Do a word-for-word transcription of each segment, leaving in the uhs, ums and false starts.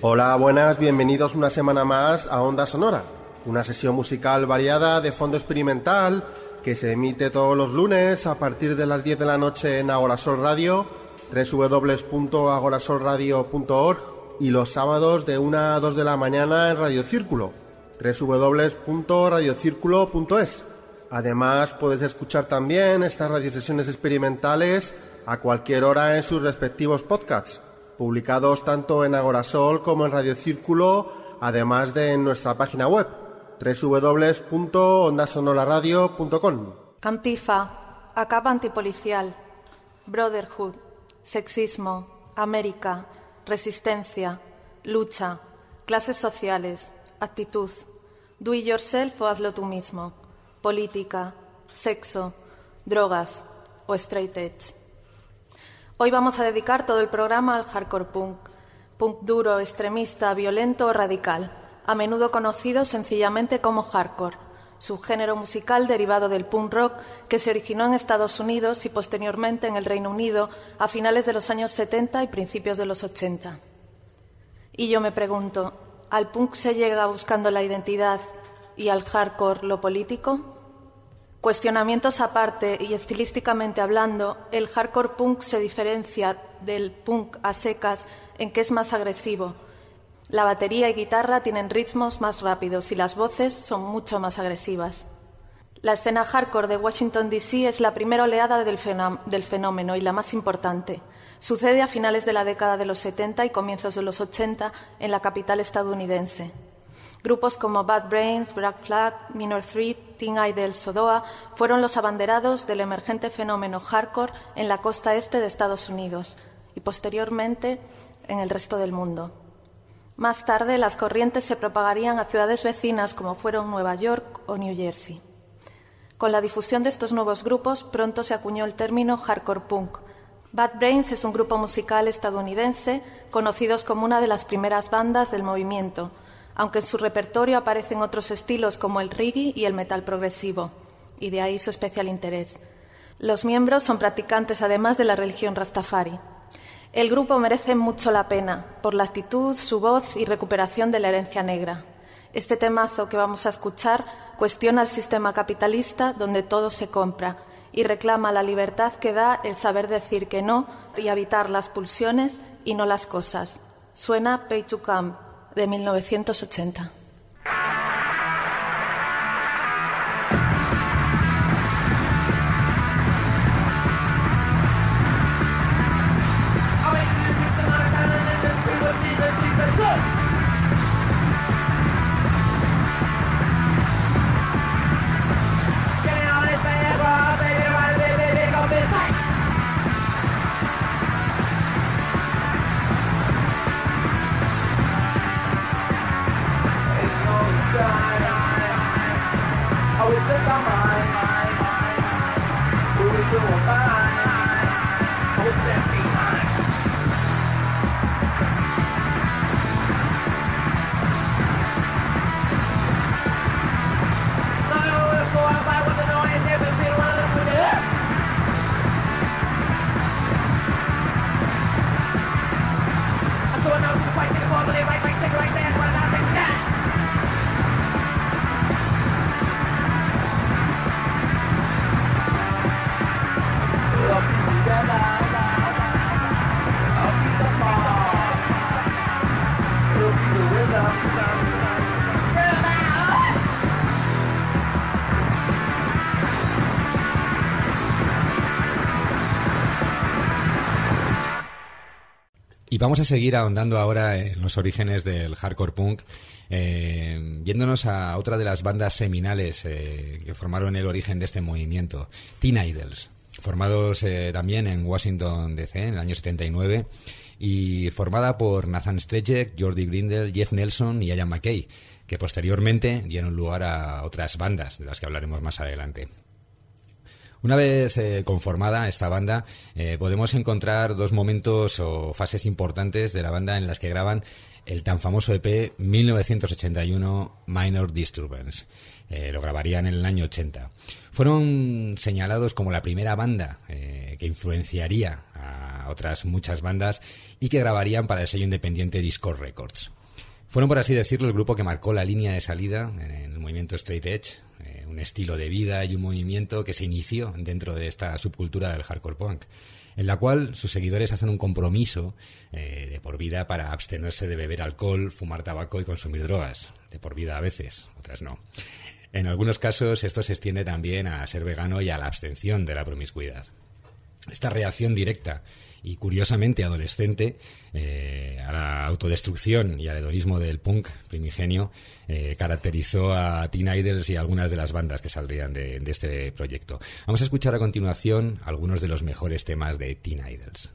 Hola, buenas, bienvenidos una semana más a Onda Sonora, una sesión musical variada de fondo experimental que se emite todos los lunes a partir de las diez de la noche en Agorasol Radio, doble u doble u doble u punto agorasol radio punto org, y los sábados de una a dos de la mañana en Radio Círculo, doble u doble u doble u punto radio círculo punto es. Además, puedes escuchar también estas radiosesiones experimentales a cualquier hora en sus respectivos podcasts, publicados tanto en Agorasol como en Radio Círculo, además de en nuestra página web, doble u doble u doble u punto onda sonora radio punto com. Antifa, acaba antipolicial, brotherhood, sexismo, América, resistencia, lucha, clases sociales, actitud, do it yourself o hazlo tú mismo, política, sexo, drogas o straight edge. Hoy vamos a dedicar todo el programa al hardcore punk, punk duro, extremista, violento o radical, a menudo conocido sencillamente como hardcore, subgénero musical derivado del punk rock que se originó en Estados Unidos y posteriormente en el Reino Unido a finales de los años setenta y principios de los ochenta. Y yo me pregunto, ¿al punk se llega buscando la identidad y al hardcore lo político? Cuestionamientos aparte y estilísticamente hablando, el hardcore punk se diferencia del punk a secas en que es más agresivo. La batería y guitarra tienen ritmos más rápidos y las voces son mucho más agresivas. La escena hardcore de Washington D C es la primera oleada del fenómeno y la más importante. Sucede a finales de la década de los setenta y comienzos de los ochenta en la capital estadounidense. Grupos como Bad Brains, Black Flag, Minor Threat, Teen Idol, Sodoa fueron los abanderados del emergente fenómeno hardcore en la costa este de Estados Unidos y posteriormente en el resto del mundo. Más tarde, las corrientes se propagarían a ciudades vecinas como fueron Nueva York o New Jersey. Con la difusión de estos nuevos grupos, pronto se acuñó el término hardcore punk. Bad Brains es un grupo musical estadounidense conocidos como una de las primeras bandas del movimiento, aunque en su repertorio aparecen otros estilos como el reggae y el metal progresivo, y de ahí su especial interés. Los miembros son practicantes además de la religión Rastafari. El grupo merece mucho la pena por la actitud, su voz y recuperación de la herencia negra. Este temazo que vamos a escuchar cuestiona el sistema capitalista donde todo se compra y reclama la libertad que da el saber decir que no y habitar las pulsiones y no las cosas. Suena Pay to Come, de mil novecientos ochenta. Y vamos a seguir ahondando ahora en los orígenes del hardcore punk, eh, yéndonos a otra de las bandas seminales eh, que formaron el origen de este movimiento, Teen Idols, formados eh, también en Washington D C en el año setenta y nueve y formada por Nathan Strejek, Jordi Grindel, Jeff Nelson y Ian MacKaye, que posteriormente dieron lugar a otras bandas de las que hablaremos más adelante. Una vez eh, conformada esta banda, eh, podemos encontrar dos momentos o fases importantes de la banda en las que graban el tan famoso E P mil novecientos ochenta y uno Minor Disturbance. Eh, lo grabarían en el año ochenta. Fueron señalados como la primera banda eh, que influenciaría a otras muchas bandas y que grabarían para el sello independiente Discord Records. Fueron, por así decirlo, el grupo que marcó la línea de salida en el movimiento Straight Edge, eh, un estilo de vida y un movimiento que se inició dentro de esta subcultura del hardcore punk, en la cual sus seguidores hacen un compromiso eh, de por vida para abstenerse de beber alcohol, fumar tabaco y consumir drogas. De por vida a veces, otras no. En algunos casos esto se extiende también a ser vegano y a la abstención de la promiscuidad. Esta reacción directa y curiosamente adolescente eh, a la autodestrucción y al hedonismo del punk primigenio eh, caracterizó a Teen Idles y a algunas de las bandas que saldrían de, de este proyecto. Vamos a escuchar a continuación algunos de los mejores temas de Teen Idles.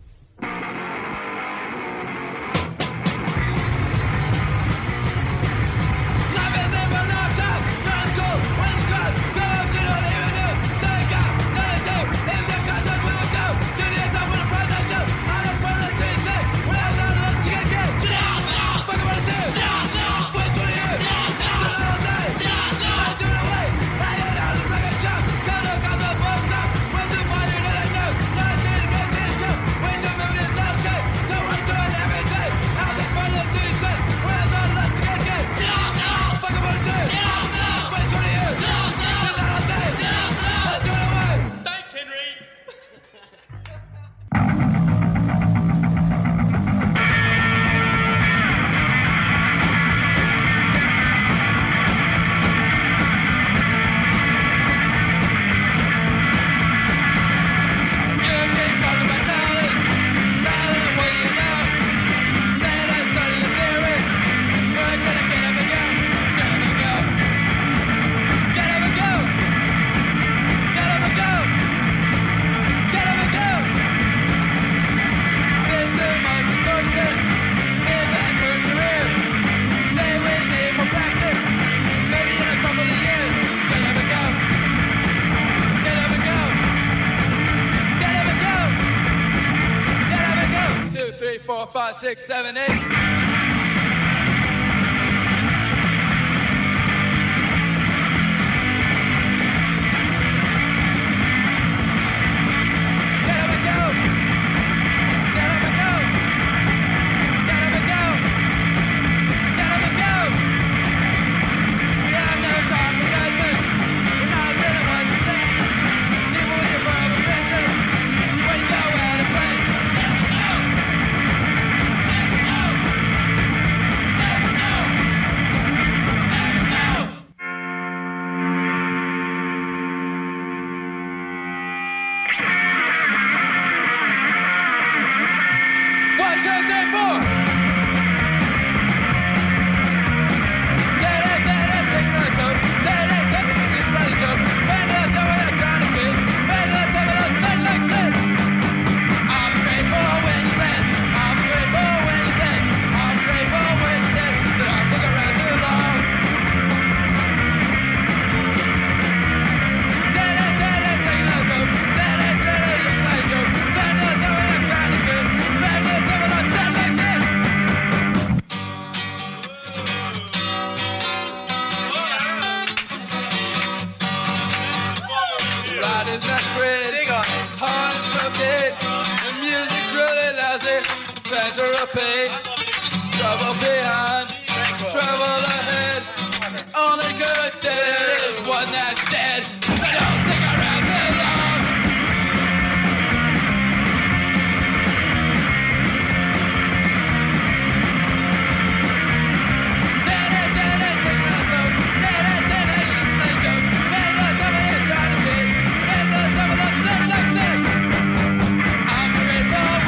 Six, seven, eight.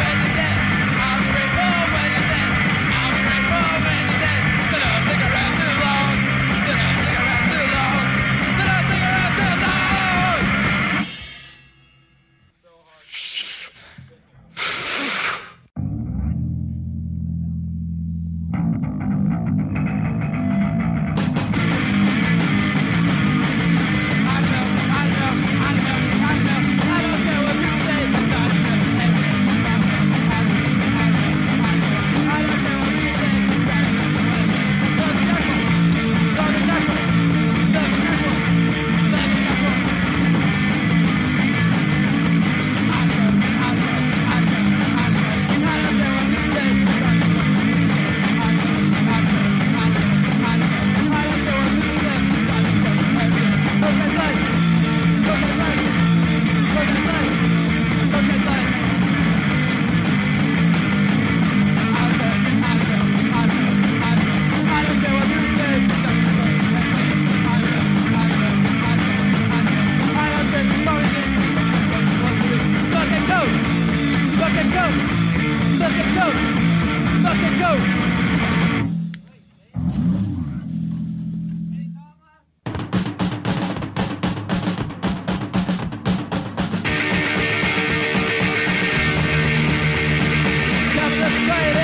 Around to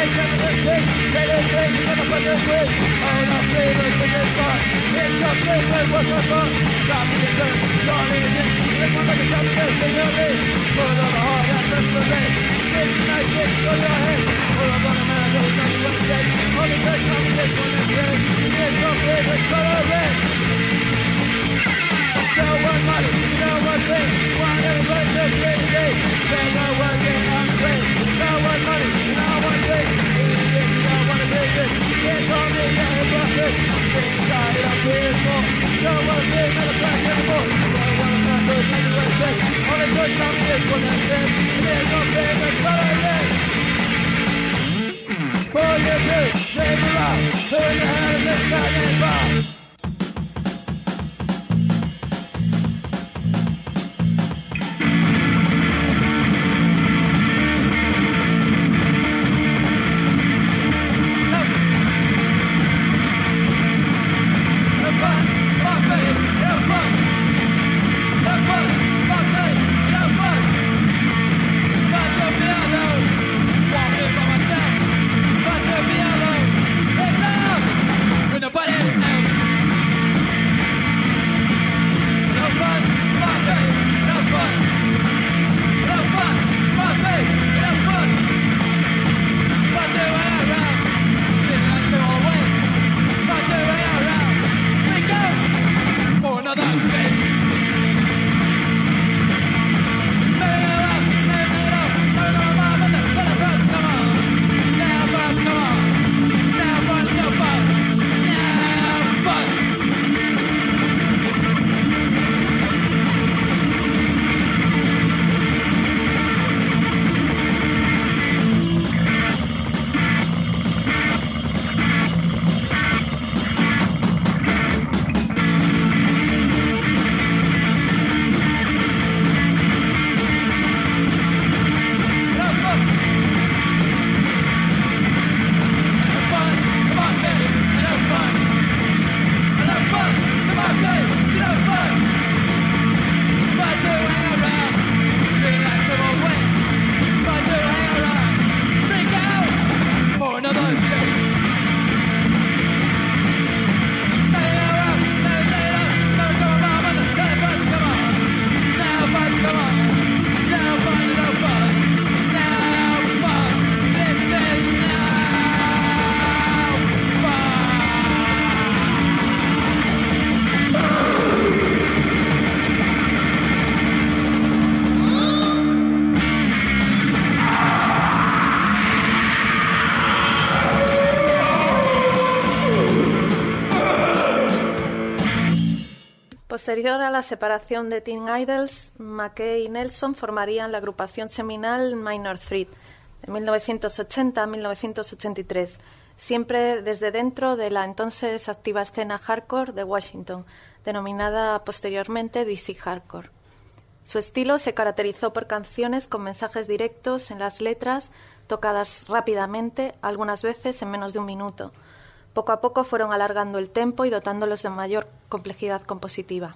Posterior a la separación de Teen Idols, McKay y Nelson formarían la agrupación seminal Minor Threat de mil novecientos ochenta a mil novecientos ochenta y tres, siempre desde dentro de la entonces activa escena hardcore de Washington, denominada posteriormente D C Hardcore. Su estilo se caracterizó por canciones con mensajes directos en las letras, tocadas rápidamente, algunas veces en menos de un minuto. Poco a poco fueron alargando el tempo y dotándolos de mayor complejidad compositiva.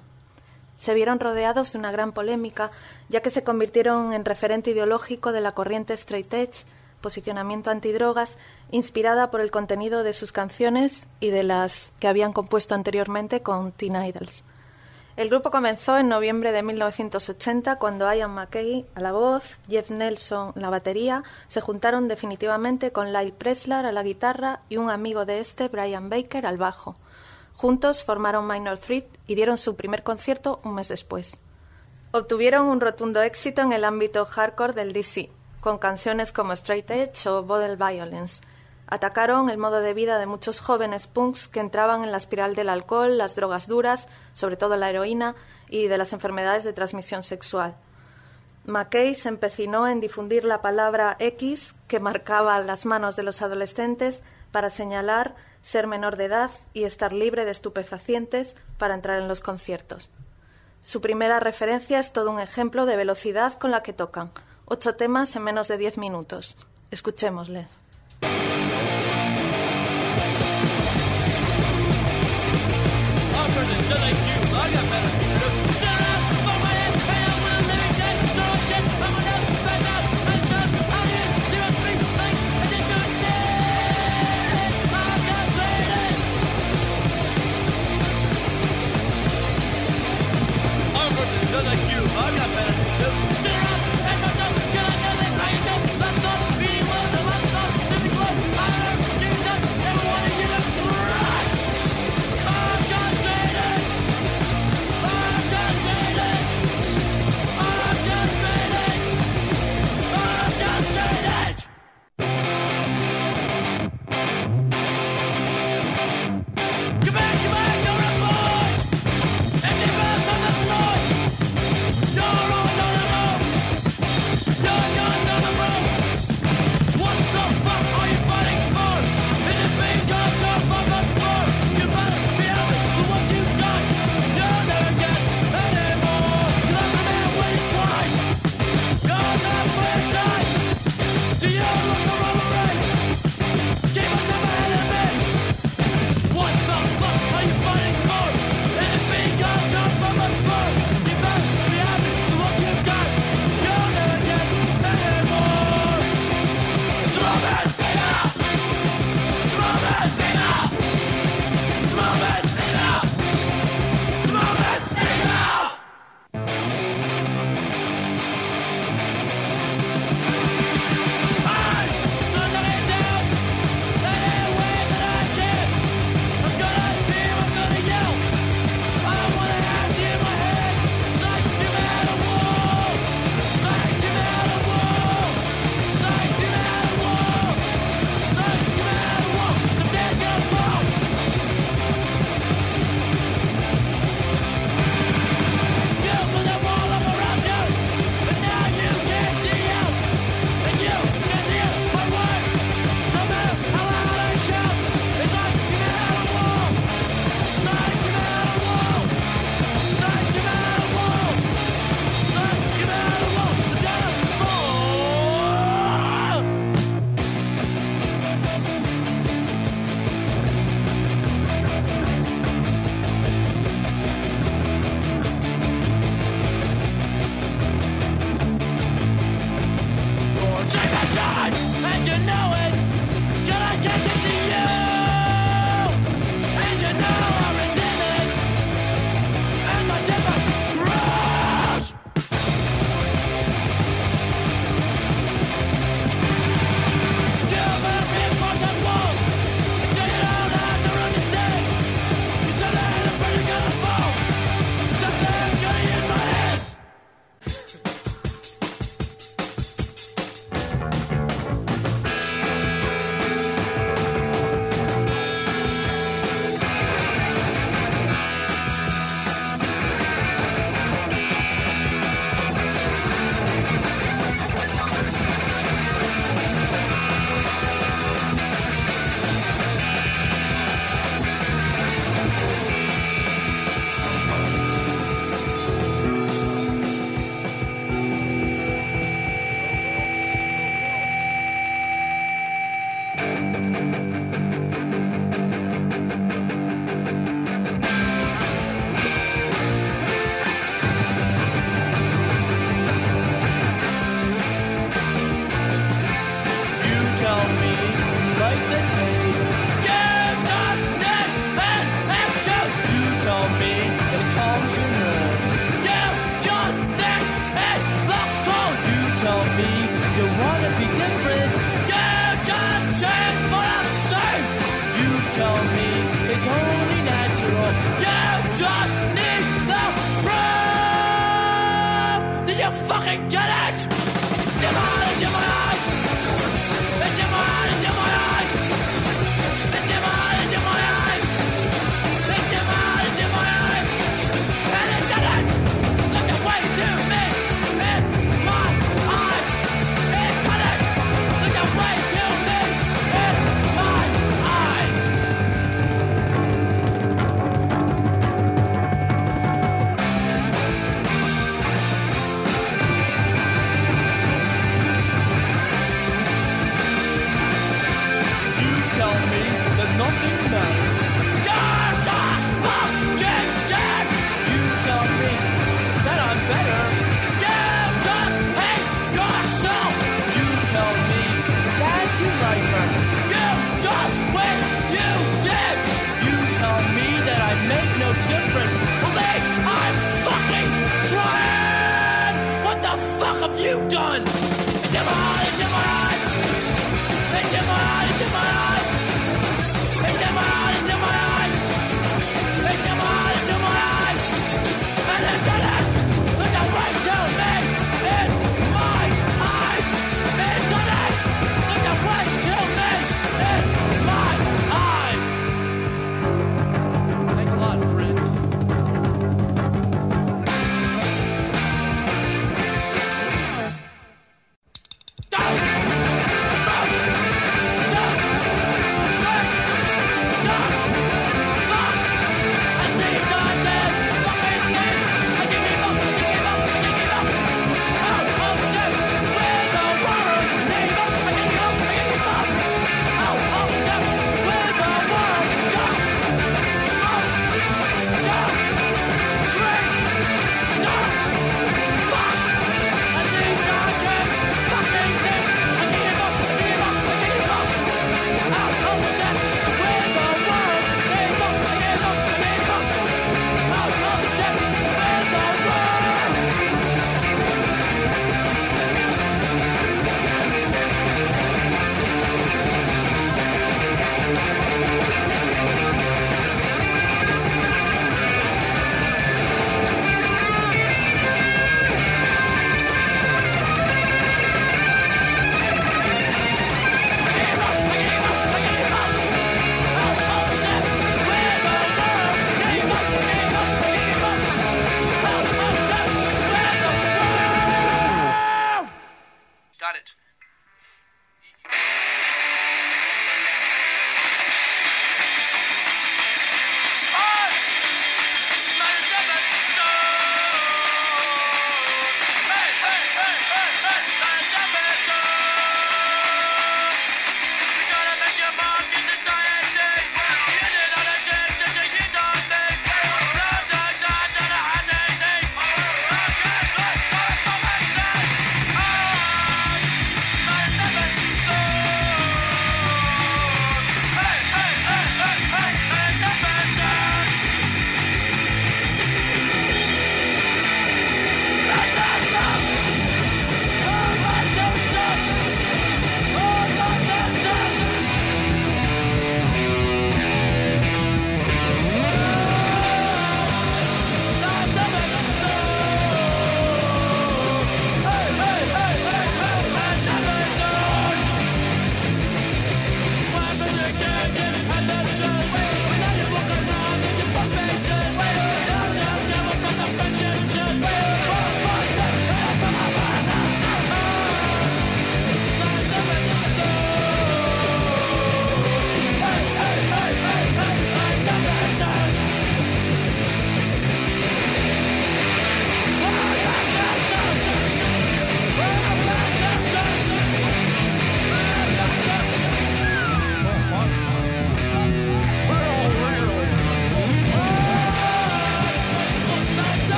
Se vieron rodeados de una gran polémica, ya que se convirtieron en referente ideológico de la corriente straight edge, posicionamiento antidrogas, inspirada por el contenido de sus canciones y de las que habían compuesto anteriormente con Teen Idols. El grupo comenzó en noviembre de mil novecientos ochenta, cuando Ian McKay a la voz, Jeff Nelson a la batería, se juntaron definitivamente con Lyle Preslar a la guitarra y un amigo de este, Brian Baker, al bajo. Juntos formaron Minor Threat y dieron su primer concierto un mes después. Obtuvieron un rotundo éxito en el ámbito hardcore del D C, con canciones como Straight Edge o Bottle Violence. Atacaron el modo de vida de muchos jóvenes punks que entraban en la espiral del alcohol, las drogas duras, sobre todo la heroína, y de las enfermedades de transmisión sexual. McKay se empecinó en difundir la palabra X, que marcaba las manos de los adolescentes para señalar ser menor de edad y estar libre de estupefacientes para entrar en los conciertos. Su primera referencia es todo un ejemplo de velocidad con la que tocan, ocho temas en menos de diez minutos. Escuchémosle. Shut up!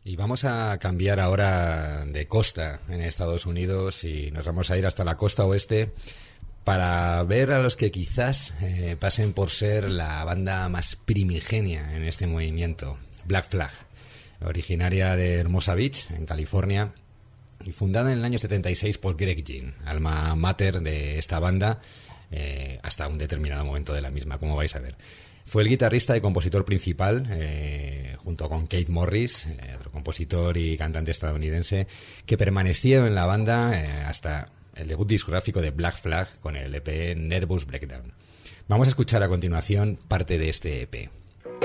Y vamos a cambiar ahora de costa en Estados Unidos y nos vamos a ir hasta la costa oeste para ver a los que quizás eh, pasen por ser la banda más primigenia en este movimiento, Black Flag, originaria de Hermosa Beach, en California, y fundada en el año setenta y seis por Greg Ginn, alma mater de esta banda, eh, hasta un determinado momento de la misma, como vais a ver. Fue el guitarrista y compositor principal, eh, junto con Keith Morris, eh, otro compositor y cantante estadounidense, que permaneció en la banda eh, hasta el debut discográfico de Black Flag con el E P Nervous Breakdown. Vamos a escuchar a continuación parte de este E P.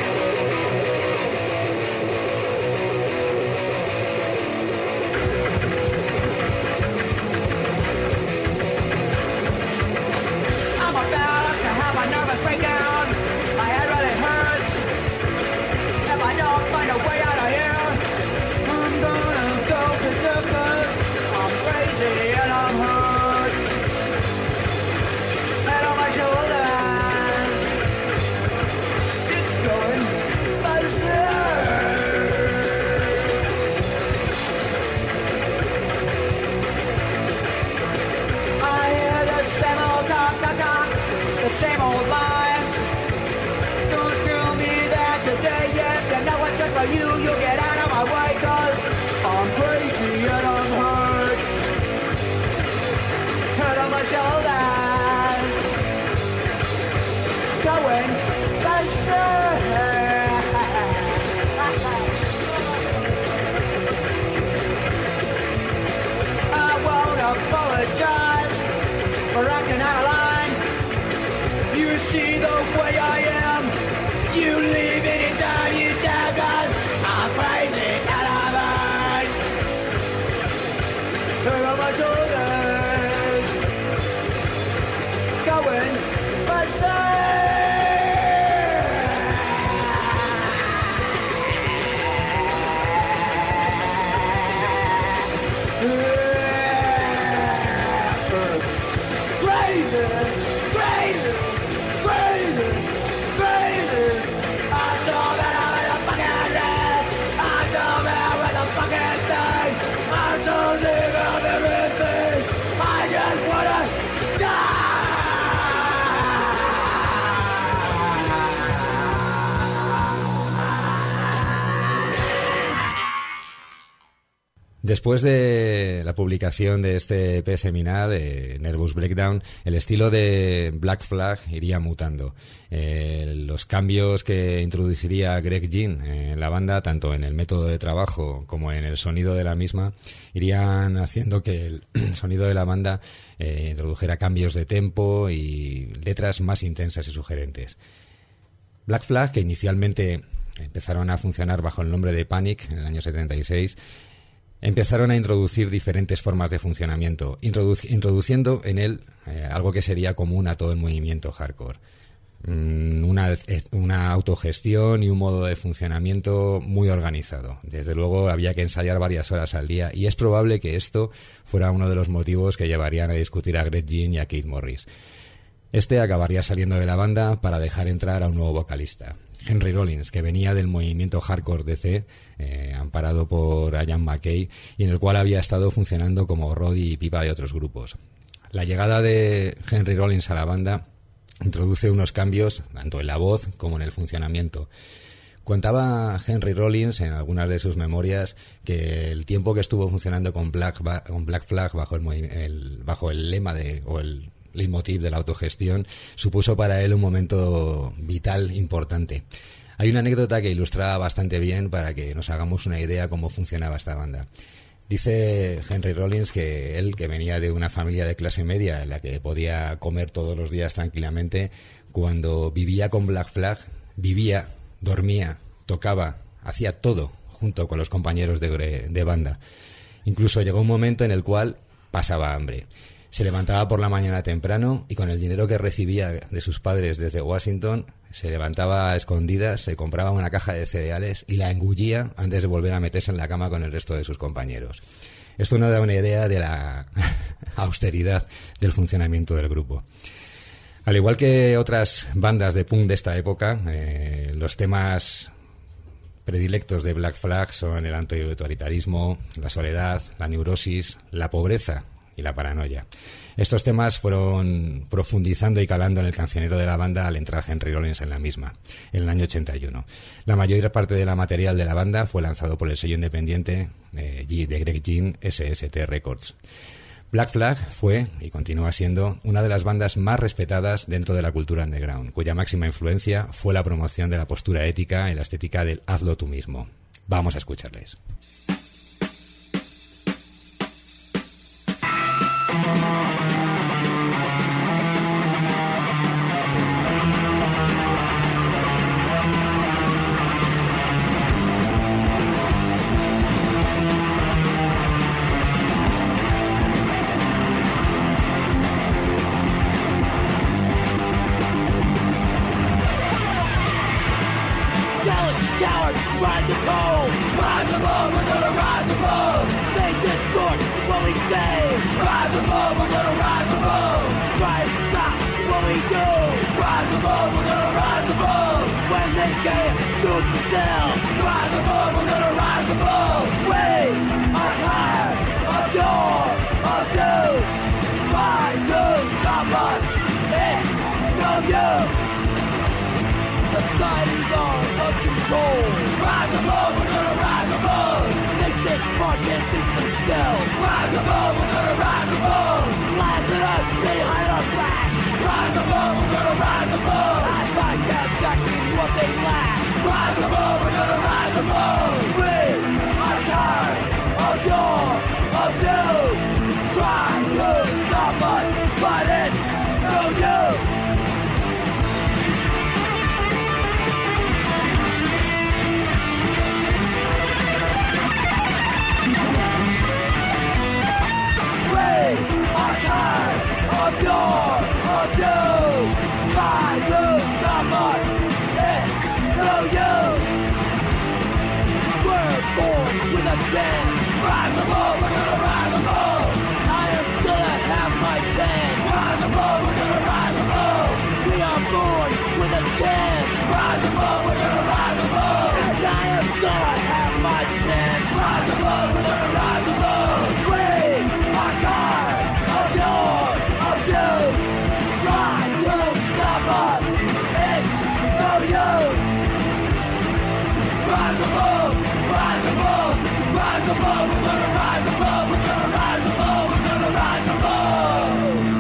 Después de la publicación de este E P seminal, eh, Nervous Breakdown, el estilo de Black Flag iría mutando. Eh, los cambios que introduciría Greg Ginn en la banda, tanto en el método de trabajo como en el sonido de la misma, irían haciendo que el sonido de la banda eh, introdujera cambios de tempo y letras más intensas y sugerentes. Black Flag, que inicialmente empezaron a funcionar bajo el nombre de Panic en el año setenta y seis, empezaron a introducir diferentes formas de funcionamiento, introdu- introduciendo en él eh, algo que sería común a todo el movimiento hardcore. Mm, una, una autogestión y un modo de funcionamiento muy organizado. Desde luego había que ensayar varias horas al día y es probable que esto fuera uno de los motivos que llevarían a discutir a Greg Ginn y a Keith Morris. Este acabaría saliendo de la banda para dejar entrar a un nuevo vocalista, Henry Rollins, que venía del movimiento hardcore D C, eh, amparado por Ian MacKaye, y en el cual había estado funcionando como Roddy y Pipa de otros grupos. La llegada de Henry Rollins a la banda introduce unos cambios tanto en la voz como en el funcionamiento. Contaba Henry Rollins en algunas de sus memorias que el tiempo que estuvo funcionando con Black, con Black Flag bajo el, el, bajo el lema de, o el leitmotiv de la autogestión supuso para él un momento vital importante. Hay una anécdota que ilustra bastante bien para que nos hagamos una idea cómo funcionaba esta banda. Dice Henry Rollins que él, que venía de una familia de clase media en la que podía comer todos los días tranquilamente, cuando vivía con Black Flag, vivía, dormía, tocaba, hacía todo junto con los compañeros de, de banda. Incluso llegó un momento en el cual pasaba hambre. Se levantaba por la mañana temprano y con el dinero que recibía de sus padres desde Washington, se levantaba a escondidas, se compraba una caja de cereales y la engullía antes de volver a meterse en la cama con el resto de sus compañeros. Esto nos da una idea de la austeridad del funcionamiento del grupo. Al igual que otras bandas de punk de esta época, eh, los temas predilectos de Black Flag son el antiautoritarismo, la soledad, la neurosis, la pobreza y la paranoia. Estos temas fueron profundizando y calando en el cancionero de la banda al entrar Henry Rollins en la misma, en el año ochenta y uno. La mayor parte del material de la banda fue lanzado por el sello independiente eh, de Greg Ginn, S S T Records. Black Flag fue, y continúa siendo, una de las bandas más respetadas dentro de la cultura underground, cuya máxima influencia fue la promoción de la postura ética y la estética del hazlo tú mismo. Vamos a escucharles. Society's all of control. Rise above, we're gonna rise above. Think this smart, can't think themselves. Rise above, we're gonna rise above. Laugh at us, they hide our back. Rise above, we're gonna rise above. High five satisfaction, what they lack. Rise above, we're gonna rise above. We are tired of your abuse. Try to stop us, but it's no use. Are tired of your abuse. Try to stop us, it's no use. We're born with a chance. Rise above, we're gonna rise above. I am gonna have my chance. Rise above, we're gonna rise above. We are born with a chance. Rise above, we're gonna rise above. And I am gonna have my chance. Rise above, we're gonna rise above. We are tired of your abuse. Try to stop us, it's no use. Rise above, rise above, rise above, we're gonna rise above, we're gonna rise above, we're gonna rise above.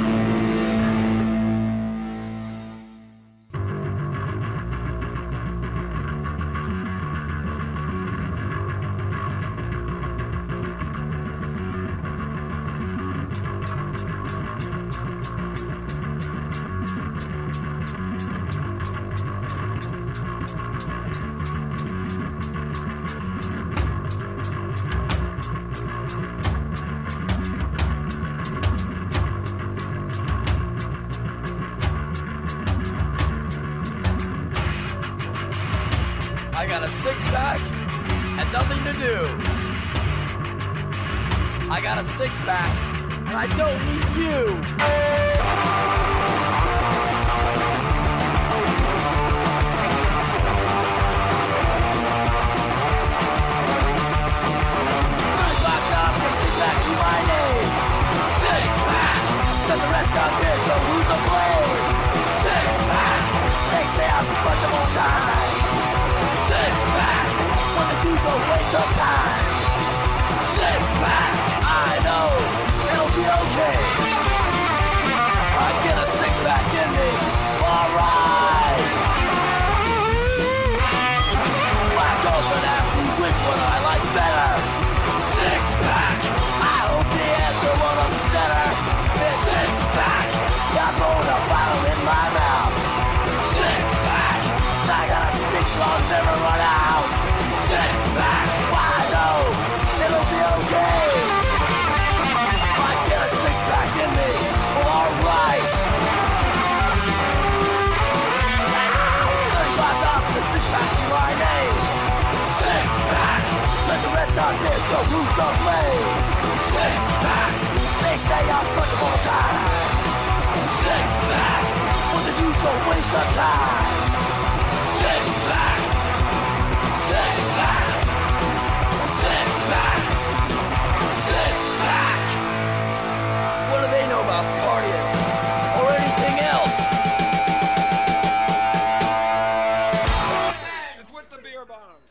I got a six-pack and nothing to do. I got a six-pack and I don't need you. thirty-five times for six-pack to my name. Six-pack. Send the rest out here, so who's to blame? Six-pack. They say I'm fucked them all time. Six-pack, when the dudes don't waste our time. Six-pack, I know, it'll be okay. I get a six-pack in me, alright. My girlfriend asked me which one I like better. Six-pack, I hope the answer will upset her. It's six-pack, I'm throwing a bottle in my mouth. Six-pack, I got a stick so I'll never run out. Six-pack, I know, it'll be okay. I get a six-pack in me, alright. thirty-five dollars for six-pack to my name. Six-pack, let the rest out there so who's to blame? Six-pack, they say I'm fucking all the time. Six-pack, when the dudes don't waste our time. Six-pack, six-pack. bomb.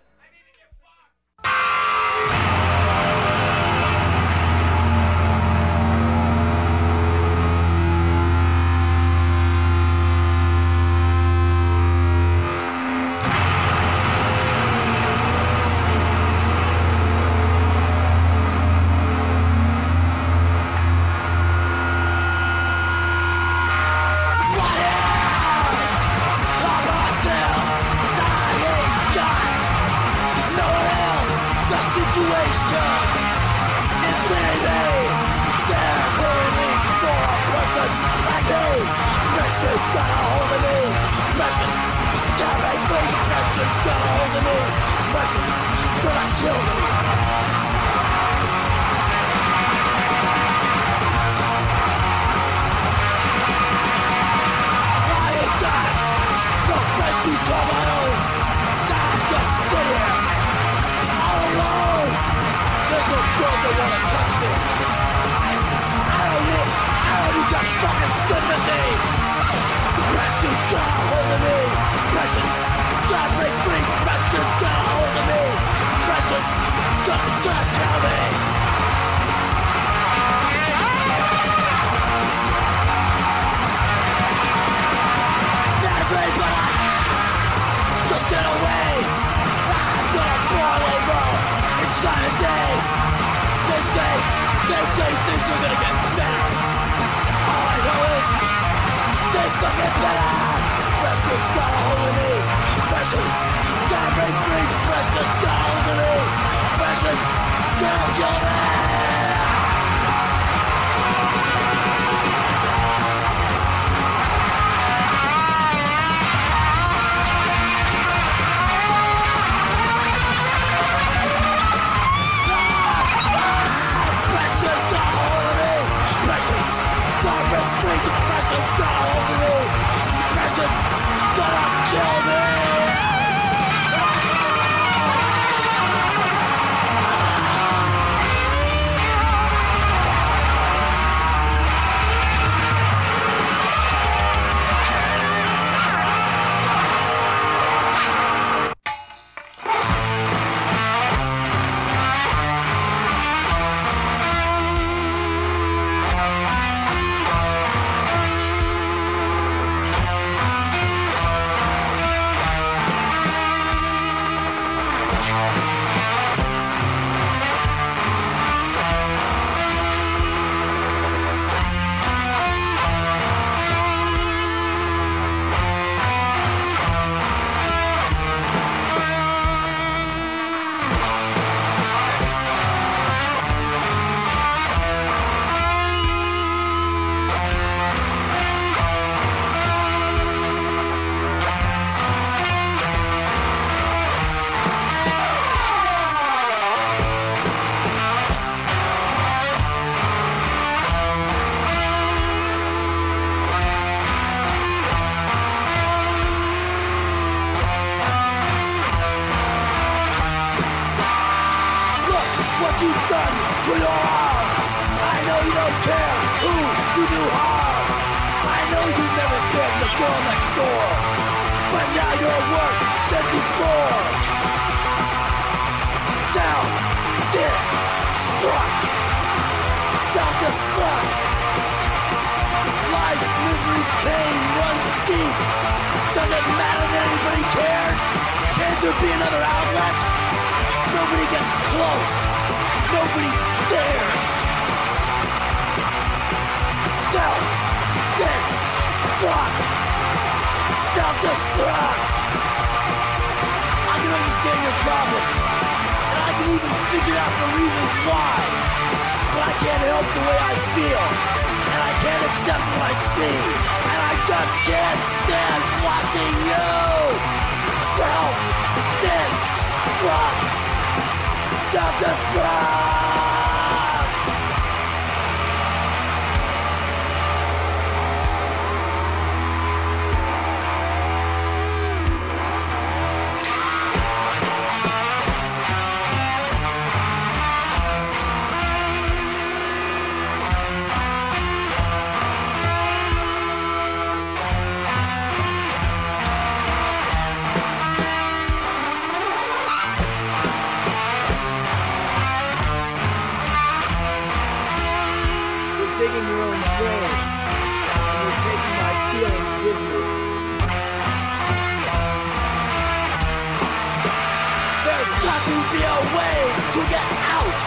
got to be a way to get out.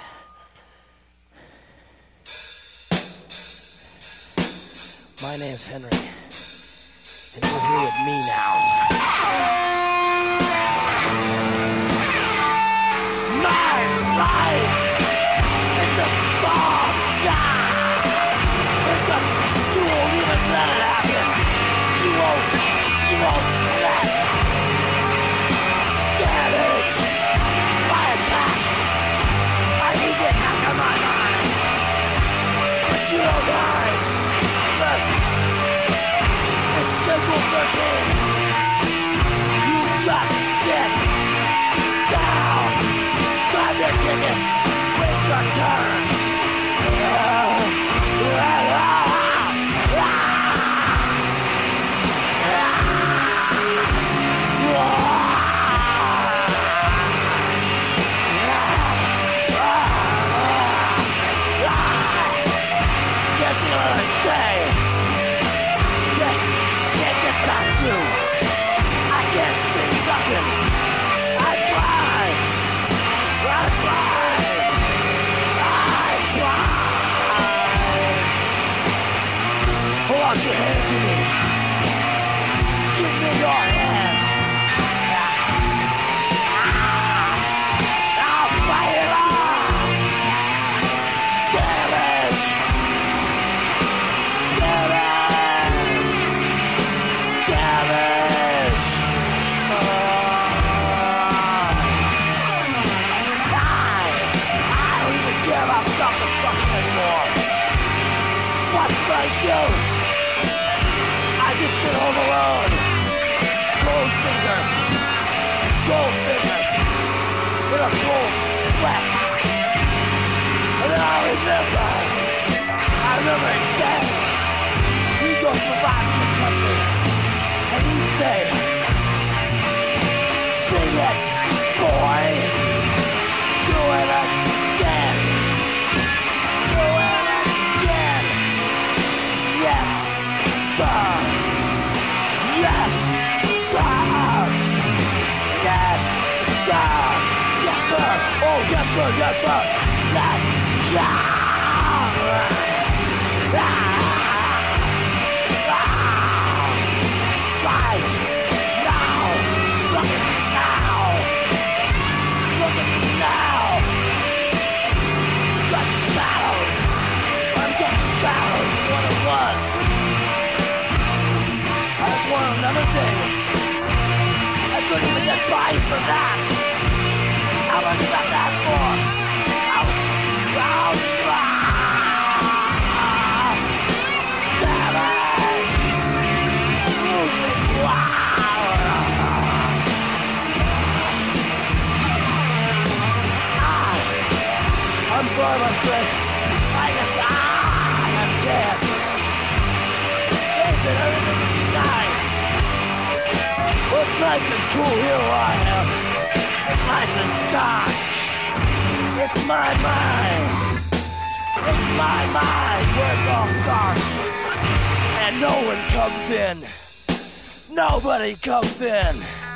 My name's Henry, and you're here with me now. My life is a song, yeah. It's just, you won't even let it happen. You won't, you won't let. Damn it! My attack! I need the attack on my mind. But you don't mind. Just, it's schedule thirteen. You just sit down. Grab your ticket. Wait your turn. Uh, uh, uh, uh. Put your hand to me. Give me your hand. I'll bite it off. Damage. Damage. Damage. Uh, I, I don't even care about self-destruction anymore. What's the use? I just sit home alone. Cold fingers. Cold fingers. In a cold sweat. And then I remember. I remember again. He'd go survive in the country. And he'd say, sing it, boy. Do it again. Do it again. Yes, sir. Yes, sir! Yes, sir! Yes, sir! Oh, yes, sir! Yes, sir! Yes, yeah! Right now! Look at me now! Look at me now! Just shadows! I'm just shadows of what it was! I just want another day. I couldn't even get by for that. How much is that to ask for? How? How? Ah! Damn it! Wow! Ah! I'm sorry, my friend. I just, ah! I just can't. Listen, everything will be nice. Well, it's nice and cool here where I am. It's nice and dark. It's my mind. It's my mind where it's all dark. And no one comes in. Nobody comes in.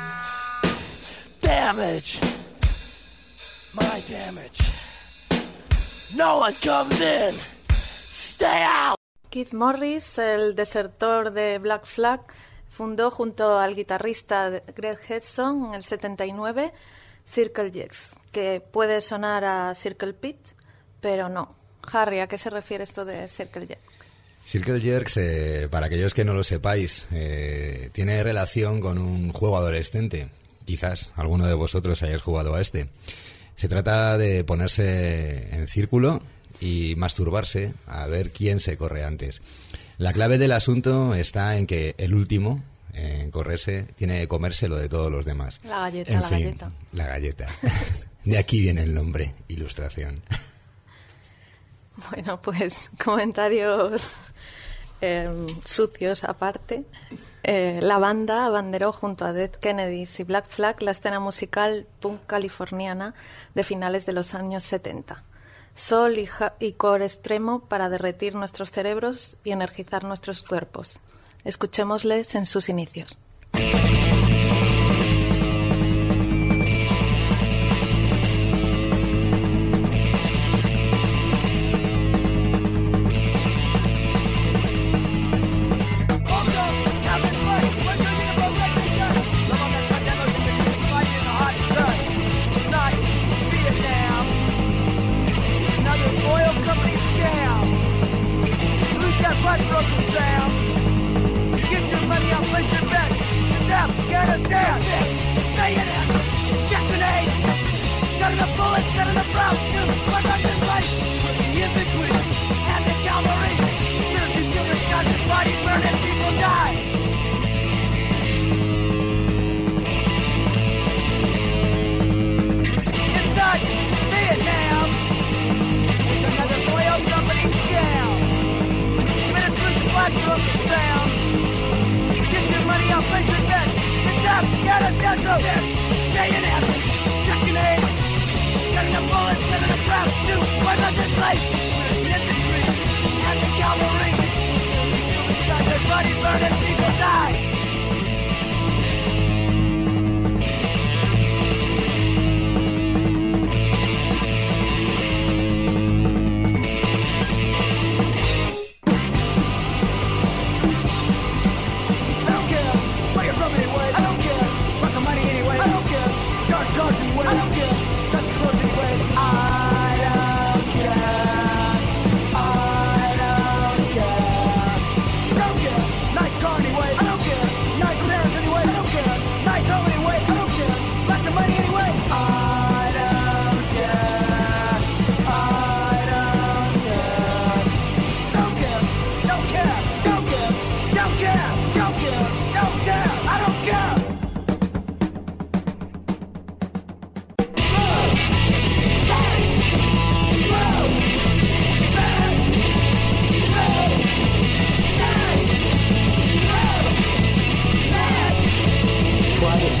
Damage. My damage. No one comes in. Stay out. Keith Morris, el desertor de Black Flag, fundó junto al guitarrista Greg Hudson en el setenta y nueve Circle Jerks, que puede sonar a Circle Pit, pero no. Harry, ¿a qué se refiere esto de Circle Jerks? Circle Jerks, eh, para aquellos que no lo sepáis, eh, tiene relación con un juego adolescente. Quizás alguno de vosotros hayáis jugado a este. Se trata de ponerse en círculo y masturbarse a ver quién se corre antes. La clave del asunto está en que el último en correrse tiene que comerse lo de todos los demás. La galleta, en la fin, galleta. La galleta. De aquí viene el nombre, ilustración. Bueno, pues comentarios eh, sucios aparte. Eh, la banda abanderó junto a Dead Kennedys y Black Flag la escena musical punk californiana de finales de los años setenta. Soul y, ja- y core extremo para derretir nuestros cerebros y energizar nuestros cuerpos. Escuchémosles en sus inicios.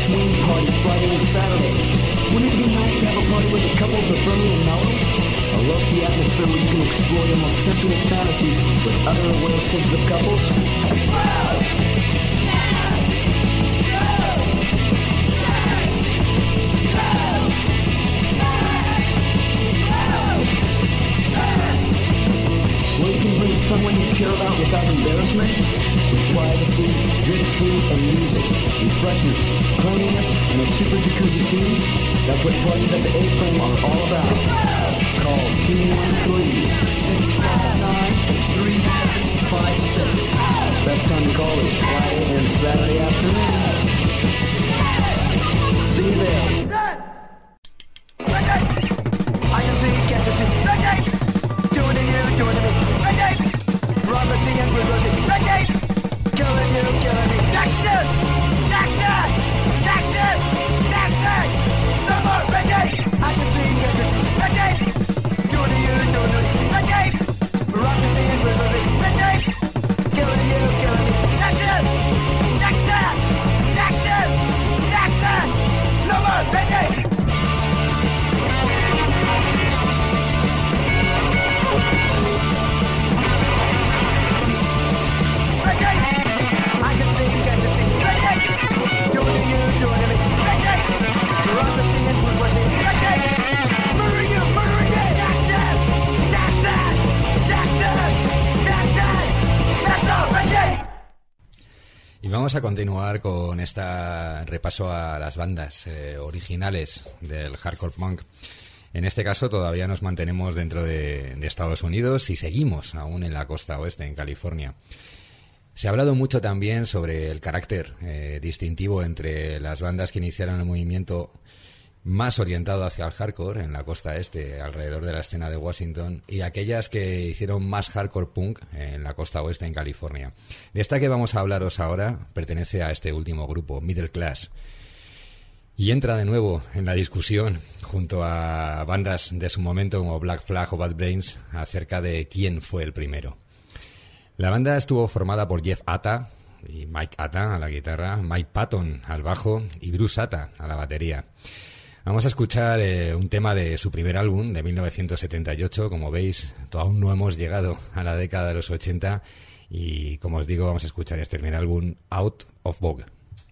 swing party Friday and Saturday. Wouldn't it be nice to have a party where the couples are friendly and mellow? A low-key atmosphere where you can explore your most sensual fantasies with other aware, sensitive couples? Where you can bring someone you care about without embarrassment, with privacy, good food and music, refreshments, cleanliness, and a super jacuzzi team. That's what parties at the A-Frame are all about. Call two one three, six five nine, three seven five six. Best time to call is Friday and Saturday afternoons. See you there. I can see, can't you see? Doing to you, doing to me. Prophecy and Brazil. Killing you, killing me. Texas! Texas! Texas! Texas! No more Reggae! I can see, can't you see? Reggae! Doing to you, doing to me. Reggae! Prophecy and Brazil. Reggae! Killing you, killing me. Texas! Texas! Texas! Texas! No more Reggae! I can see, can't you see? Reggae! Doing to you, doing to me. Reggae! Prophecy and bourgeoisie. Reggae! Murdering you, murdering you. Texas! Texas! Texas! Texas! That's all, Reggae! Y vamos a continuar con este repaso a las bandas eh, originales del hardcore punk. En este caso todavía nos mantenemos dentro de, de Estados Unidos y seguimos aún en la costa oeste, en California. Se ha hablado mucho también sobre el carácter eh, distintivo entre las bandas que iniciaron el movimiento más orientado hacia el hardcore en la costa este, alrededor de la escena de Washington, y aquellas que hicieron más hardcore punk en la costa oeste, en California. De esta que vamos a hablaros ahora pertenece a este último grupo, Middle Class, y entra de nuevo en la discusión junto a bandas de su momento como Black Flag o Bad Brains acerca de quién fue el primero. La banda estuvo formada por Jeff Atta y Mike Atta a la guitarra, Mike Patton al bajo y Bruce Atta a la batería. Vamos a escuchar eh, un tema de su primer álbum de mil novecientos setenta y ocho. Como veis, aún no hemos llegado a la década de los ochenta y, como os digo, vamos a escuchar este primer álbum, Out of Vogue.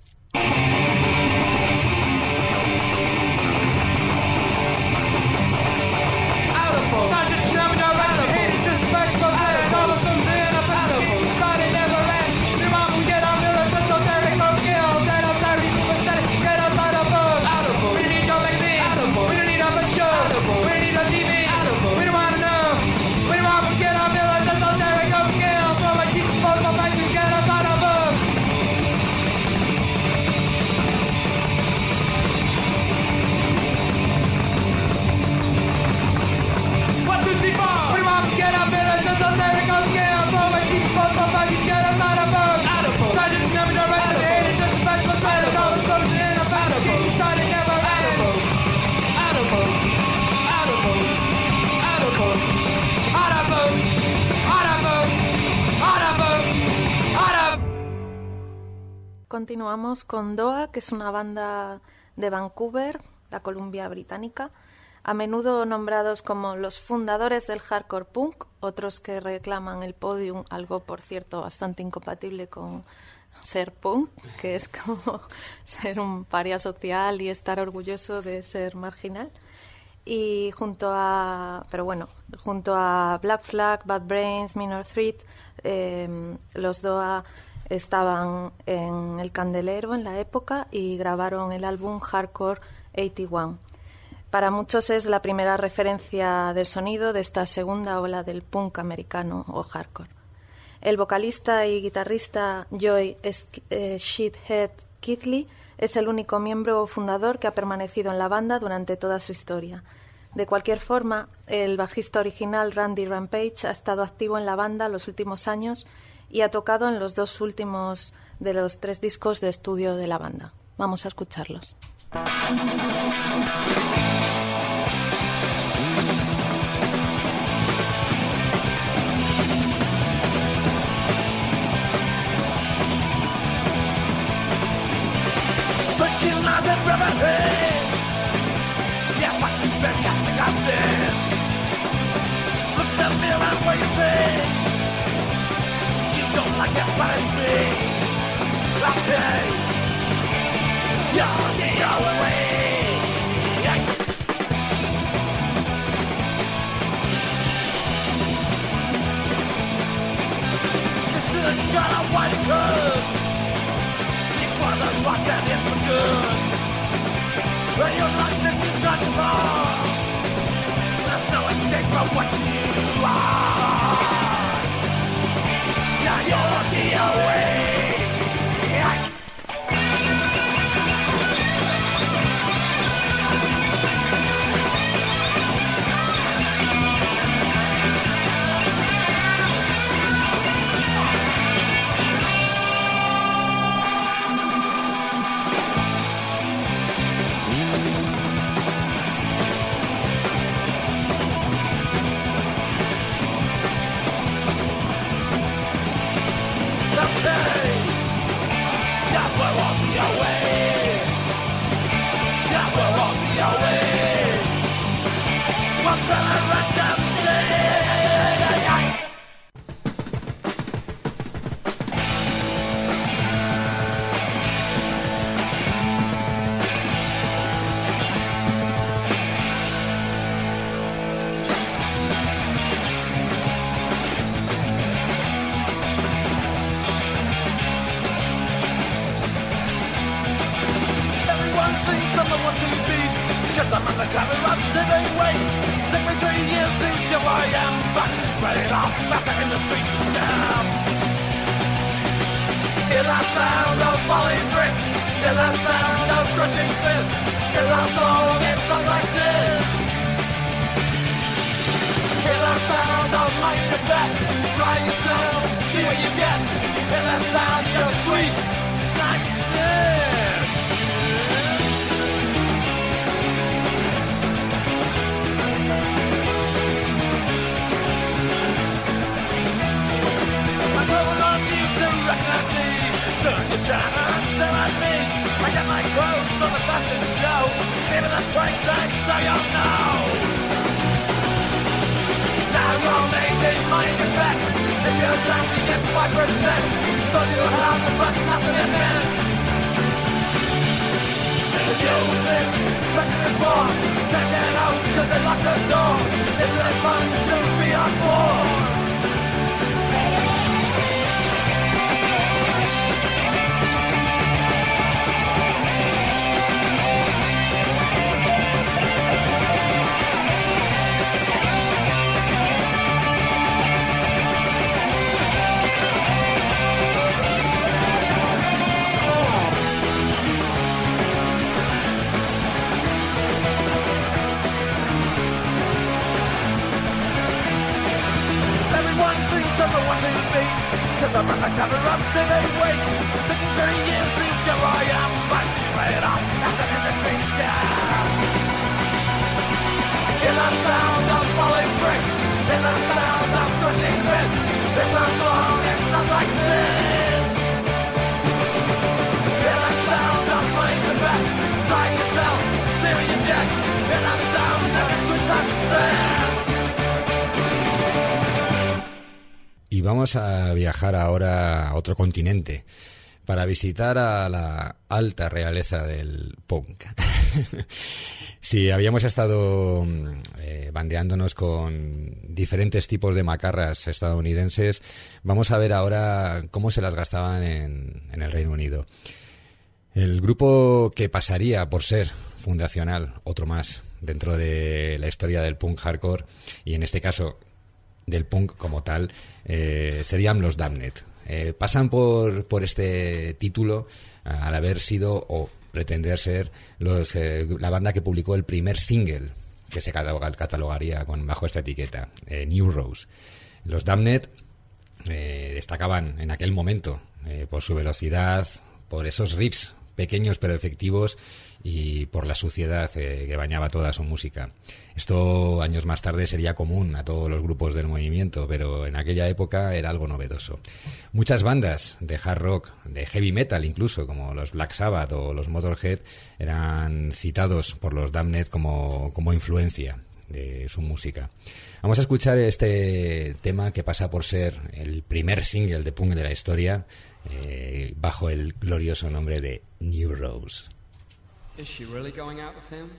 Continuamos con Doha, que es una banda de Vancouver, la Columbia Británica, a menudo nombrados como los fundadores del hardcore punk, otros que reclaman el podium, algo por cierto bastante incompatible con ser punk, que es como ser un paria social y estar orgulloso de ser marginal. Y junto a, pero bueno, junto a Black Flag, Bad Brains, Minor Threat, eh, los Doha estaban en el candelero en la época y grabaron el álbum Hardcore ochenta y uno. Para muchos es la primera referencia del sonido de esta segunda ola del punk americano o hardcore. El vocalista y guitarrista Joey eh, Shithead Keithley es el único miembro fundador que ha permanecido en la banda durante toda su historia. De cualquier forma, el bajista original Randy Rampage ha estado activo en la banda los últimos años y ha tocado en los dos últimos de los tres discos de estudio de la banda. Vamos a escucharlos. Fucking and your life is done for. There's no escape from what you are. Now you're the away. Y vamos a viajar ahora a otro continente para visitar a la alta realeza del punk. Si habíamos estado eh, bandeándonos con diferentes tipos de macarras estadounidenses, vamos a ver ahora cómo se las gastaban en, en el Reino Unido. El grupo que pasaría por ser fundacional, otro más, dentro de la historia del punk hardcore, y en este caso del punk como tal, eh, serían los Damned. Eh, pasan por, por este título al haber sido o pretender ser los, eh, la banda que publicó el primer single que se catalogaría con, bajo esta etiqueta, eh, New Rose. Los Damned eh, destacaban en aquel momento eh, por su velocidad, por esos riffs pequeños pero efectivos y por la suciedad eh, que bañaba toda su música. Esto años más tarde sería común a todos los grupos del movimiento, pero en aquella época era algo novedoso. Muchas bandas de hard rock, de heavy metal incluso, como los Black Sabbath o los Motorhead, eran citados por los Damned como, como influencia de su música. Vamos a escuchar este tema que pasa por ser el primer single de punk de la historia, eh, bajo el glorioso nombre de New Rose. Is she really going out with him?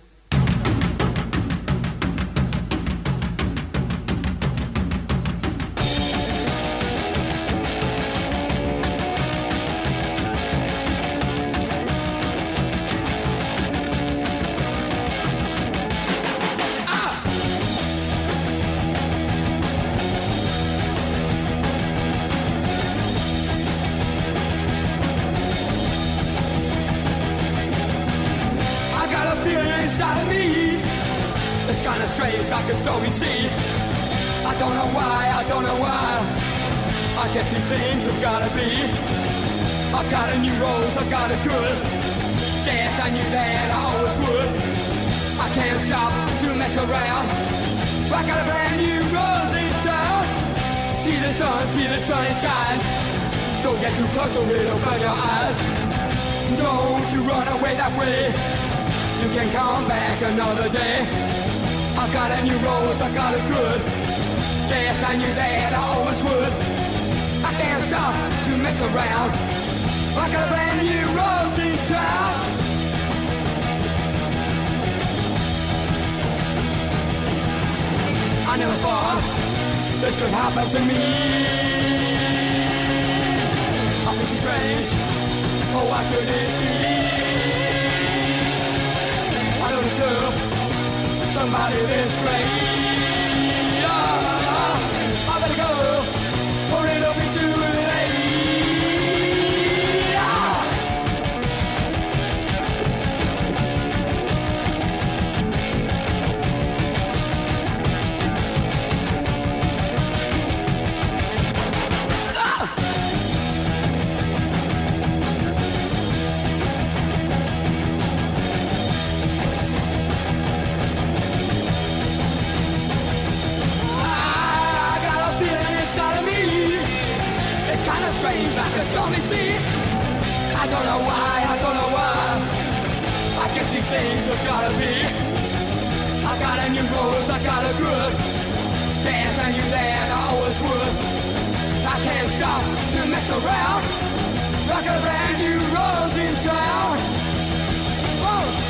kinda strange, like a stormy sea. I don't know why, I don't know why. I guess these things have gotta be. I got a new rose, I got a good. Yes, I knew that I always would. I can't stop to mess around. I got a brand new rose in town. See the sun, see the sun, it shines. Don't get too close or it'll burn your eyes. Don't you run away that way. You can come back another day. I got a new rose, I got a good. Yes, I knew that I always would. I can't stop to mess around. I got a brand new rose in town. I never thought this could happen to me. I feel so strange. Oh, why should it be? I don't deserve somebody this great. I better go, or it'll be too late. Strange like a stormy sea. I don't know why, I don't know why. I guess these things have gotta be. I got a new rose, I got a good. Yes, I knew that I always would. I can't stop to mess around. I got a brand new rose in town. Whoa.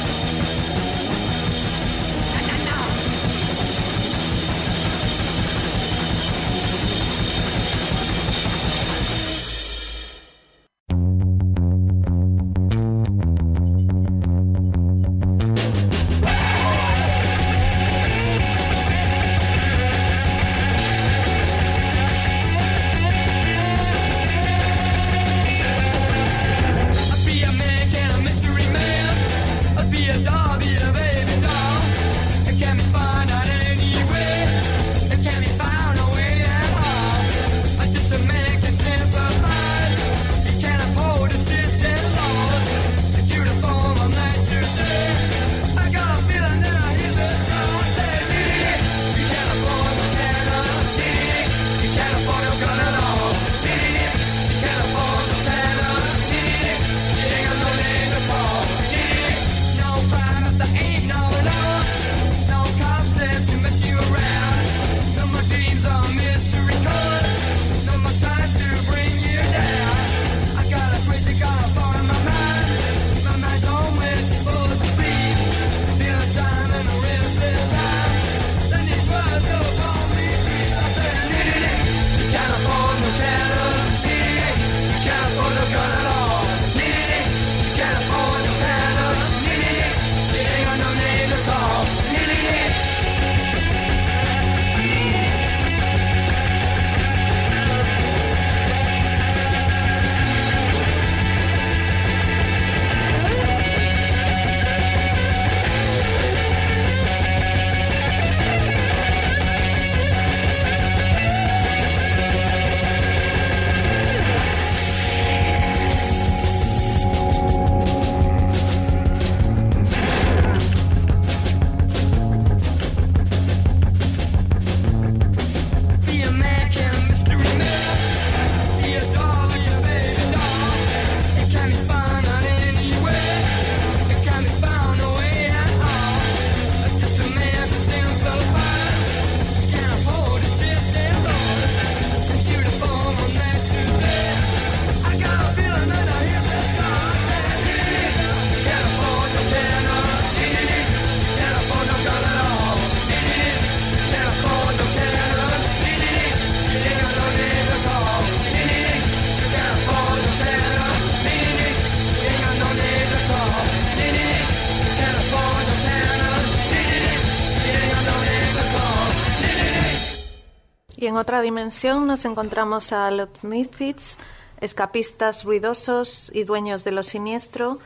Y en otra dimensión nos encontramos a los Misfits, escapistas ruidosos y dueños de lo siniestro,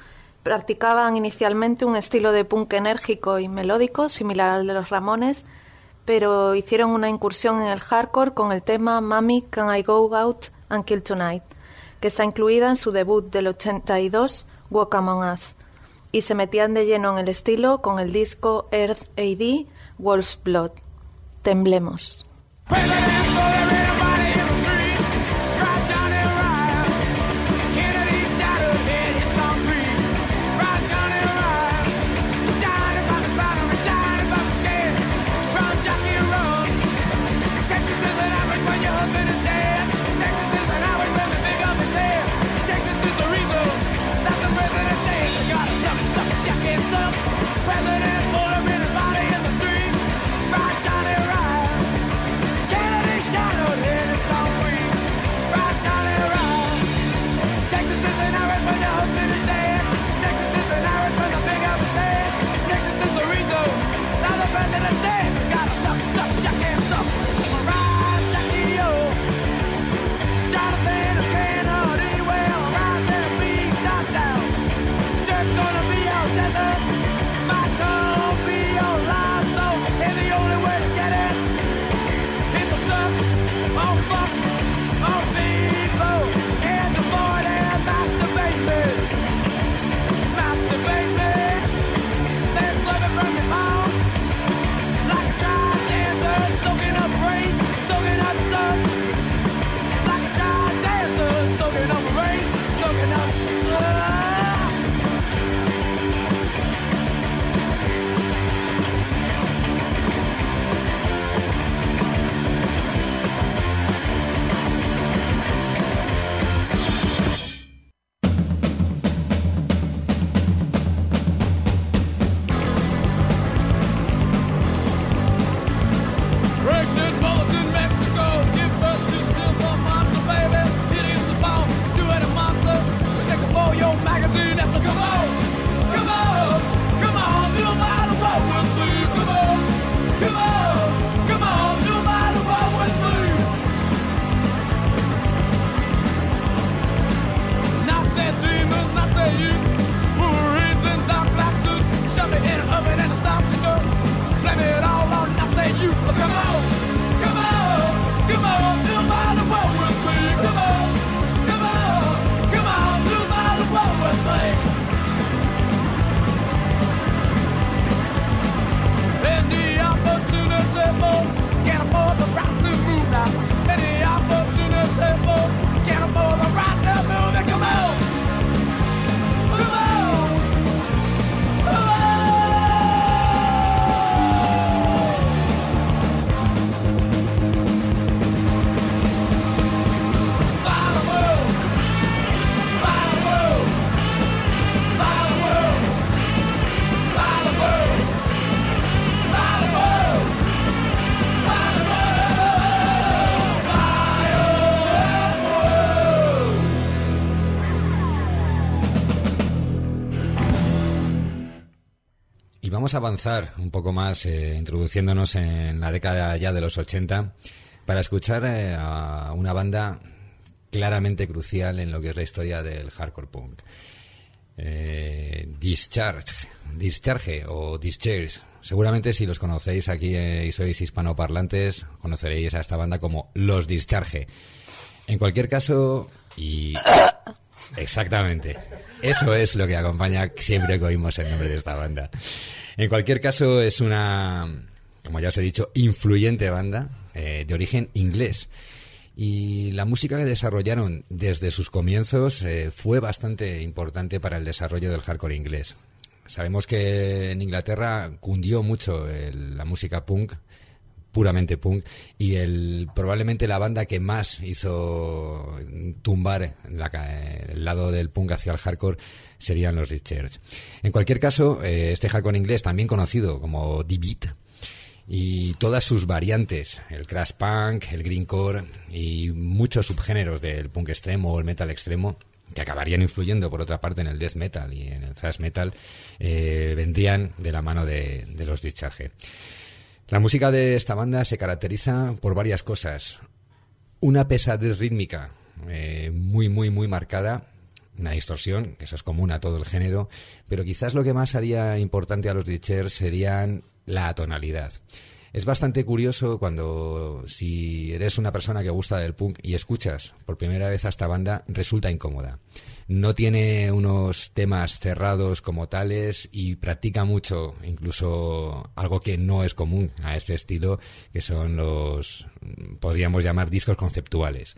Practicaban inicialmente un estilo de punk enérgico y melódico, similar al de los Ramones, pero hicieron una incursión en el hardcore con el tema Mommy, Can I Go Out and Kill Tonight, que está incluida en su debut del ochenta y dos, Walk Among Us, y se metían de lleno en el estilo con el disco Earth A D, Wolf's Blood. Temblemos. Vamos a avanzar un poco más, eh, introduciéndonos en la década ya de los ochenta, para escuchar eh, a una banda claramente crucial en lo que es la historia del hardcore punk. Eh, Discharge, Discharge o Discharge. Seguramente si los conocéis aquí eh, y sois hispanoparlantes, conoceréis a esta banda como los Discharge. En cualquier caso, y... Exactamente. Eso es lo que acompaña siempre que oímos el nombre de esta banda. En cualquier caso, es una, como ya os he dicho, influyente banda eh, de origen inglés. Y la música que desarrollaron desde sus comienzos eh, fue bastante importante para el desarrollo del hardcore inglés. Sabemos que en Inglaterra cundió mucho el, la música punk, puramente punk, y el probablemente la banda que más hizo tumbar la, el lado del punk hacia el hardcore serían los Discharge. En cualquier caso, eh, este hardcore inglés, también conocido como D-Beat, y todas sus variantes, el crash punk, el greencore y muchos subgéneros del punk extremo o el metal extremo, que acabarían influyendo por otra parte en el death metal y en el thrash metal, eh, vendrían de la mano de, de los Discharge. La música de esta banda se caracteriza por varias cosas. Una pesadez rítmica eh, muy, muy, muy marcada, una distorsión, que eso es común a todo el género, pero quizás lo que más haría importante a los Ditchers serían la tonalidad. Es bastante curioso cuando, si eres una persona que gusta del punk y escuchas por primera vez a esta banda, resulta incómoda. No tiene unos temas cerrados como tales y practica mucho, incluso algo que no es común a este estilo, que son los, podríamos llamar, discos conceptuales.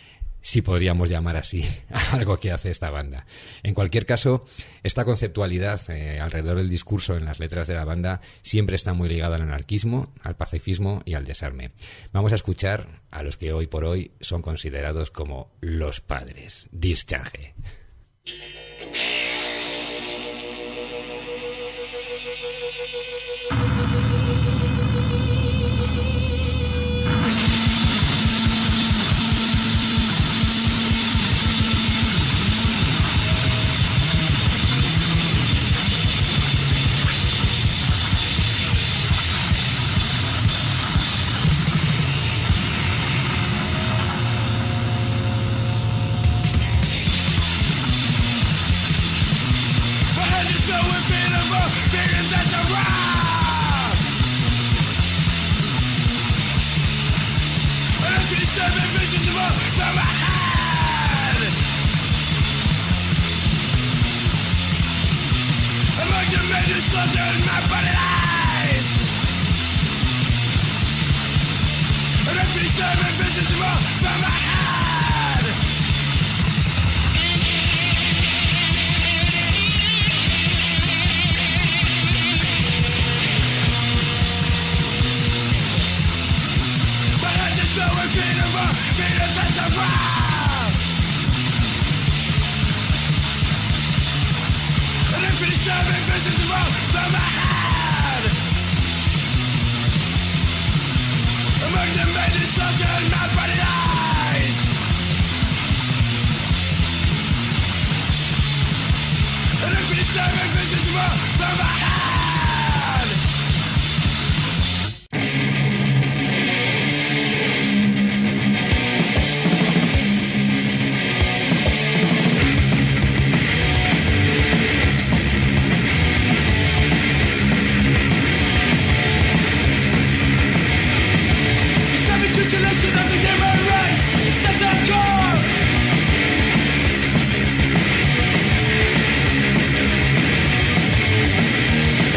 Si podríamos llamar así algo que hace esta banda. En cualquier caso, esta conceptualidad eh, alrededor del discurso en las letras de la banda siempre está muy ligada al anarquismo, al pacifismo y al desarme. Vamos a escuchar a los que hoy por hoy son considerados como los padres. Discharge. Set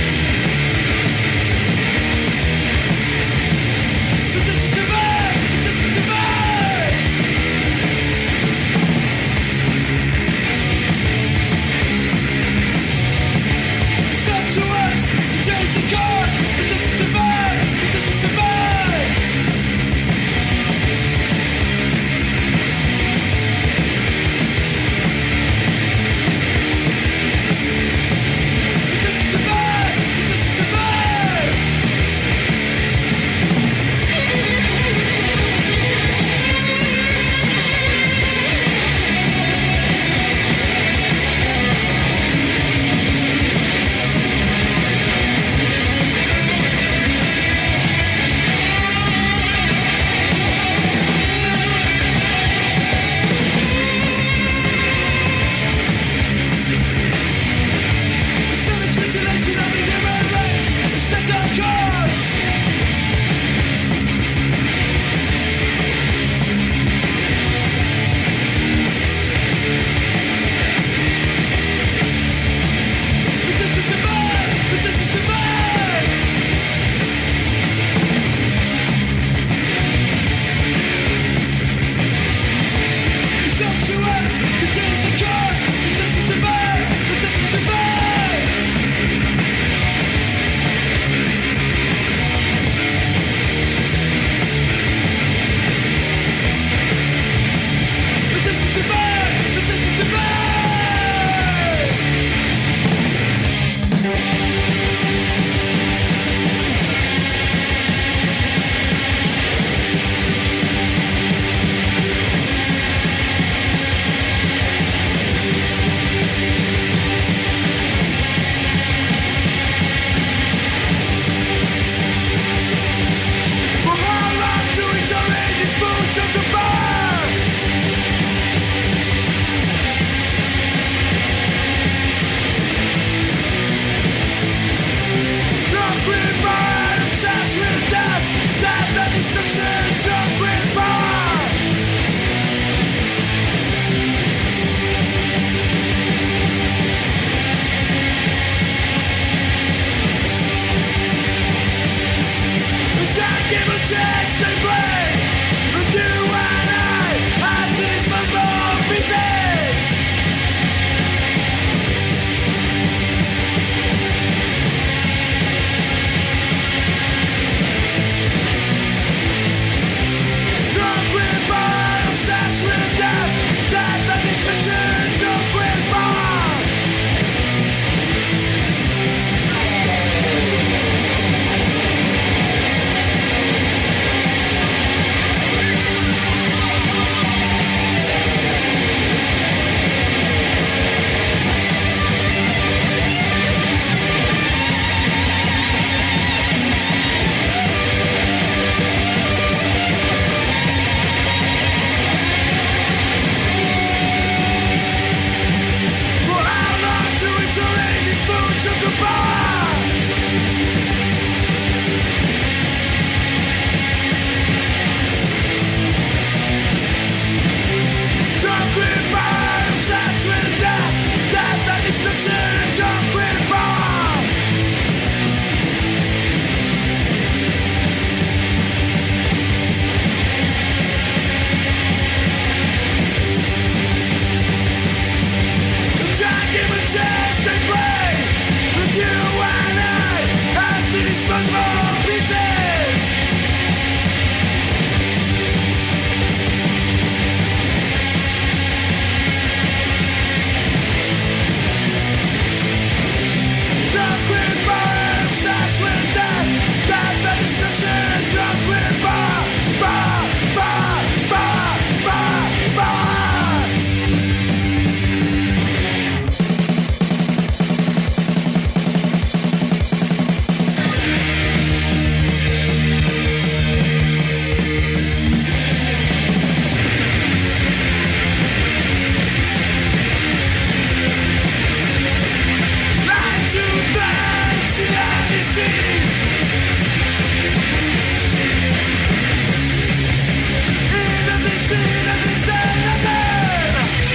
chest and brain. With you and I, as to disposable pieces. Drunk with power, obsessed with death, death and destruction. Drunk with power. For how long do we tolerate these fools of good power? Drunk with power, obsessed with death, death and destruction. Drunk with power. Attacking with chest and brain. With you and I, as to disposable pieces. Drunk with power, obsessed with death, death and destruction. Drunk with power, power, power, power, power, power. Like to thanks the unseen. Either they see that they say nothing.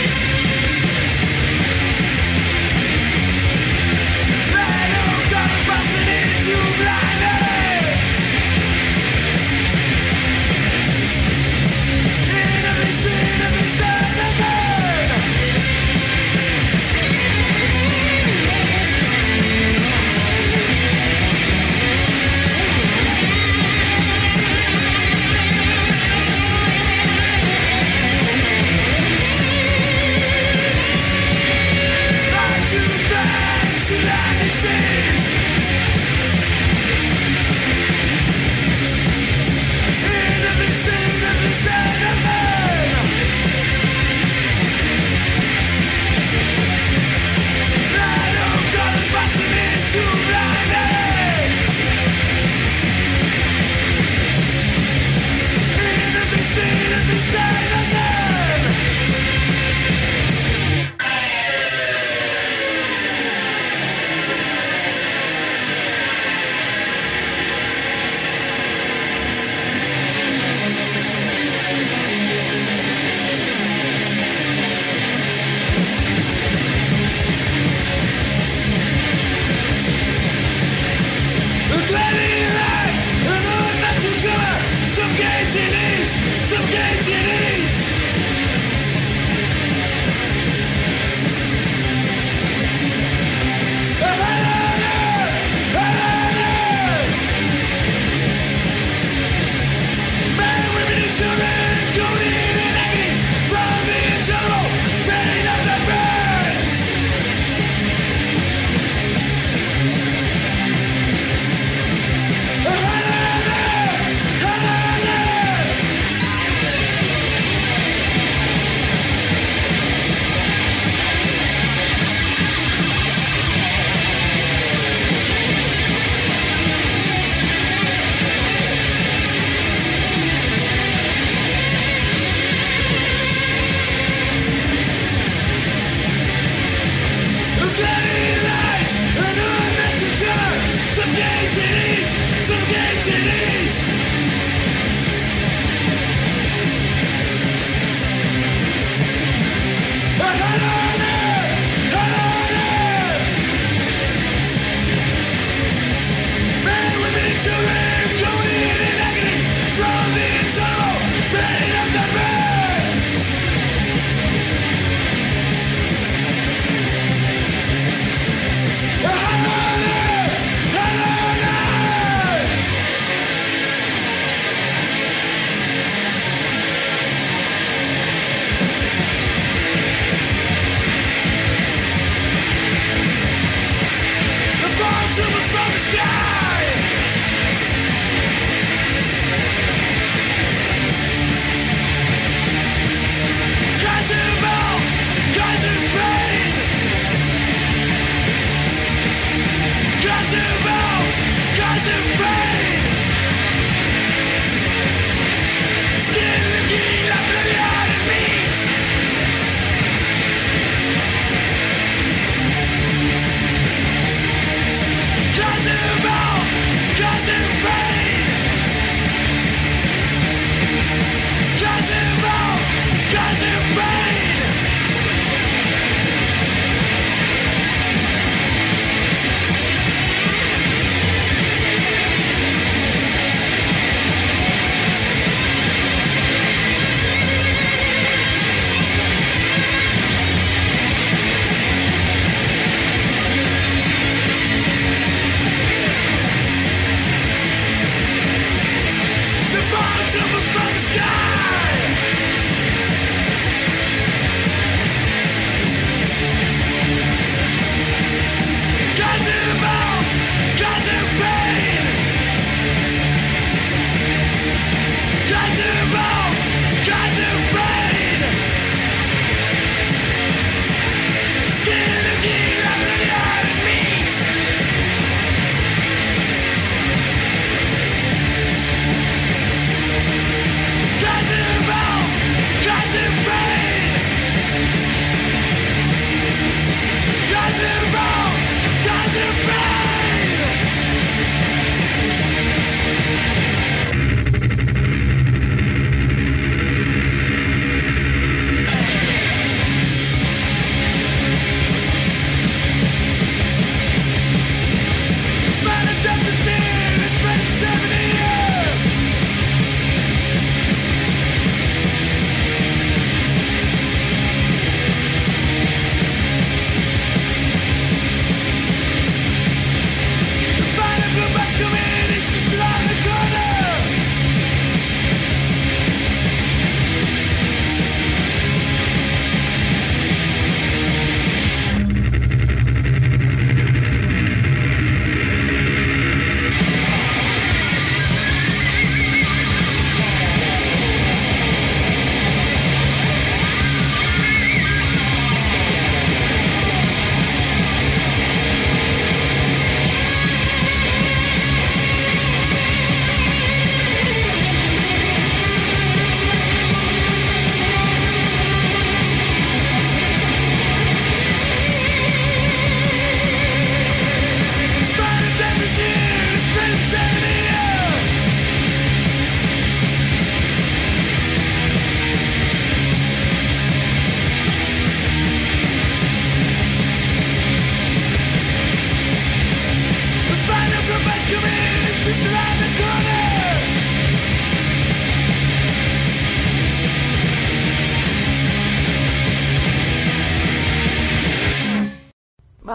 They don't come passing into blindness. Either they see that they say nothing. Like to thanks the unseen. Either they see that they say nothing. They don't come passing into blindness. Either they see that they say nothing. The glaring light, an unnatural tremor, suffocating heat, suffocating heat. Men, women, and children, coded in agony from the internal pain of their brains. Glaring light, an unnatural tremor, suffocating heat, suffocating heat. Men, women, and children, coded in agony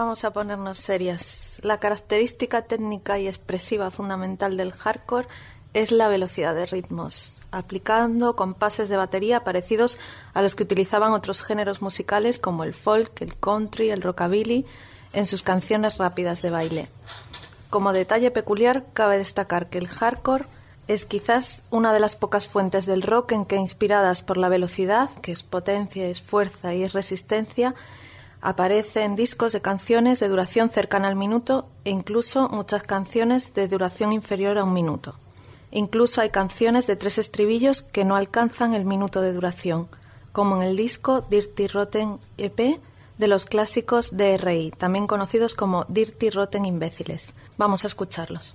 vamos a ponernos serias. La característica técnica y expresiva fundamental del hardcore es la velocidad de ritmos, aplicando compases de batería parecidos a los que utilizaban otros géneros musicales como el folk, el country, el rockabilly, en sus canciones rápidas de baile. Como detalle peculiar, cabe destacar que el hardcore es quizás una de las pocas fuentes del rock en que, inspiradas por la velocidad, que es potencia, es fuerza y es resistencia, aparecen discos de canciones de duración cercana al minuto e incluso muchas canciones de duración inferior a un minuto. Incluso hay canciones de tres estribillos que no alcanzan el minuto de duración, como en el disco Dirty Rotten E P de los clásicos D R I, también conocidos como Dirty Rotten Imbéciles. Vamos a escucharlos.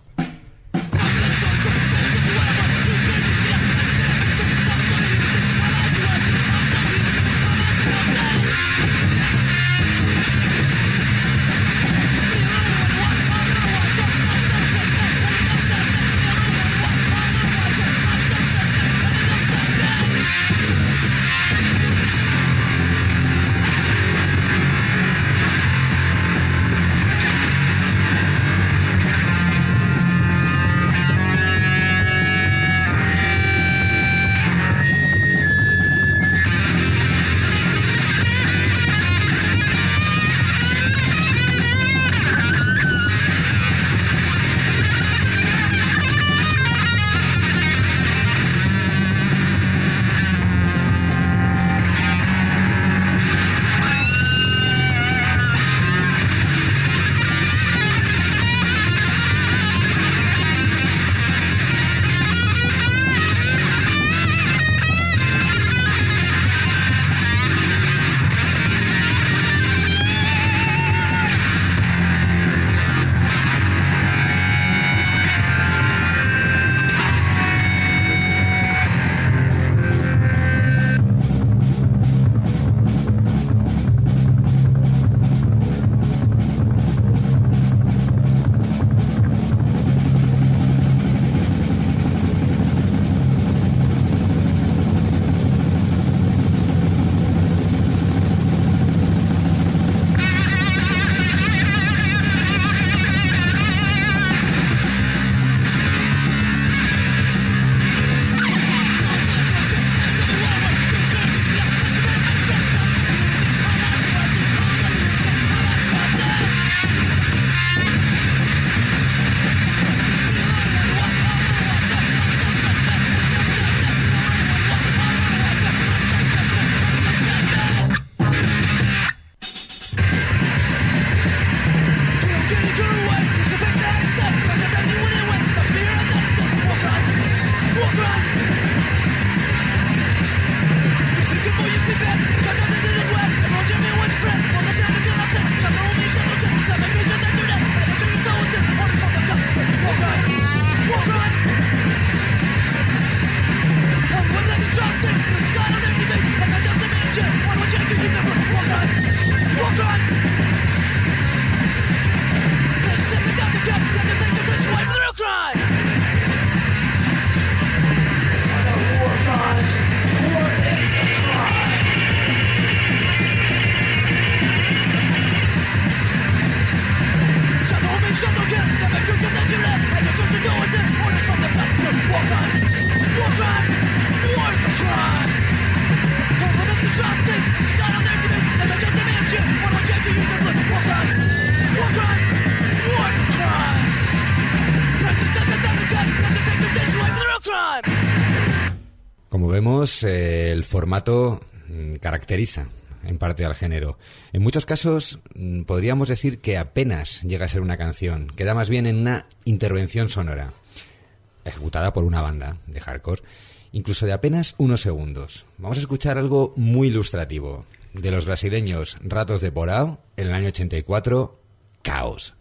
Como vemos, eh, el formato mm, caracteriza en parte al género. En muchos casos mm, podríamos decir que apenas llega a ser una canción, queda más bien en una intervención sonora, ejecutada por una banda de hardcore, incluso de apenas unos segundos. Vamos a escuchar algo muy ilustrativo de los brasileños Ratos de Porão, en el año ochenta y cuatro, Caos.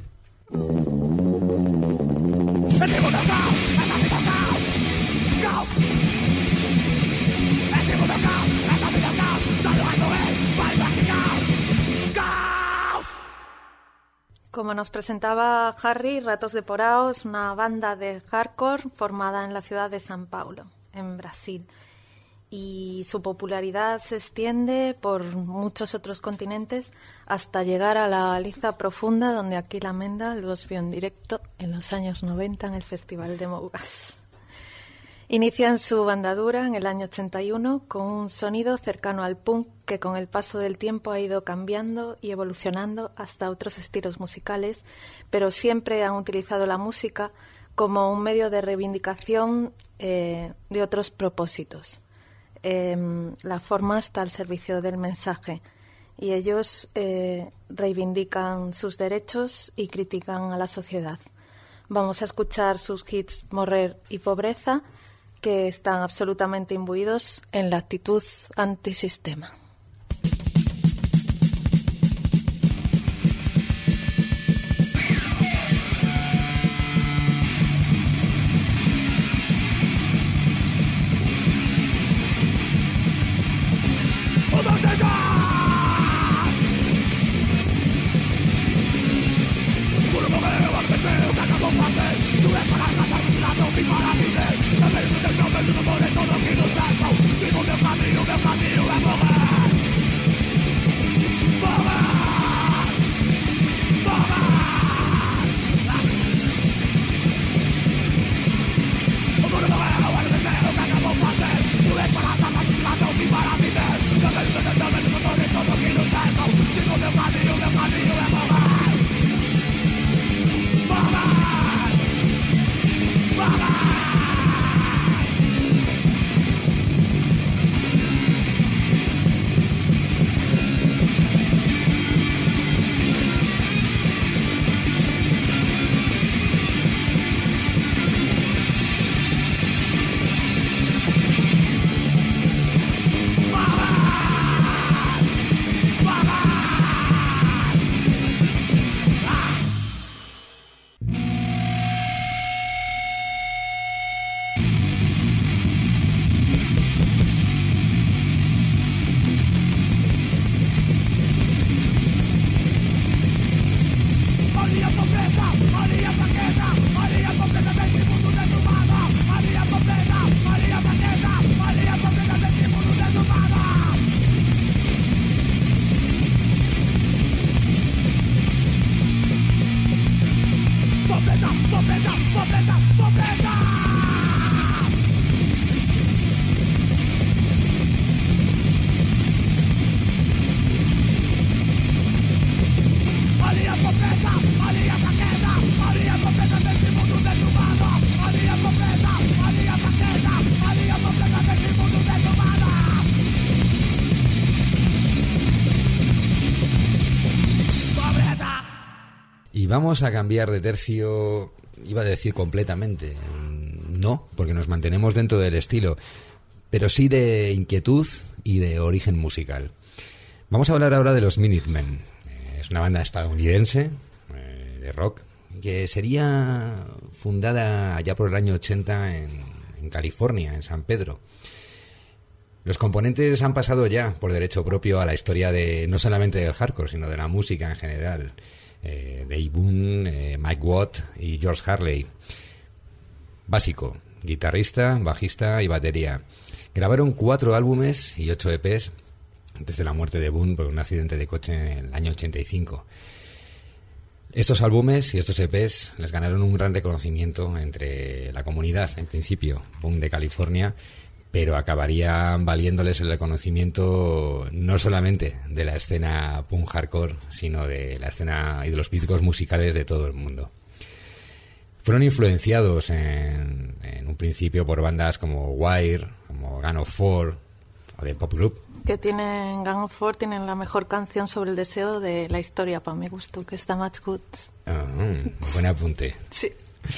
Como nos presentaba Harry, Ratos de Porão es una banda de hardcore formada en la ciudad de São Paulo, en Brasil. y su popularidad se extiende por muchos otros continentes hasta llegar a la Galiza profunda, donde Aquila Menda los vio en directo en los años noventa en el Festival de Mougas. Inician su andadura en el año ochenta y uno con un sonido cercano al punk que con el paso del tiempo ha ido cambiando y evolucionando hasta otros estilos musicales, pero siempre han utilizado la música como un medio de reivindicación eh, de otros propósitos. Eh, la forma está al servicio del mensaje y ellos eh, reivindican sus derechos y critican a la sociedad. Vamos a escuchar sus hits Morrer y Pobreza, que están absolutamente imbuidos en la actitud antisistema. Vamos a cambiar de tercio, iba a decir completamente, no, porque nos mantenemos dentro del estilo, pero sí de inquietud y de origen musical. Vamos a hablar ahora de los Minutemen. Es una banda estadounidense eh, de rock que sería fundada allá por el año ochenta en, en California, en San Pedro. Los componentes han pasado ya por derecho propio a la historia de no solamente del hardcore, sino de la música en general. Eh, Dave Boone, eh, Mike Watt y George Harley. Básico, guitarrista, bajista y batería. Grabaron cuatro álbumes y ocho E Pes desde la muerte de Boone por un accidente de coche en el año ochenta y cinco. Estos álbumes y estos E Pes les ganaron un gran reconocimiento entre la comunidad, en principio, Boone de California, pero acabarían valiéndoles el reconocimiento no solamente de la escena punk hardcore, sino de la escena y de los críticos musicales de todo el mundo. Fueron influenciados en, en un principio por bandas como Wire, como Gun of Four o de Pop Group. Que tienen, Gun of Four tienen la mejor canción sobre el deseo de la historia, para mi gusto, que es The Match Goods. Ah, buen apunte. Sí.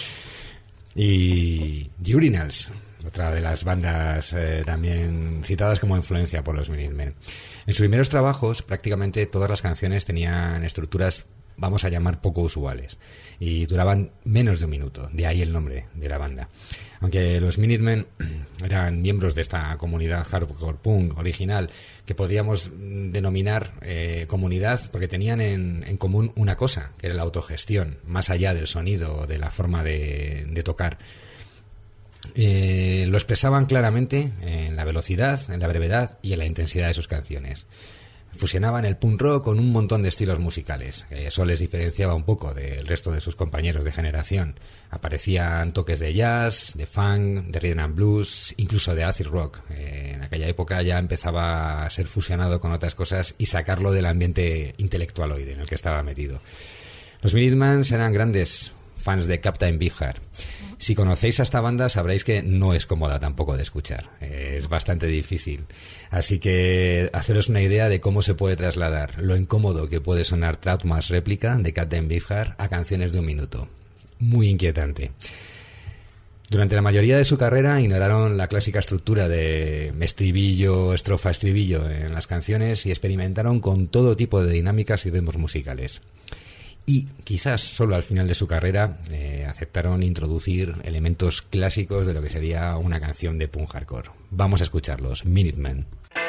Y The Urinals, otra de las bandas eh, también citadas como influencia por los Minutemen. En sus primeros trabajos prácticamente todas las canciones tenían estructuras, vamos a llamar, poco usuales y duraban menos de un minuto, de ahí el nombre de la banda. Aunque los Minutemen eran miembros de esta comunidad hardcore punk original que podríamos denominar eh, comunidad porque tenían en, en común una cosa, que era la autogestión, más allá del sonido o de la forma de, de tocar. Eh, lo expresaban claramente en la velocidad, en la brevedad y en la intensidad de sus canciones. Fusionaban el punk rock con un montón de estilos musicales. Eso les diferenciaba un poco del resto de sus compañeros de generación. Aparecían toques de jazz, de funk, de rhythm and blues, incluso de acid rock. Eh, en aquella época ya empezaba a ser fusionado con otras cosas y sacarlo del ambiente intelectualoide en el que estaba metido. Los Minutemen eran grandes fans de Captain Beefheart. Si conocéis a esta banda sabréis que no es cómoda tampoco de escuchar, eh, es bastante difícil. Así que haceros una idea de cómo se puede trasladar lo incómodo que puede sonar Trautmann's réplica de Captain Beefheart a canciones de un minuto. Muy inquietante. Durante la mayoría de su carrera ignoraron la clásica estructura de estribillo, estrofa, estribillo en las canciones y experimentaron con todo tipo de dinámicas y ritmos musicales. Y quizás solo al final de su carrera eh, aceptaron introducir elementos clásicos de lo que sería una canción de punk hardcore. Vamos a escucharlos, Minutemen.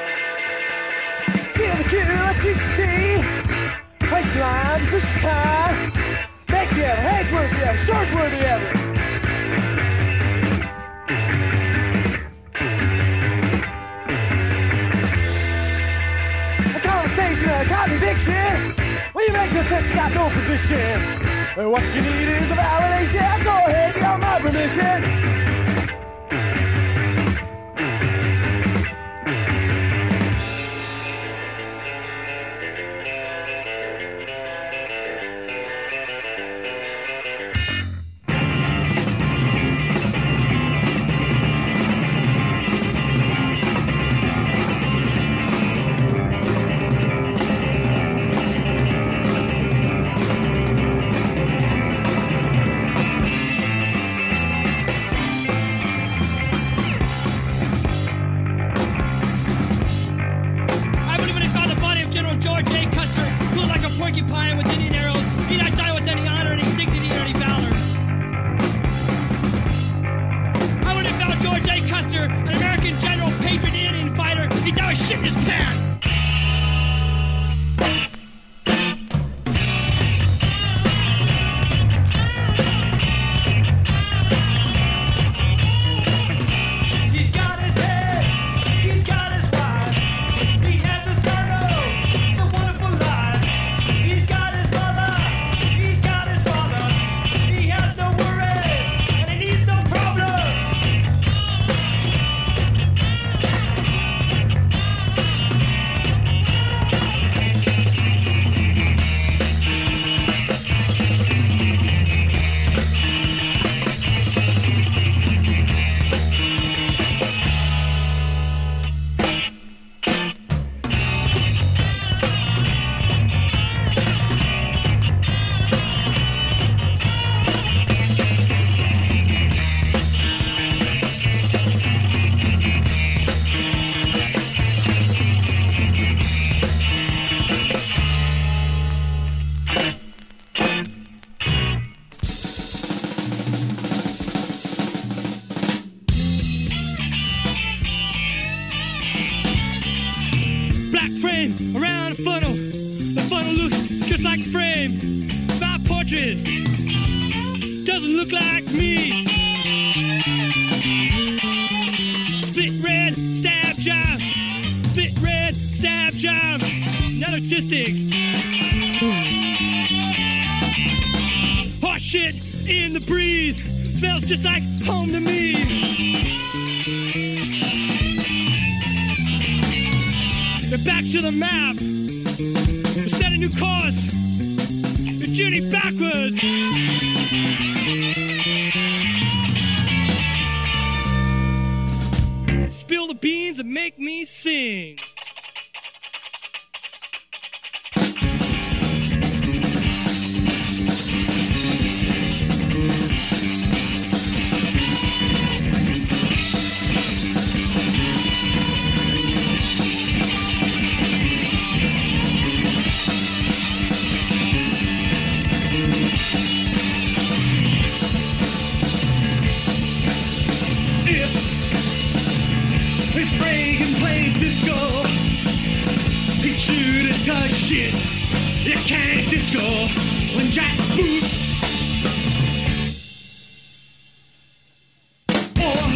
Well, you make no sense, you got no position. And what you need is a validation. Go ahead, get on my permission. Or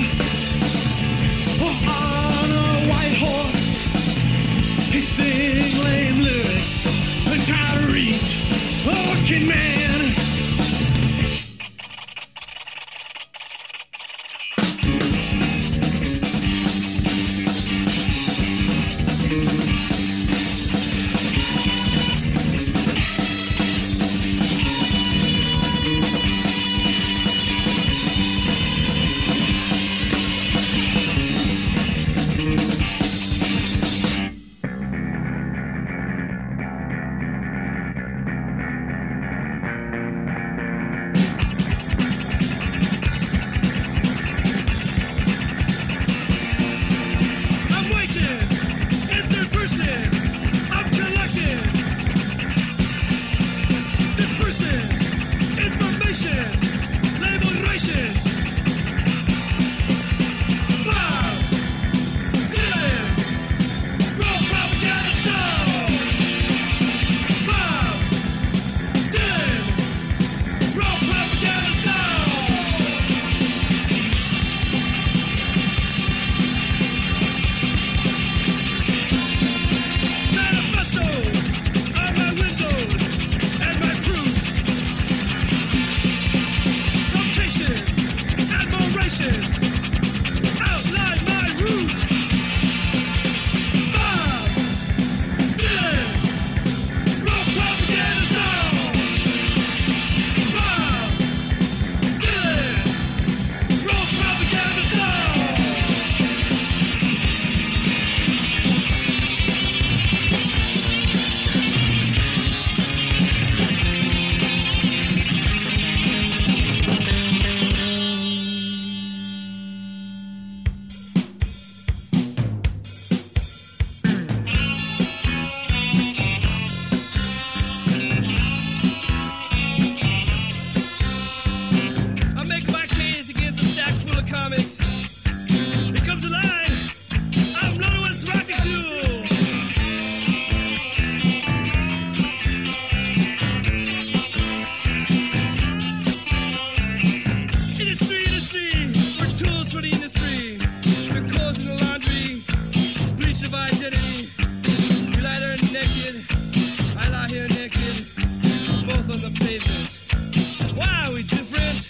the pavement. Why are we different?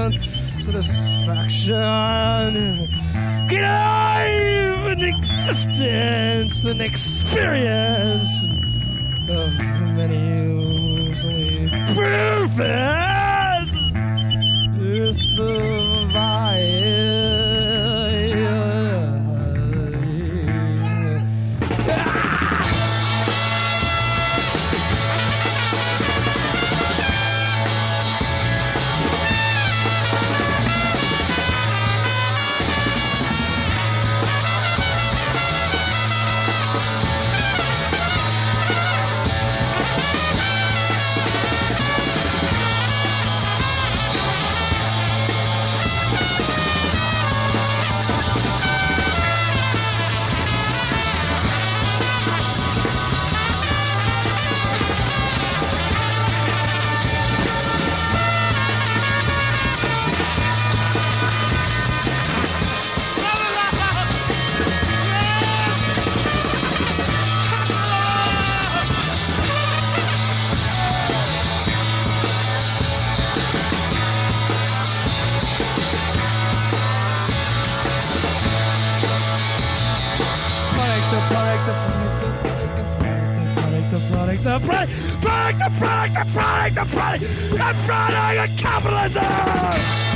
satisfaction. Get alive in existence and experience of many only purpose to survive. The product, product, the product, the product, the product, the product of capitalism!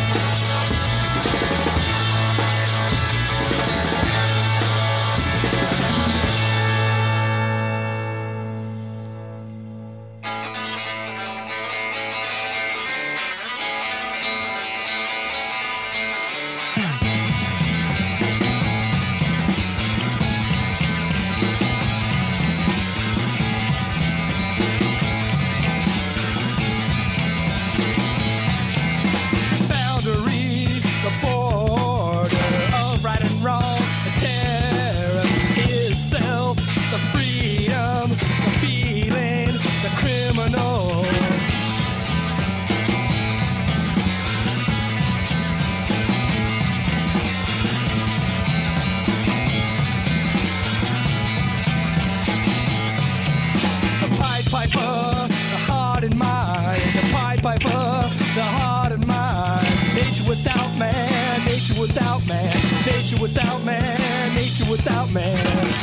Without man, nature without man, nature without man, nature without man.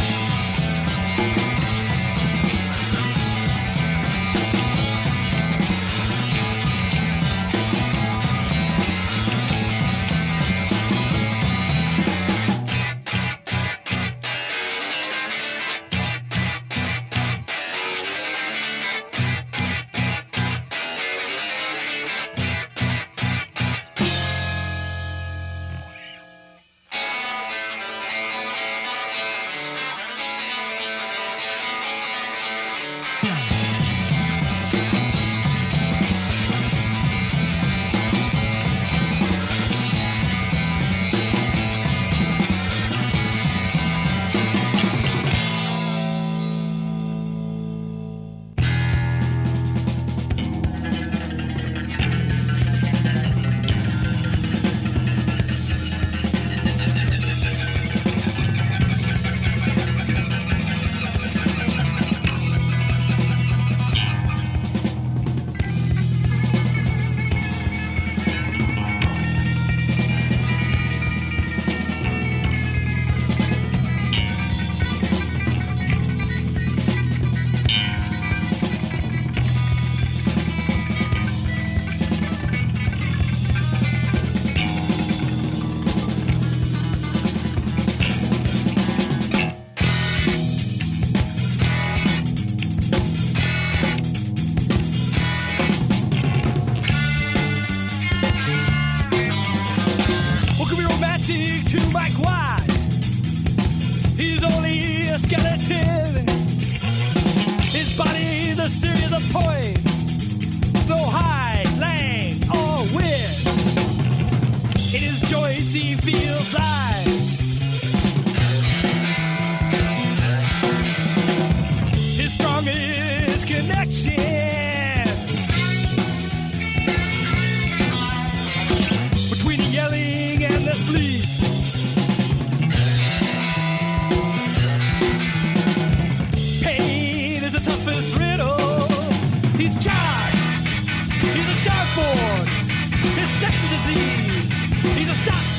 He's charged. He's a dark board. His sex is disease.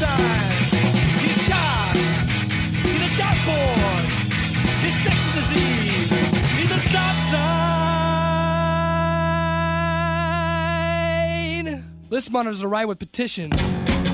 sign. He's charged. He's a dartboard. He's sex and disease. He's a stop sign. List monitors are right with petition. I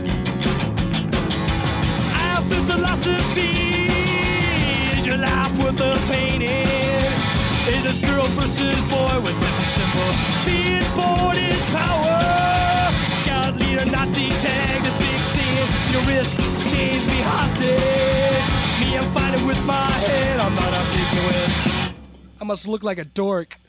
have this philosophy. Is your life worth the painting? Is this girl versus boy with different symbol? Being bored is power. Scout leader, Nazi tag, this big sin. Your risk, change me hostage. Me, I'm fighting with my head. I'm not ambiguous. I must look like a dork.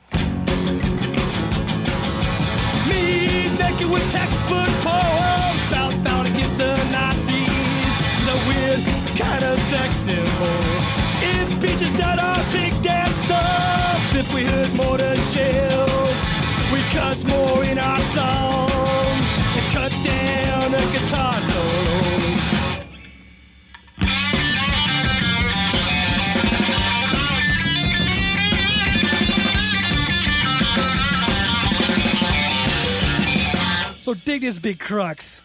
Me, naked with textbook poems. Spout found against the Nazis. The weird kind of sex symbol. In speeches that are big damn stumps. If we heard mortar shells, we cuss more in our songs and cut down the guitar solos. So dig this big crux.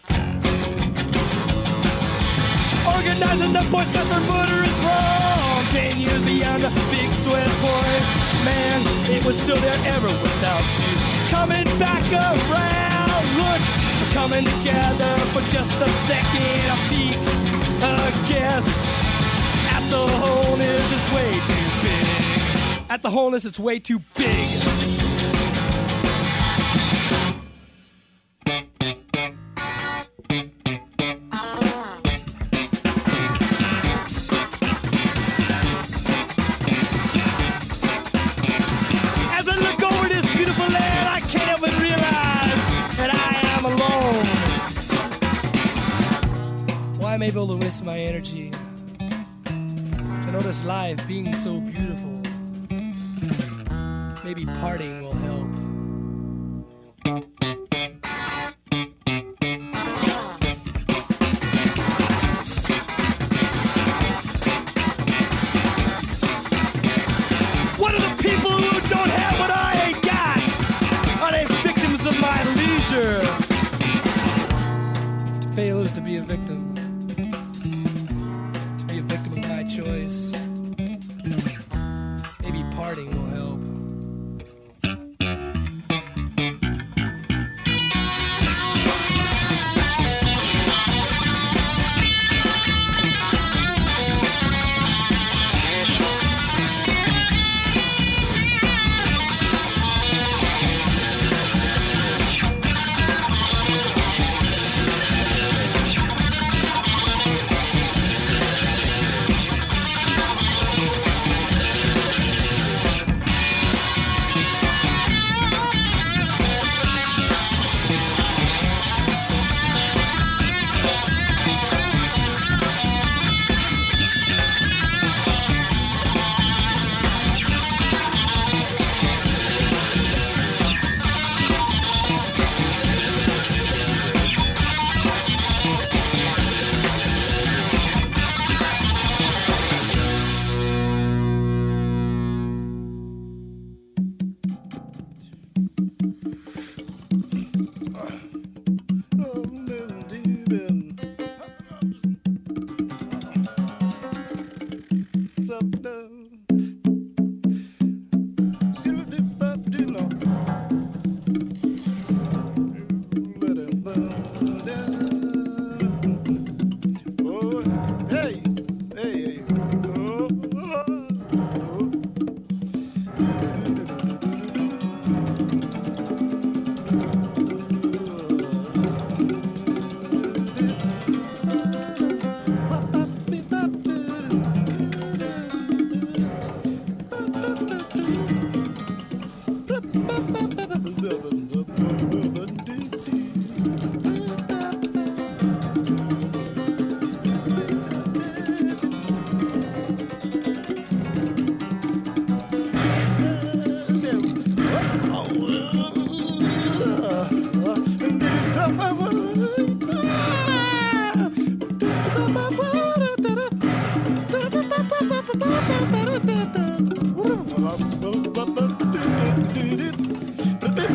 Organizing the Boy Scouts for murder is wrong. Ten years beyond the big sweat point. Man, it was still there ever without you. Coming back around. Look, we're coming together for just a second. A peek, a guess. At the wholeness, it's way too big. At the wholeness, it's way too big. I'm able to waste my energy to notice life being so beautiful. Maybe parting will help. What are the people who don't have what I ain't got? Are they victims of my leisure? To fail is to be a victim. Choice. Maybe parting will help.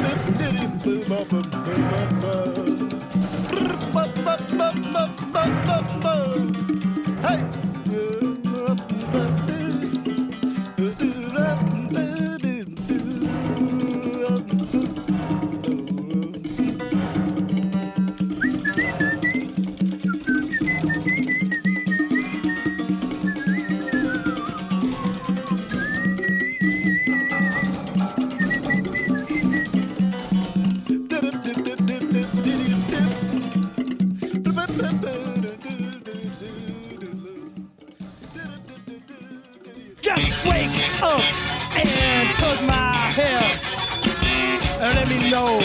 Ba ba ba ba ba ba ba ba ba ba Just wake up and tug my hair and let me know.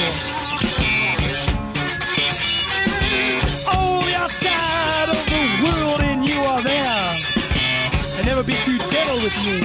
On the outside of the world and you are there. And never be too gentle with me.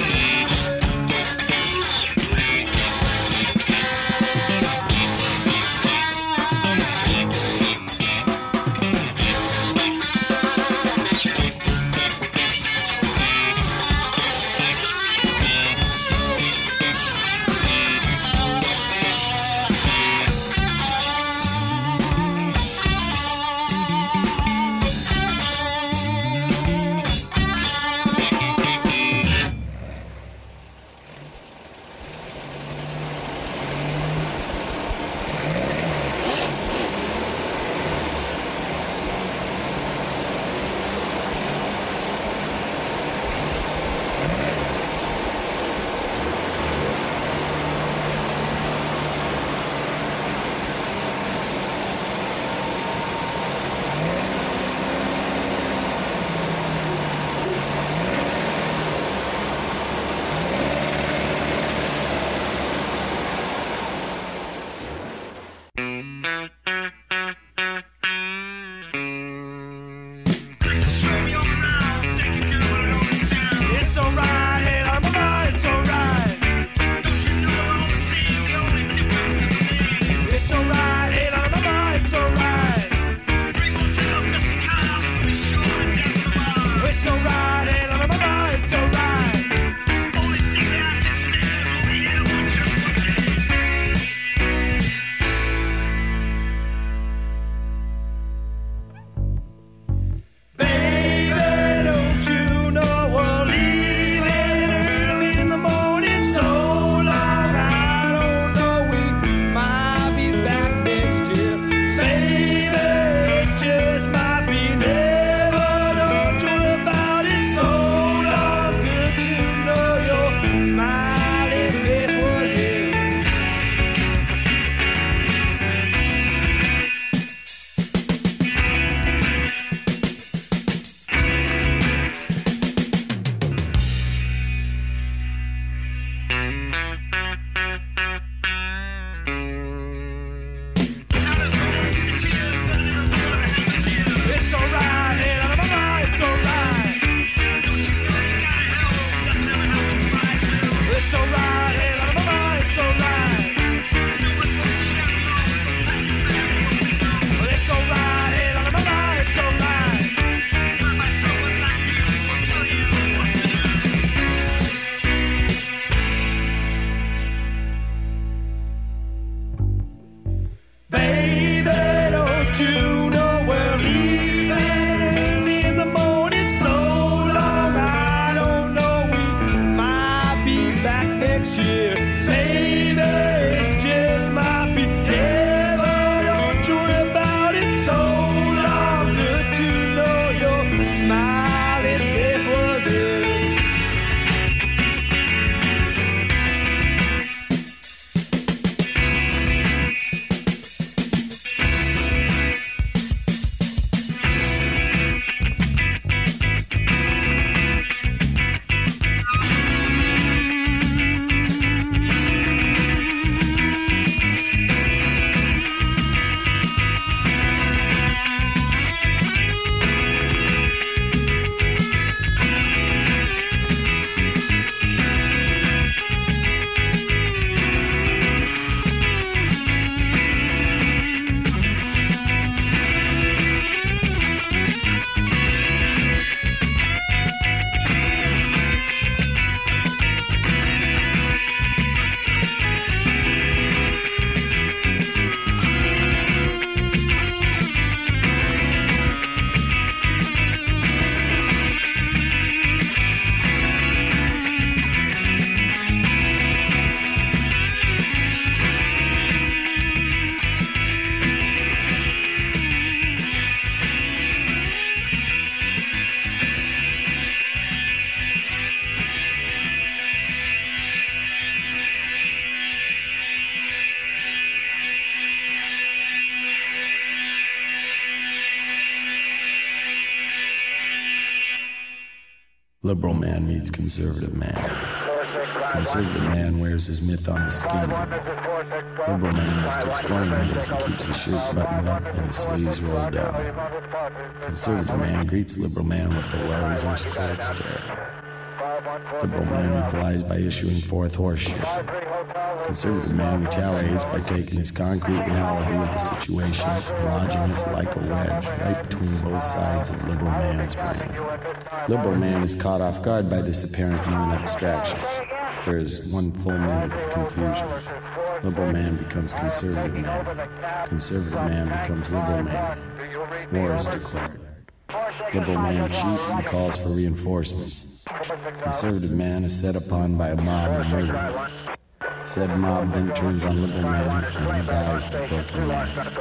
Liberal man meets conservative man. Conservative man wears his myth on his skin. Liberal man has to explain it as he keeps his shirt buttoned up and his sleeves rolled down. Conservative man greets liberal man with a well-rehearsed cold stare. Liberal man replies by issuing forth horseshit. Conservative man retaliates by taking his concrete reality of the situation and lodging it like a wedge right between both sides of liberal man's brain. Liberal man is caught off guard by this apparent non-abstraction. There is one full minute of confusion. Liberal man becomes conservative man. Conservative man becomes liberal man. War is declared. Liberal man cheats and calls for reinforcements. Conservative man is set upon by a mob and murdered. Said mob then turns on liberal man and he dies a broken man.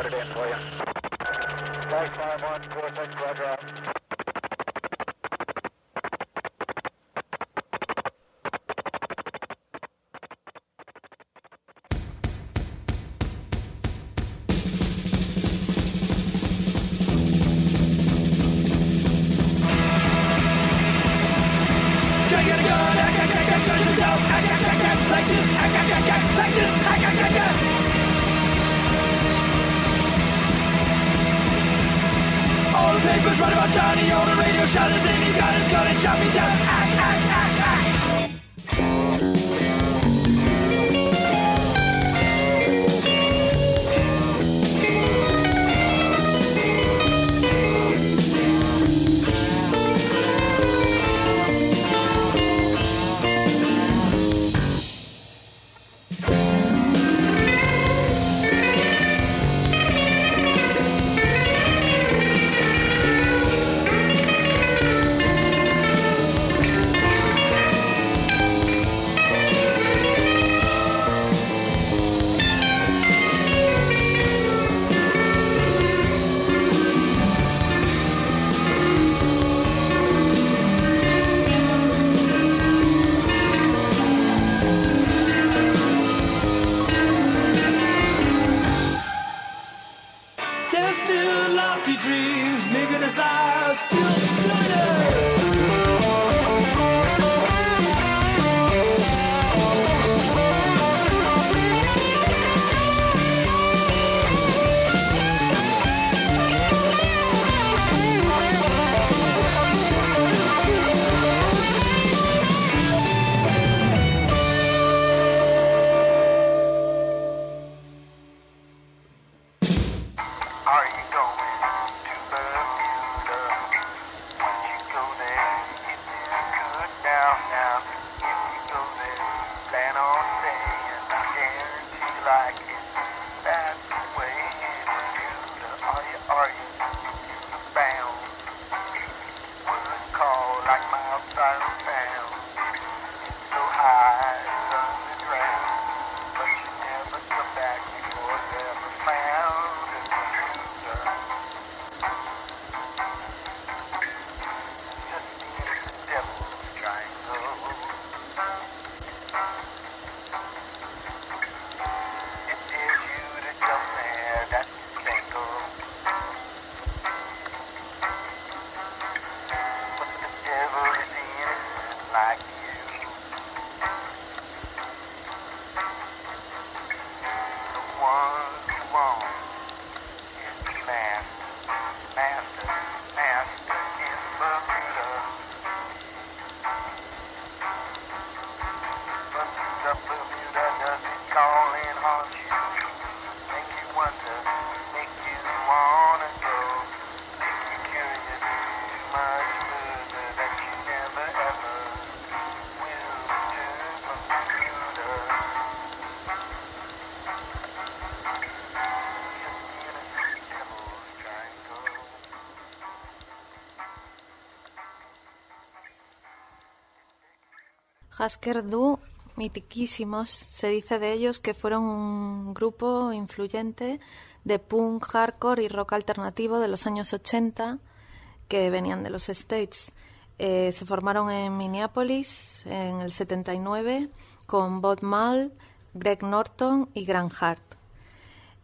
All the papers write about Johnny, all the radio shout his name, he got his gun and shot me down. Act, act, act, act. Husker Du, mitiquísimos, se dice de ellos que fueron un grupo influyente de punk, hardcore y rock alternativo de los años ochenta que venían de los States. Eh, se formaron en Minneapolis en el setenta y nueve con Bob Maul, Greg Norton y Grant Hart.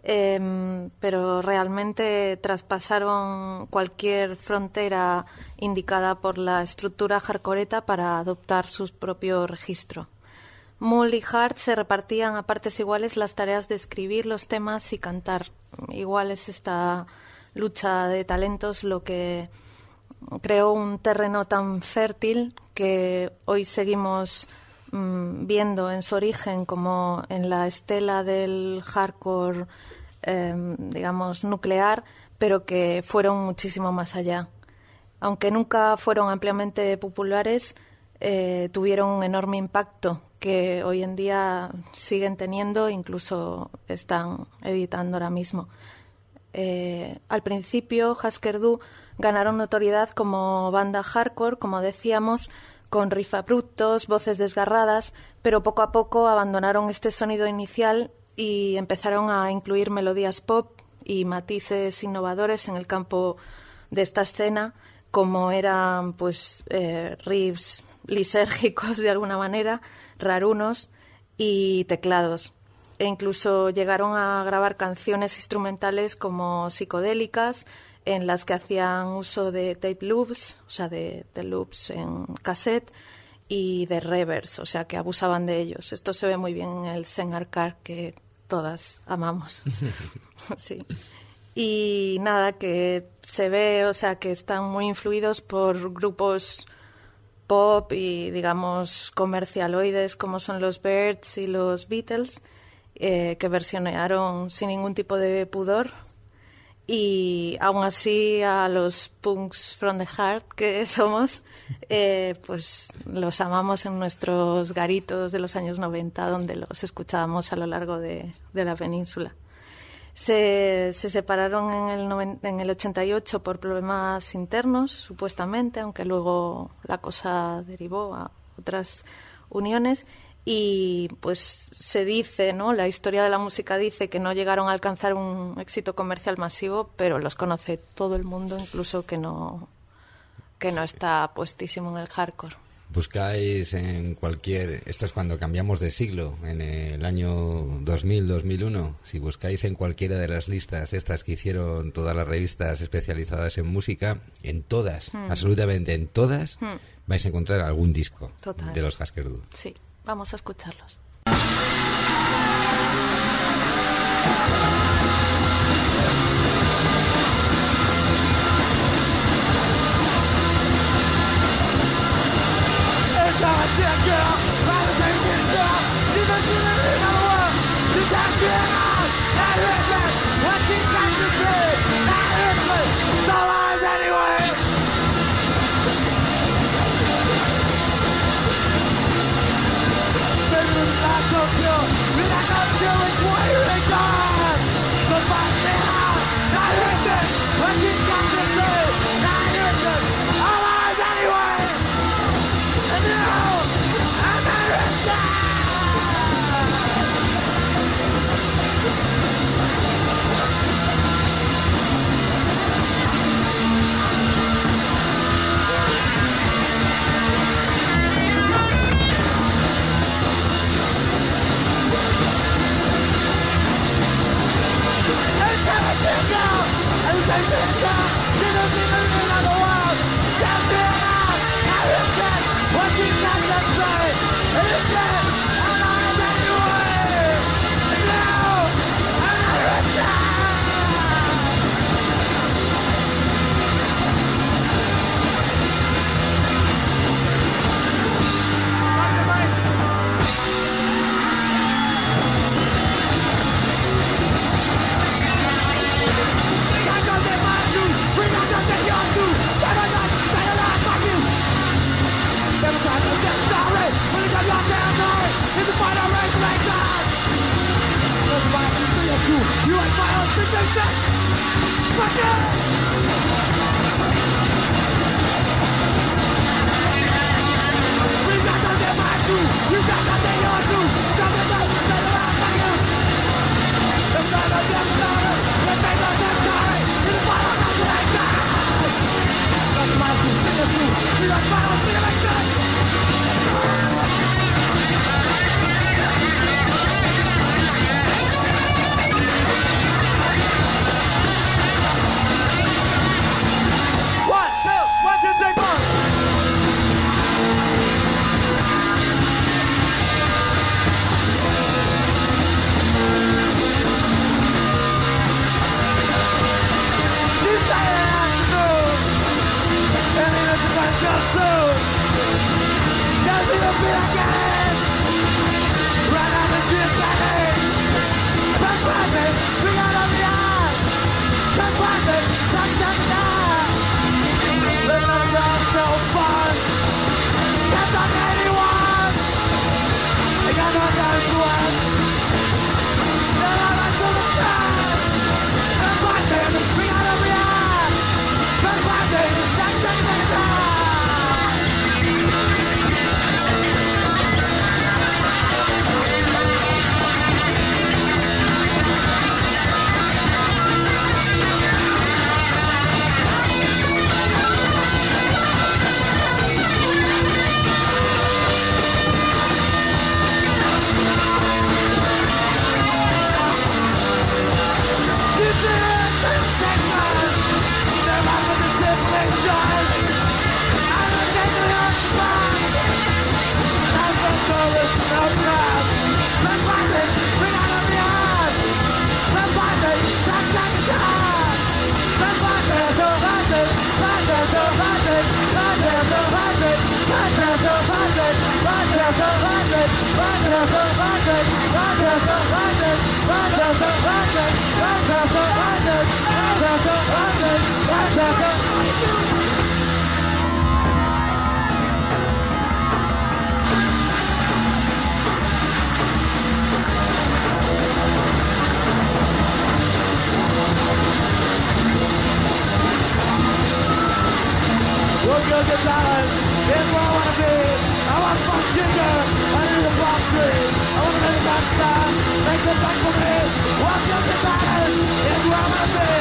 eh, pero realmente traspasaron cualquier frontera indicada por la estructura hardcoreta para adoptar su propio registro. Mould y Hart se repartían a partes iguales las tareas de escribir los temas y cantar. Igual es esta lucha de talentos lo que creó un terreno tan fértil que hoy seguimos mmm, viendo en su origen como en la estela del hardcore, eh, digamos, nuclear, pero que fueron muchísimo más allá. Aunque nunca fueron ampliamente populares, eh, tuvieron un enorme impacto que hoy en día siguen teniendo, incluso están editando ahora mismo. Eh, al principio, Husker Du ganaron notoriedad como banda hardcore, como decíamos, con riffs abruptos, voces desgarradas, pero poco a poco abandonaron este sonido inicial y empezaron a incluir melodías pop y matices innovadores en el campo de esta escena, como eran pues eh, riffs lisérgicos de alguna manera, rarunos y teclados. E incluso llegaron a grabar canciones instrumentales como psicodélicas, en las que hacían uso de tape loops, o sea, de, de loops en cassette, y de reverbs, o sea, que abusaban de ellos. Esto se ve muy bien en el Zen Arcade, que todas amamos. Sí. Y nada, que se ve, o sea, que están muy influidos por grupos pop y, digamos, comercialoides, como son los Byrds y los Beatles, eh, que versionearon sin ningún tipo de pudor. Y aún así a los punks from the heart que somos, eh, pues los amamos en nuestros garitos de los años noventa, donde los escuchábamos a lo largo de, de la península. Se, se separaron en el, noven, en el ochenta y ocho por problemas internos, supuestamente, aunque luego la cosa derivó a otras uniones. Y pues se dice, ¿no? La historia de la música dice que no llegaron a alcanzar un éxito comercial masivo, pero los conoce todo el mundo, incluso que no, que no está puestísimo en el hardcore. Buscáis en cualquier... Esto es cuando cambiamos de siglo, en el año dos mil, dos mil uno. Si buscáis en cualquiera de las listas estas que hicieron todas las revistas especializadas en música, en todas, hmm. absolutamente en todas, hmm. vais a encontrar algún disco Total. de los Husker Du. Sí. Vamos a escucharlos. We'll go get dollars, here's where I wanna be. I want some ginger, I need a palm tree. I wanna make a back star, make the back for me. We'll go get dollars, here's where I wanna be.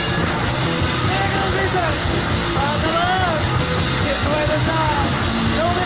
No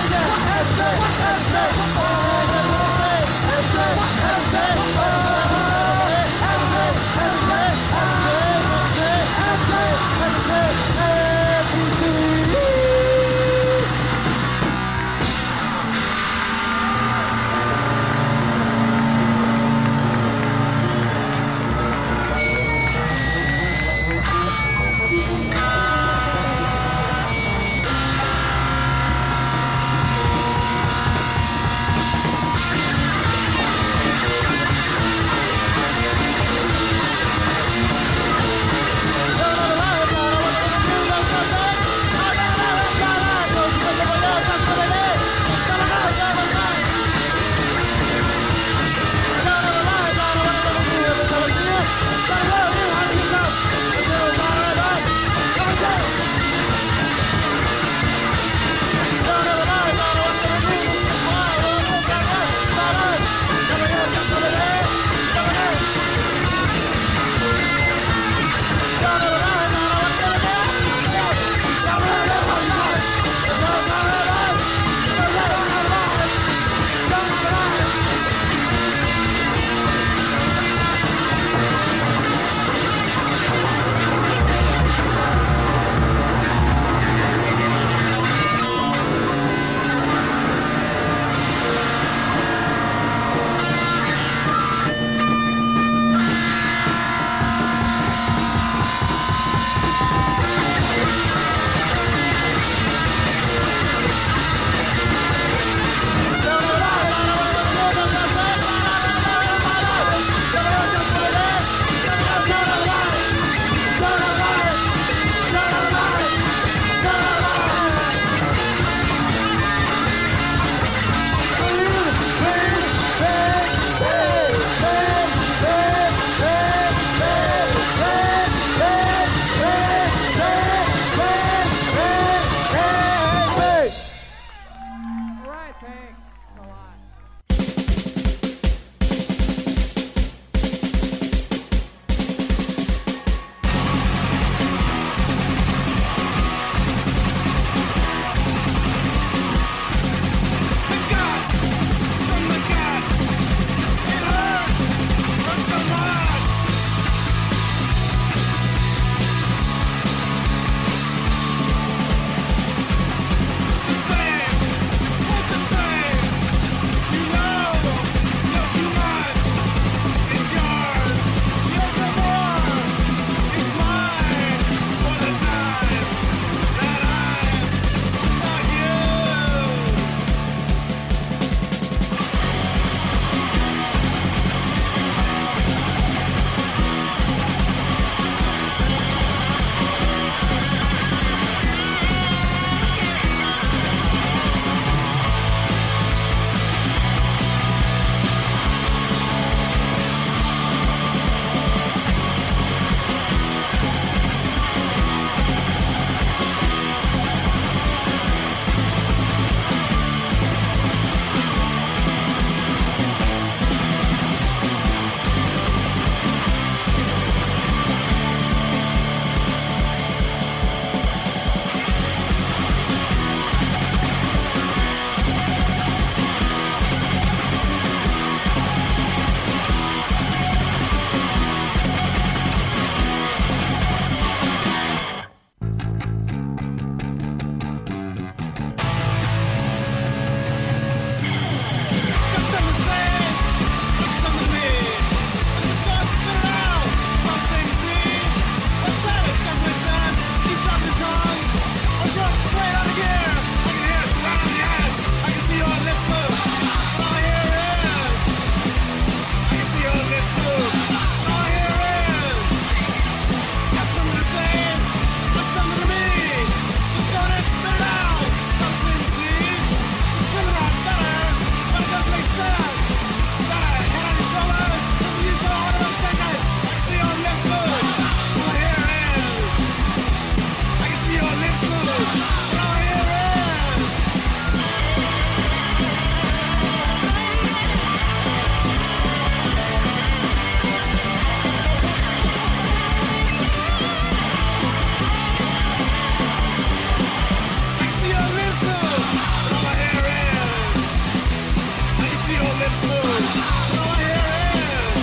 lips move. All I hear is,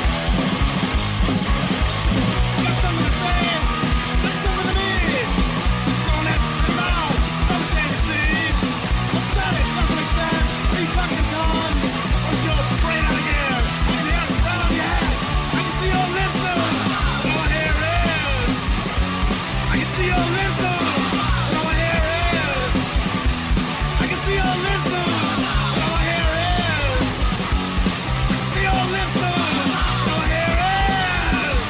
I got something to say, got something to need. Just go next to the mouth, some say to see. I'm sorry, it doesn't make sense. Are you talking Tom? Or is your brain out of gear? And you have around your head. I can see your lips move. All I hear is, I can see your lips move. All I hear is, I can see your lips move. All I hear is, I can see your lips move. All I hear is.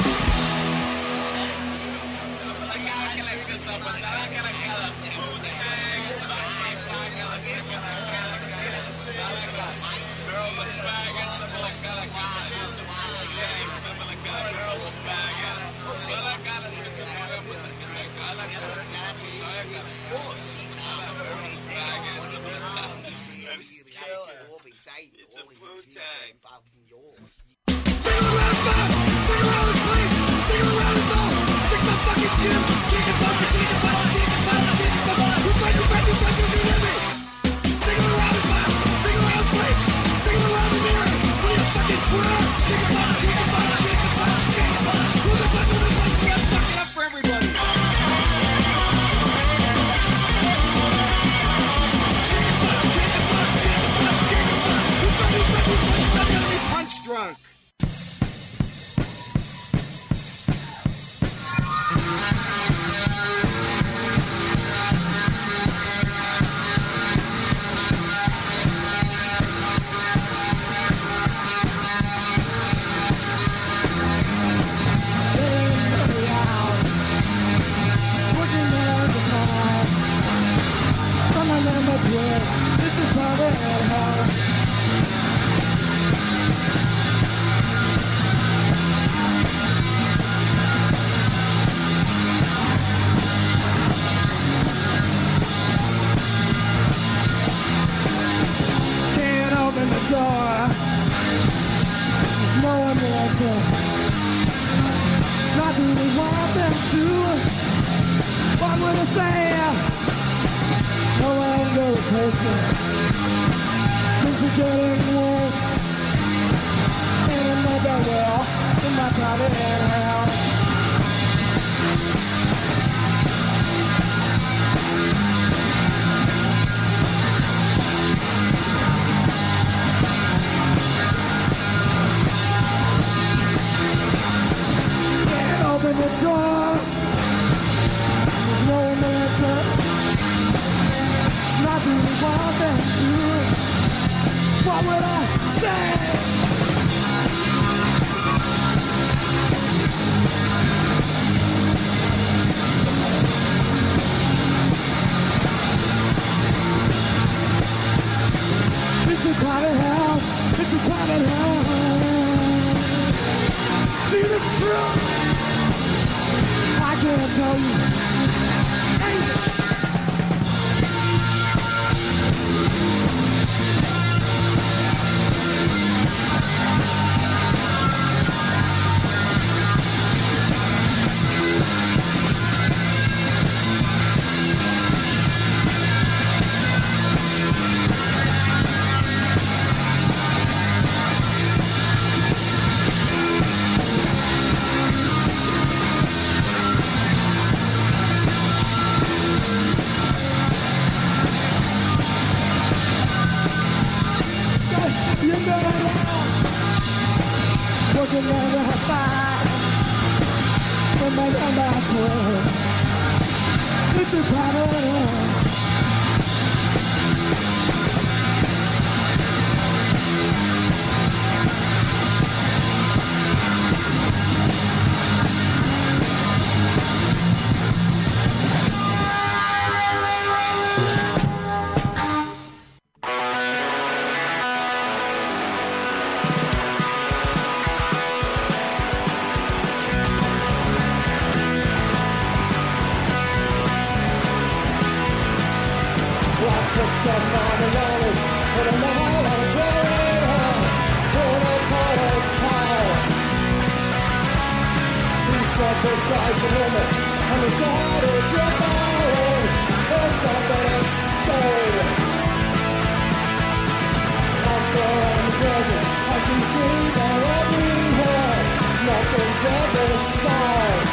Punch drunk. Can't open the door. There's no one there to. It's not who we want them to. What would I say? No one go replacing. Things are getting worse. And I know that well in my private hell. Can't open the door. There's no one there to. It's not who we want them to. What would I say? It's a private hell. It's a private hell. See the truth. I can't tell you. Hey. You know that working around the five from my number twelve. It's a private hell. The sky's the limit, and it's all it's about. It's all but a stay. Out there on the day. nothing's ever solved.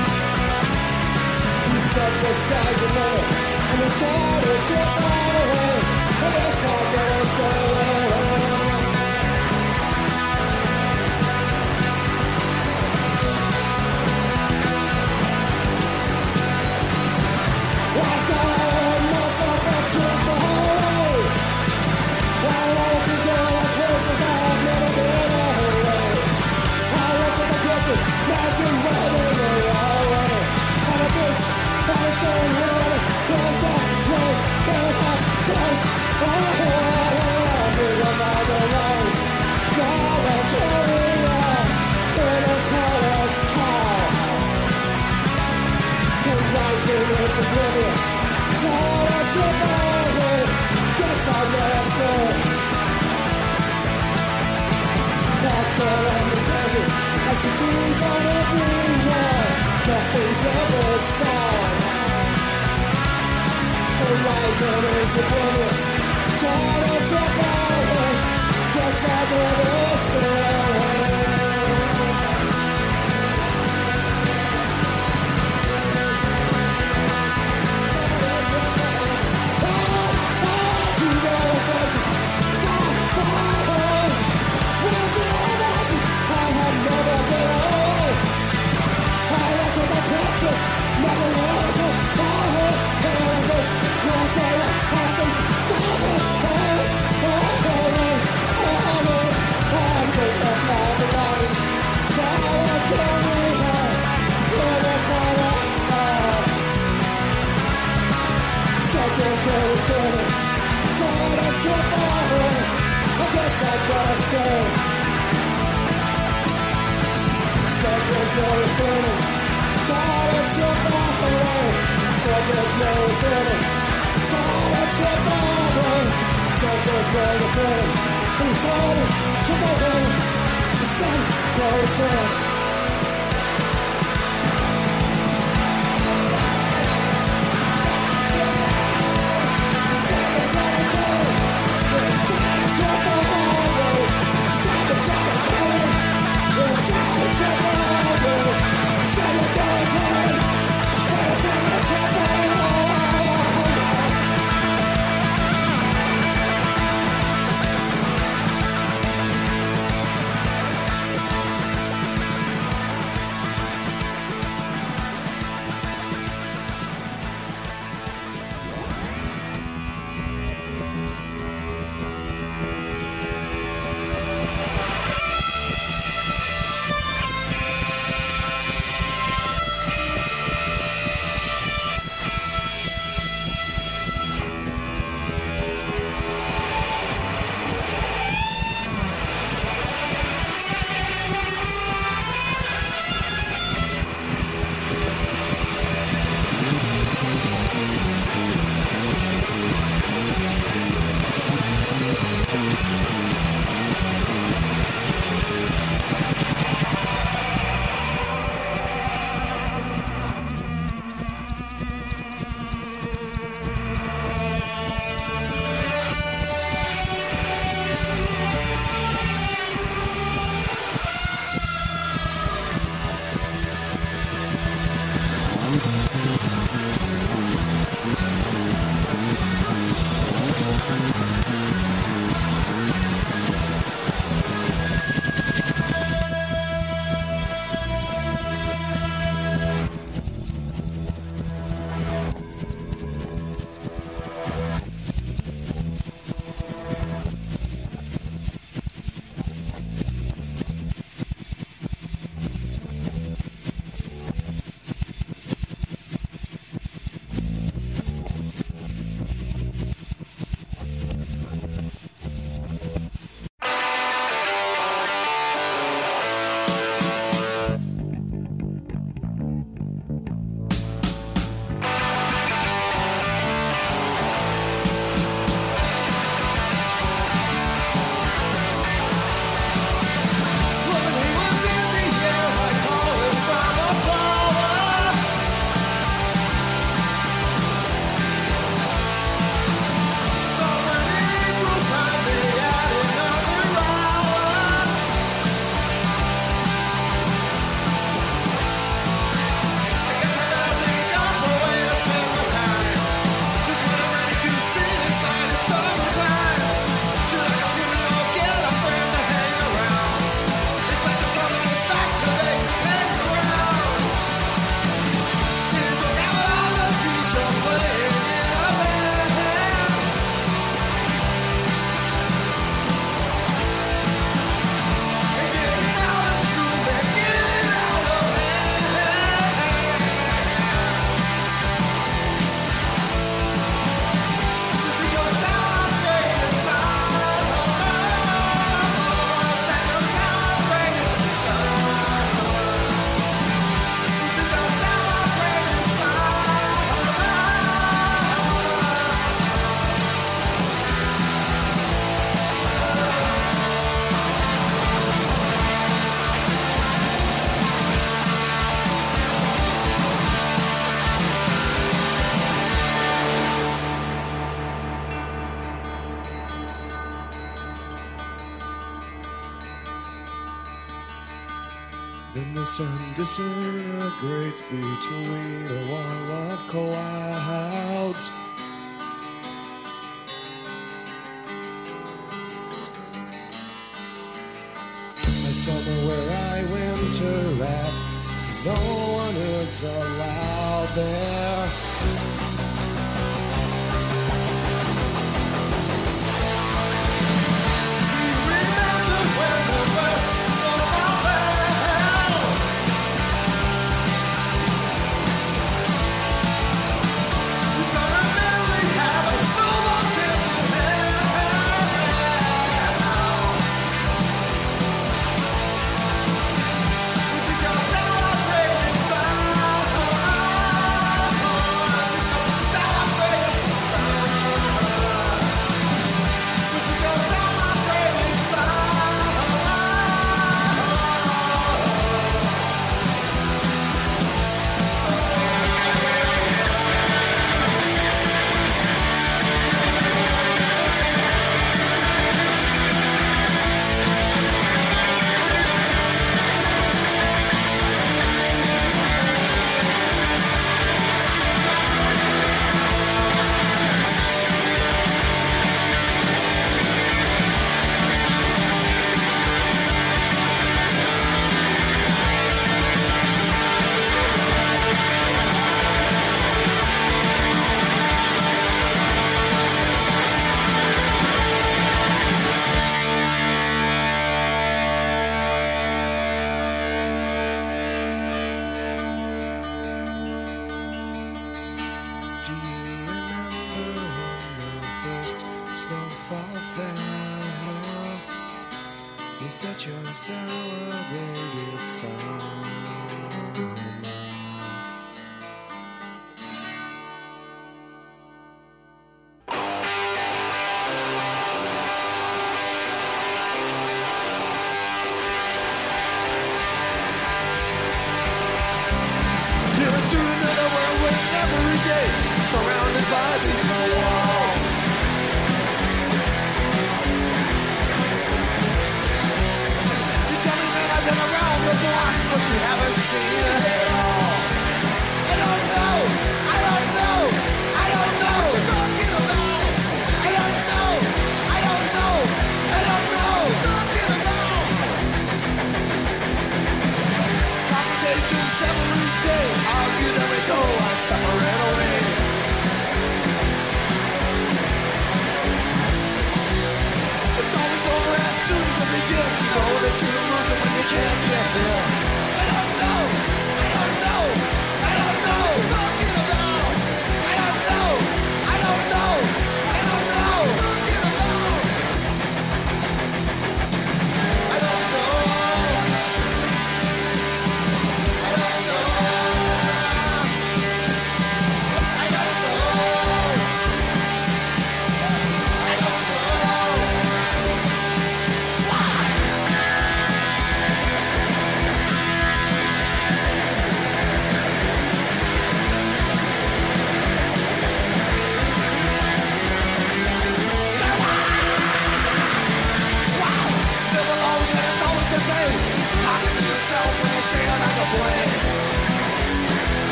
He said the sky's the limit, and it's harder to fly away. I guess I gotta stay away. I got myself a trip away. I wanted to go to places I've never been away. I look at the pictures, imagine where they were already. On a beach, by the same river, close up, late, they have close. Oh, every one of the lights, now they carry on in a colored car. Horizon is oblivious, so I trip over. Guess I lost it. Back there on the desert, I see trees on every wall. Nothing's ever solved. Horizon is oblivious, so I trip over. Guess I lost it. There's no returning, tired of trip away. I guess I gotta stay. Said there's no returning, tired of trip away. Said there's no returning, tired of trip away. Said there's no returning, tired of trip away. Said no returning. Then the sun disintegrates between a wall of clouds. A summer where I winter at, no one is allowed there.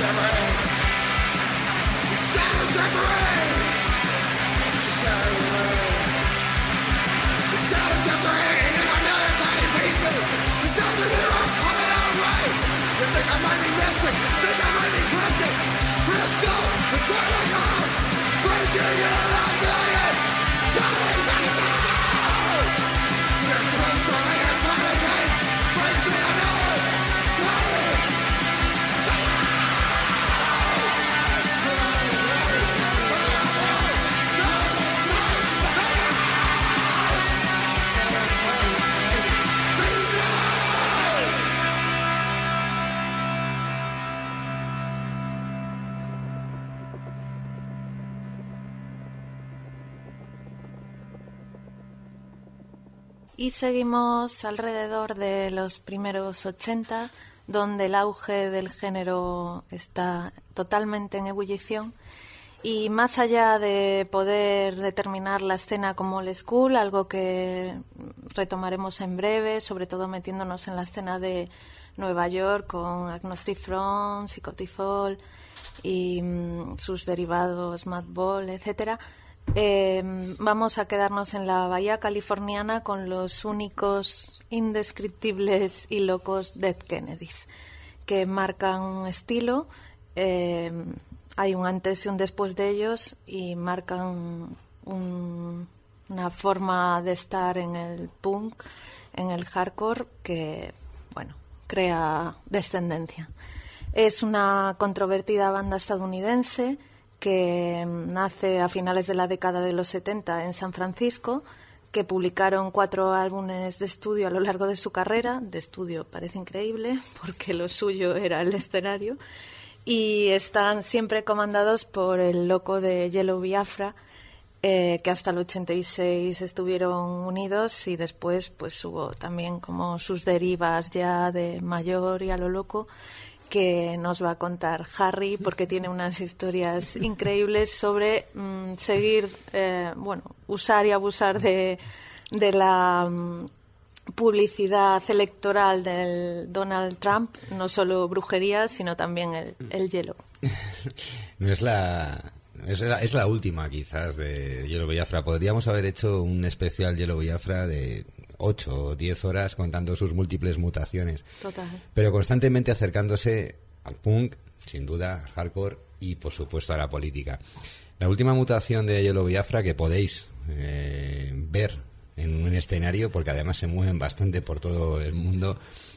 tambourine. The sound of tambourine. The sound of tambourine in a million tiny pieces. The sounds of here are coming our way. You think I might be missing? Think I might be cryptic? Crystal, the turtle goes breaking in a million tiny pieces. Since crystal in your tiny gates breaks in a million tiny Y seguimos alrededor de los primeros ochenta, donde el auge del género está totalmente en ebullición. Y más allá de poder determinar la escena como old school, algo que retomaremos en breve, sobre todo metiéndonos en la escena de Nueva York con Agnostic Front, Psychotic Fall y mm, sus derivados Madball, etcétera. Eh, vamos a quedarnos en la bahía californiana con los únicos, indescriptibles y locos Dead Kennedys, que marcan un estilo. Eh, hay un antes y un después de ellos y marcan un, una forma de estar en el punk, en el hardcore, que, bueno, crea descendencia. Es una controvertida banda estadounidense que nace a finales de la década de los setenta en San Francisco, que publicaron cuatro álbumes de estudio a lo largo de su carrera. De estudio parece increíble, porque lo suyo era el escenario, y están siempre comandados por el loco de Yellow Biafra, eh, que hasta el ochenta y seis estuvieron unidos, y después pues hubo también como sus derivas ya de mayor y a lo loco, que nos va a contar Harry, porque tiene unas historias increíbles sobre mmm, seguir, eh, bueno, usar y abusar de, de la mmm, publicidad electoral del Donald Trump, no solo brujería, sino también el, el hielo. No es la... Es la, es la última, quizás, de Yellow Biafra. Podríamos haber hecho un especial Yellow Biafra de ocho o diez horas contando sus múltiples mutaciones. Total. Pero constantemente acercándose al punk, sin duda, al hardcore y, por supuesto, a la política. La última mutación de Yellow Biafra, que podéis eh, ver en un escenario, porque además se mueven bastante por todo el mundo,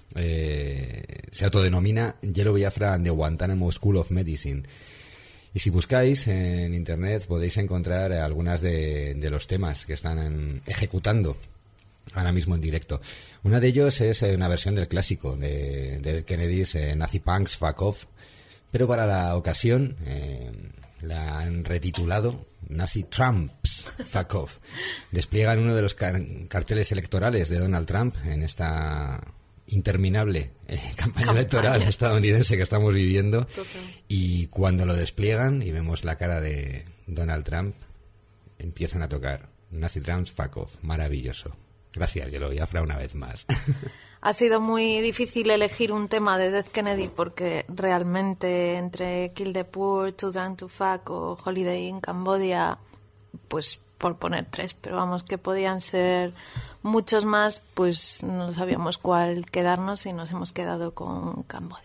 eh, se autodenomina Yellow Biafra and the Guantanamo School of Medicine. Y si buscáis en internet podéis encontrar algunas de, de los temas que están en, ejecutando ahora mismo en directo. Uno de ellos es una versión del clásico de, de Dead Kennedys, eh, Nazi Punks, Fuck Off, pero para la ocasión eh, la han retitulado Nazi Trumps, Fuck Off. Despliegan uno de los car- carteles electorales de Donald Trump en esta interminable eh, campaña, campaña electoral estadounidense que estamos viviendo. Total. Y cuando lo despliegan y vemos la cara de Donald Trump, empiezan a tocar Nazi Trumps, Fuck Off. Maravilloso. Gracias, Yellow Biafra, una vez más. Ha sido muy difícil elegir un tema de Dead Kennedy porque realmente entre Kill the Poor, Too Drunk to Fuck o Holiday in Cambodia, pues por poner tres, pero vamos, que podían ser muchos más, pues no sabíamos cuál quedarnos y nos hemos quedado con Cambodia.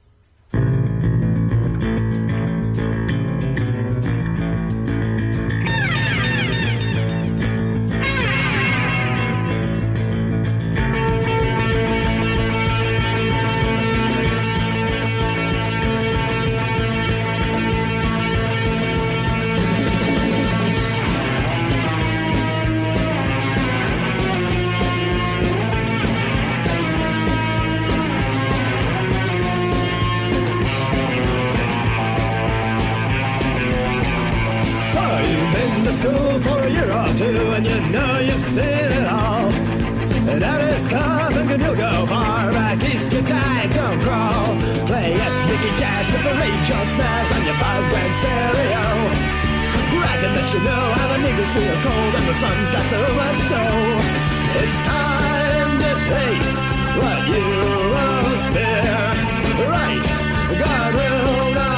And you know you've seen it all. And that is coming and you'll go far back east to tide, don't crawl. Play ethnic jazz to parade your snares on your background stereo. Bragging that you know how the niggas feel cold and the sun's got so much so. It's time to taste what you will spare. Right, God will not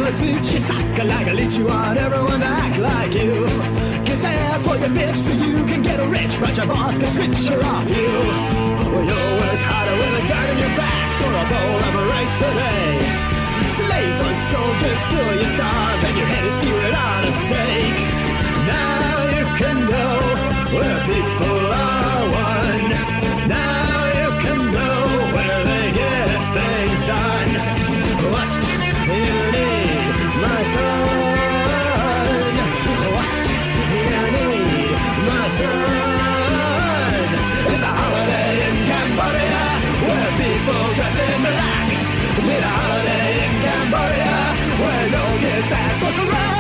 a smooch, you suck like a leech. You want everyone to act like you. Kiss ass for your bitch so you can get rich, but your boss can switch her off you. Well, you'll work harder with a gun in your back for a bowl of rice a day. Slave for soldiers till you starve and your head is skewered on a stake. Now you can know where people are one. Now you can know where they get things done. What you need, my son? What you need, my son? It's a holiday in Cambodia where people dress in black. Need a holiday in Cambodia where no gets ass for the rack.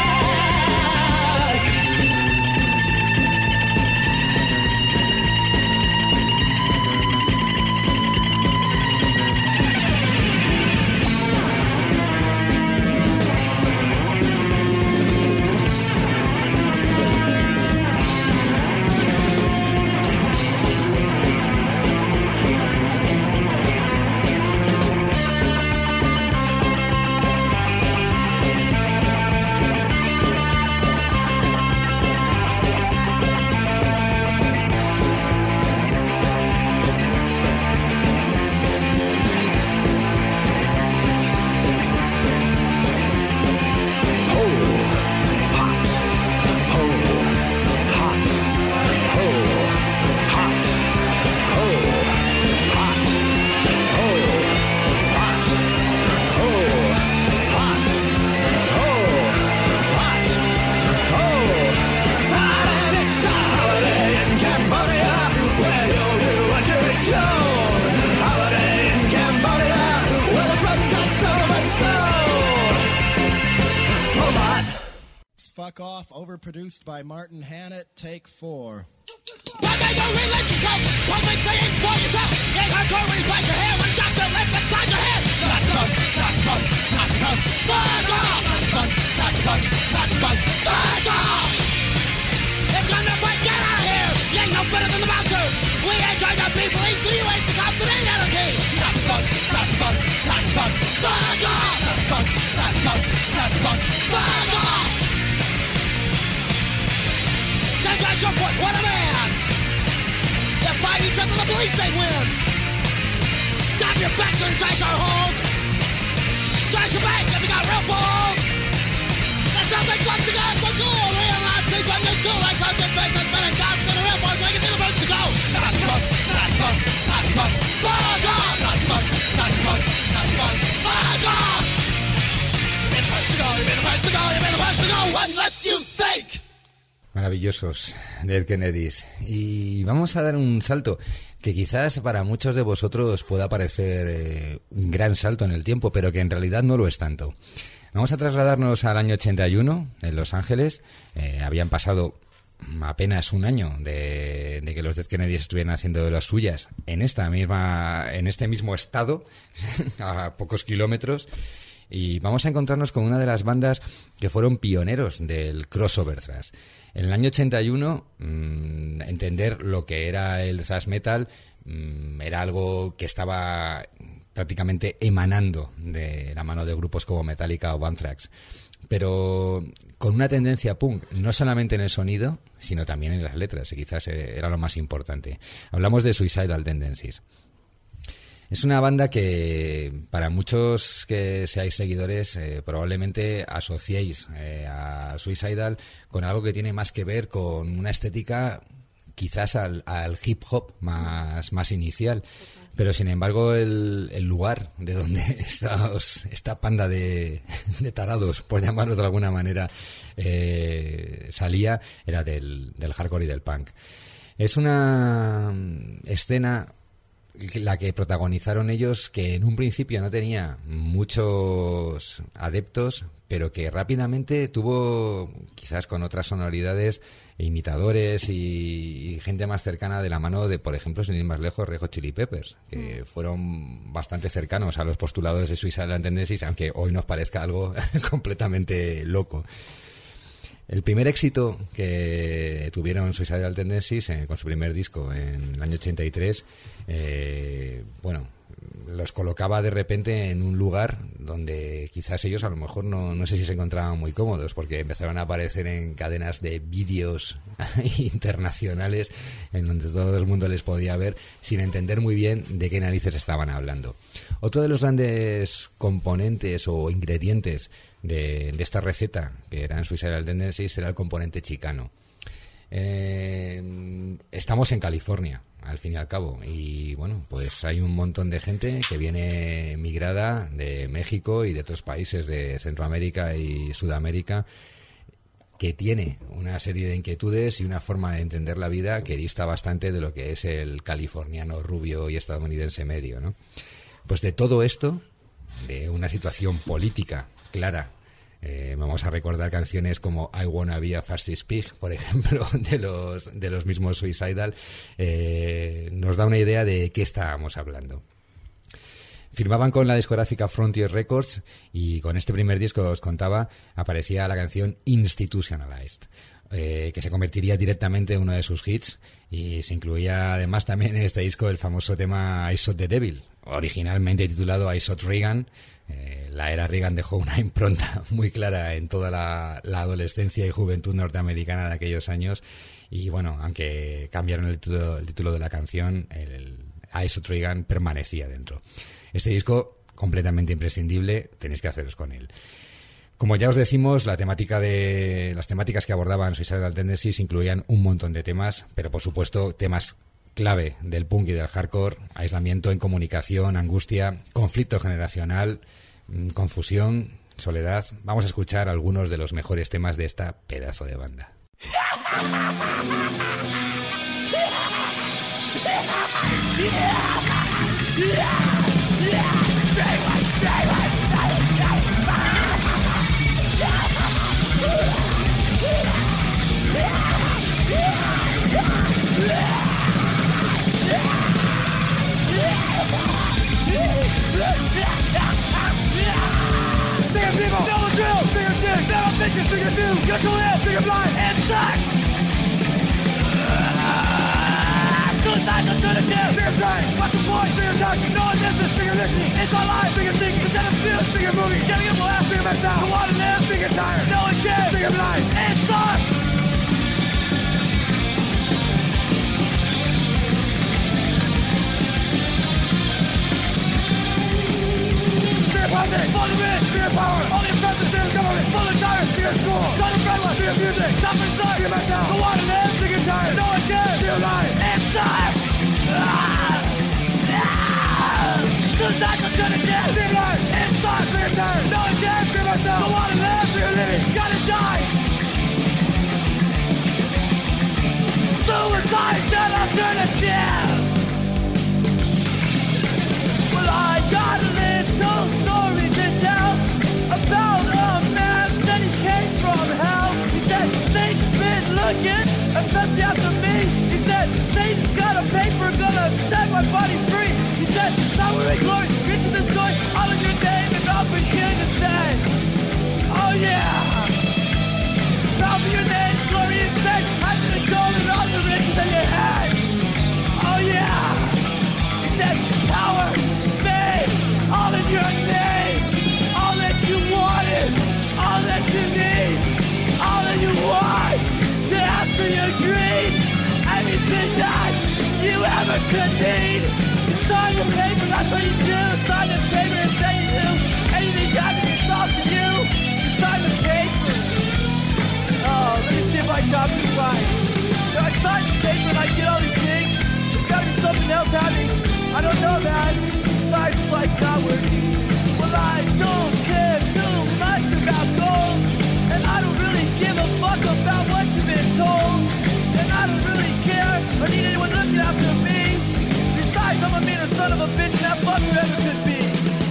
Fuck Off, overproduced by Martin Hannett, take four. Why make a religious hope? What makes they ain't for yourself? Ain't hardcore when you bite your hair when Johnson lives inside your head. Nazi punks, Nazi punks, Nazi punks, fuck off! Nazi punks, Nazi punks, Nazi punks, fuck off! If you're gonna fight, get out of here! You ain't no better than the bouncers! We ain't trying to be police, and you ain't the cops, it ain't anarchy! Nazi punks, Nazi punks, Nazi punks, fuck off! Nazi punks, Nazi punks, Nazi punks, fuck off! That's your point, what a man! They fight each other, the police they wins! Stop your backs and trash our holes! Trash your bank if you got real balls! That's how things like to go, so cool! Real Nazis run your school like conscious businessmen and cops and the real boys making the first to go! Nazi punks, Nazi punks, Nazi punks, fuck off! Nazi punks, Nazi punks, Nazi punks, fuck off! You've been the first to go, you've been the first to go, you've been the first to go, what lets you think? Maravillosos, Dead Kennedys. Y vamos a dar un salto que quizás para muchos de vosotros pueda parecer eh, un gran salto en el tiempo, pero que en realidad no lo es tanto. Vamos a trasladarnos al año ochenta y uno, en Los Ángeles. Eh, habían pasado apenas un año de, de que los Dead Kennedys estuvieran haciendo de las suyas en esta misma, en este mismo estado, a pocos kilómetros. Y vamos a encontrarnos con una de las bandas que fueron pioneros del crossover thrash. En el año ochenta y uno, mmm, entender lo que era el thrash metal mmm, era algo que estaba prácticamente emanando de la mano de grupos como Metallica o Anthrax, pero con una tendencia punk, no solamente en el sonido, sino también en las letras, y quizás era lo más importante. Hablamos de Suicidal Tendencies. Es una banda que para muchos que seáis seguidores eh, probablemente asociéis eh, a Suicidal con algo que tiene más que ver con una estética quizás al, al hip hop más, más inicial. Pero sin embargo el, el lugar de donde esta, esta panda de, de tarados, por llamarlo de alguna manera, eh, salía era del, del hardcore y del punk. Es una escena la que protagonizaron ellos, que en un principio no tenía muchos adeptos, pero que rápidamente tuvo, quizás con otras sonoridades, imitadores y, y gente más cercana de la mano de, por ejemplo, sin ir más lejos, Red Hot Chili Peppers, que fueron bastante cercanos a los postulados de Suicidal Tendencies, aunque hoy nos parezca algo completamente loco. El primer éxito que tuvieron Suicidal Tendencies eh, con su primer disco en el año ochenta y tres, eh, bueno, los colocaba de repente en un lugar donde quizás ellos a lo mejor no, no sé si se encontraban muy cómodos, porque empezaron a aparecer en cadenas de vídeos internacionales en donde todo el mundo les podía ver sin entender muy bien de qué narices estaban hablando. Otro de los grandes componentes o ingredientes de, de esta receta, que eran Suicidal Tendencies, era el componente chicano. Eh, estamos en California, al fin y al cabo, y bueno, pues hay un montón de gente que viene migrada de México y de otros países de Centroamérica y Sudamérica, que tiene una serie de inquietudes y una forma de entender la vida que dista bastante de lo que es el californiano rubio y estadounidense medio, ¿no? Pues de todo esto, de una situación política clara, Eh, vamos a recordar canciones como I Wanna Be a Fastest Pig, por ejemplo, de los, de los mismos Suicidal, eh, nos da una idea de qué estábamos hablando. Firmaban con la discográfica Frontier Records y con este primer disco, os contaba, aparecía la canción Institutionalized, eh, que se convertiría directamente en uno de sus hits, y se incluía además también en este disco el famoso tema I Shot the Devil, originalmente titulado I Shot Reagan. Eh, la era Reagan dejó una impronta muy clara en toda la, la adolescencia y juventud norteamericana de aquellos años, y bueno, aunque cambiaron el título, el título de la canción, el, el I Shot Reagan permanecía dentro. Este disco, completamente imprescindible, tenéis que haceros con él. Como ya os decimos, la temática de las temáticas que abordaban Suicidal Tendencies incluían un montón de temas, pero por supuesto temas clave del punk y del hardcore: aislamiento, incomunicación, angustia, conflicto generacional, confusión, soledad. Vamos a escuchar algunos de los mejores temas de esta pedazo de banda. Sing it, people! Know the drill! Sing it, dick! Never bitches! Sing it, do! Get to it! Sing it, blind! And suck! Suicide alternative! Sing it, tight! Watch the boy! Sing it, tight! No one misses! Sing it, listening! It's our life! Sing it, think! Instead of feel! Sing it, movie! Gotta get more ass! Sing it, messed out! I wanna live! Sing it, tired! No one cares! Sing it, blind! And suck! Full of rich, fear power, all the oppressive, fear government, full of tires, fear school, ton of breadless, fear music, stop and suck, fear myself, the water live, sick and tired, no one cares, fear life, and suck! Suicide alternative, fear life, and suck, fear tired, no one cares, fear myself, the water live, fear living, gotta die! Suicide alternative! Well, I got a little story to tell about a man that he came from hell. He said, Satan's been looking, especially after me. He said, Satan's got a paper, gonna set my body free. He said, power and glory, riches and joy, all in your name, and I'll begin to say, oh yeah. Power in your name, glory and fame, having the gold and all the riches in your hand. Oh yeah. He said, power, all in your name, all that you wanted, all that you need, all that you want to answer your greed, anything that you ever could need. You sign the paper, that's what you do, sign the paper and say you do, anything happening, it's all to you, you sign the paper. Oh, let me see if I got this right. If I sign the paper and I get all these things, there's gotta be something else happening, I don't know that. It's like not working. Well, I don't care too much about gold, and I don't really give a fuck about what you've been told, and I don't really care or need anyone looking after me. Besides, I'm a meaner son of a bitch, and that fuck whoever could be.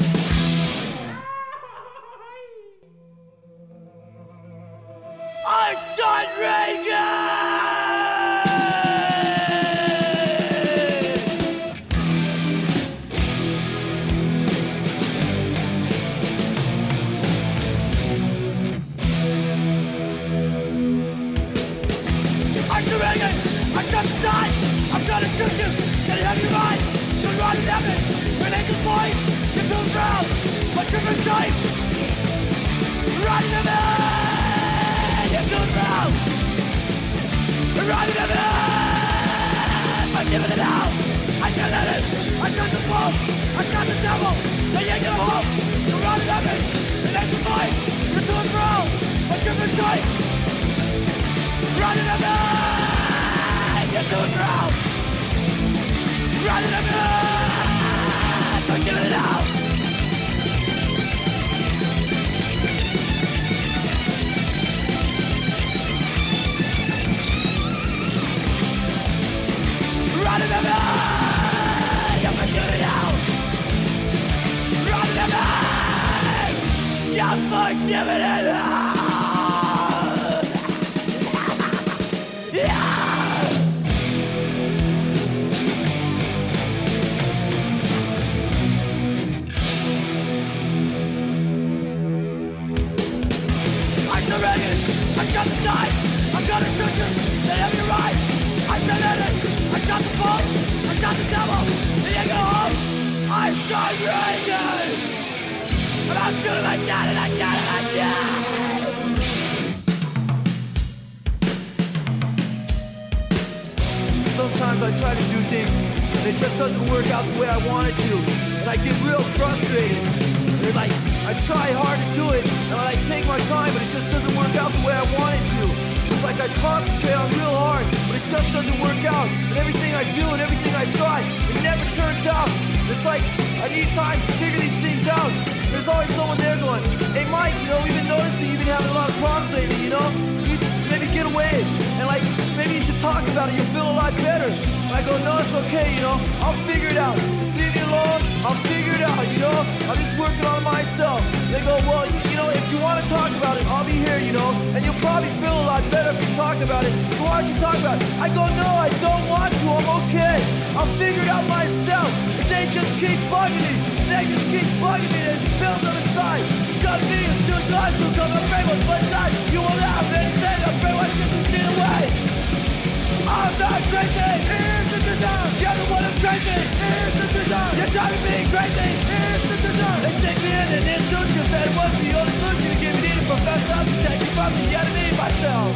I shot Reagan! I'm gonna die, I'm gonna shoot you, can you have your mind? You're running at me, an angel boy, choice. Running the man, you're doing wrong. Running the man, I'm giving it out. I can't let it. I got the fault. I got the devil. They ain't gonna hope. You're running at me. The next voice. You're doing wrong. I'm giving it choice. Running the man, you're doing wrong. Running the man, I'm giving it out. Running the man, you're forgiving it out. Running the man, you're forgiving it out. Yeah. I surrendered, I got the knife, I got a cushion, they have you right. I surrendered, I got the fault, I got the devil, they ain't gonna hold. I surrendered, and I'm shooting again and again and again. Sometimes I try to do things, and it just doesn't work out the way I want it to, and I get real frustrated. And like, I try hard to do it, and I like take my time, but it just doesn't work out the way I want it to. It's like I concentrate on real hard, but it just doesn't work out. And everything I do and everything I try, it never turns out. It's like I need time to figure these things out. There's always someone there going, hey Mike, you know, we've been noticing you've been having a lot of problems lately, you know? You need to maybe get away, and like, maybe you should talk about it, you'll feel a lot better. And I go, no, it's okay, you know, I'll figure it out. Just leave me alone, I'll figure it out, you know? I'm just working on myself. They go, well, you, you know, if you want to talk about it, I'll be here, you know? And you'll probably feel a lot better if you talk about it. So why don't you talk about it? I go, no, I don't want to, I'm okay. I'll figure it out myself. If they just keep bugging me, they just keep bugging me, there's bills on the side. It's got me, it's too hard to come and bring what's one side. You won't have anything, I'm bring what's fifteen away. I'm not crazy, here's the design. You're the one that's crazy, here's the design. You're driving me crazy, here's the design. They stick me in an institution that was the only solution to give me the professor to take me from the enemy myself.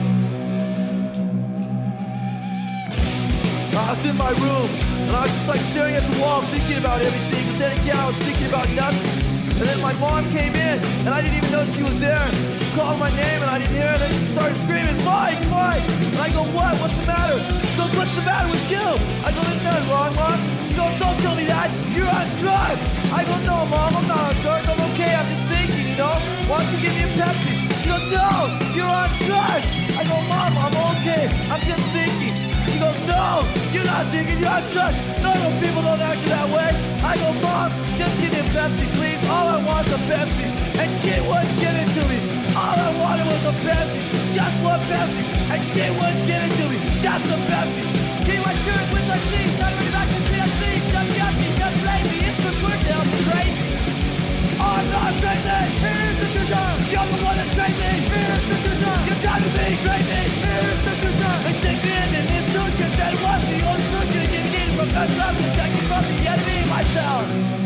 I was in my room, and I was just like staring at the wall, thinking about everything. But then again, I was thinking about nothing. And then my mom came in, and I didn't even know she was there. She called my name, and I didn't hear her. And then she started screaming, Mike, Mike! And I go, what? What's the matter? She goes, what's the matter with you? I go, there's nothing wrong, Mom. She goes, don't tell me that. You're on drugs. I go, no, Mom, I'm not on drugs. I'm okay. I'm just thinking, you know? Why don't you give me a Pepsi? She goes, no, you're on drugs. I go, Mom, I'm okay. I'm just thinking. She goes, no, you're not thinking, you're on drugs. Normal people don't act that way. I go, Mom, just give me a Pepsi, please. All I want is a Pepsi. And she wouldn't give it to me. All I wanted was a Pepsi. Just one Pepsi. And she wouldn't give it to me. Just a Pepsi. Keep my shirt with my teeth. Not really back to P S C. Just yucky, just lazy. It's the birthday of the crazy. I'm not crazy. Here's the design. You're the one that's crazy. Here's the design. You're driving me crazy. Here's the design. They stick me in an institution that was the only solution to get me in from that love to take me from the enemy myself.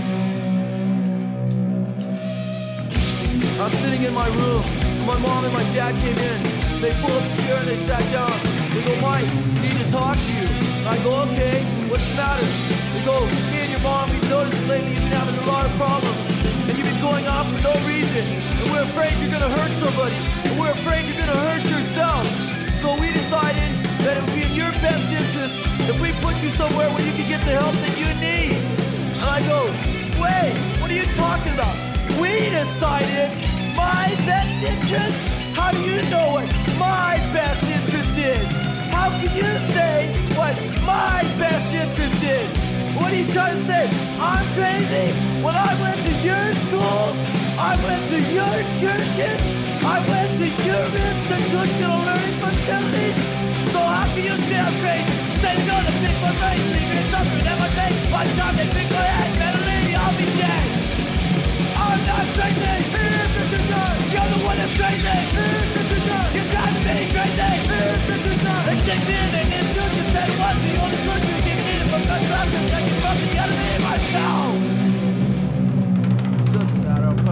I was sitting in my room, and my mom and my dad came in. They pulled up a chair and they sat down. They go, Mike, we need to talk to you. And I go, okay, what's the matter? They go, me and your mom, we've noticed lately you've been having a lot of problems. And you've been going off for no reason. And we're afraid you're going to hurt somebody. And we're afraid you're going to hurt yourself. So we decided that it would be in your best interest if we put you somewhere where you can get the help that you need. And I go, wait, what are you talking about? We decided my best interest? How do you know what my best interest is? How can you say what my best interest is? What are you trying to say? I'm crazy? When I went to your schools, I went to your churches, I went to your institutional learning facilities. So how can you say I'm crazy? Say no to pick my brain, leave me suffering at my face. By the time they pick my head, mentally I'll be dead. I'm not crazy. Here's the design. You're the one that's crazy. Here's the design. You got me crazy. Here's the design. They take me in an institution that was the only solution to get me in from the trap and take it from the enemy myself. Doesn't matter. I'll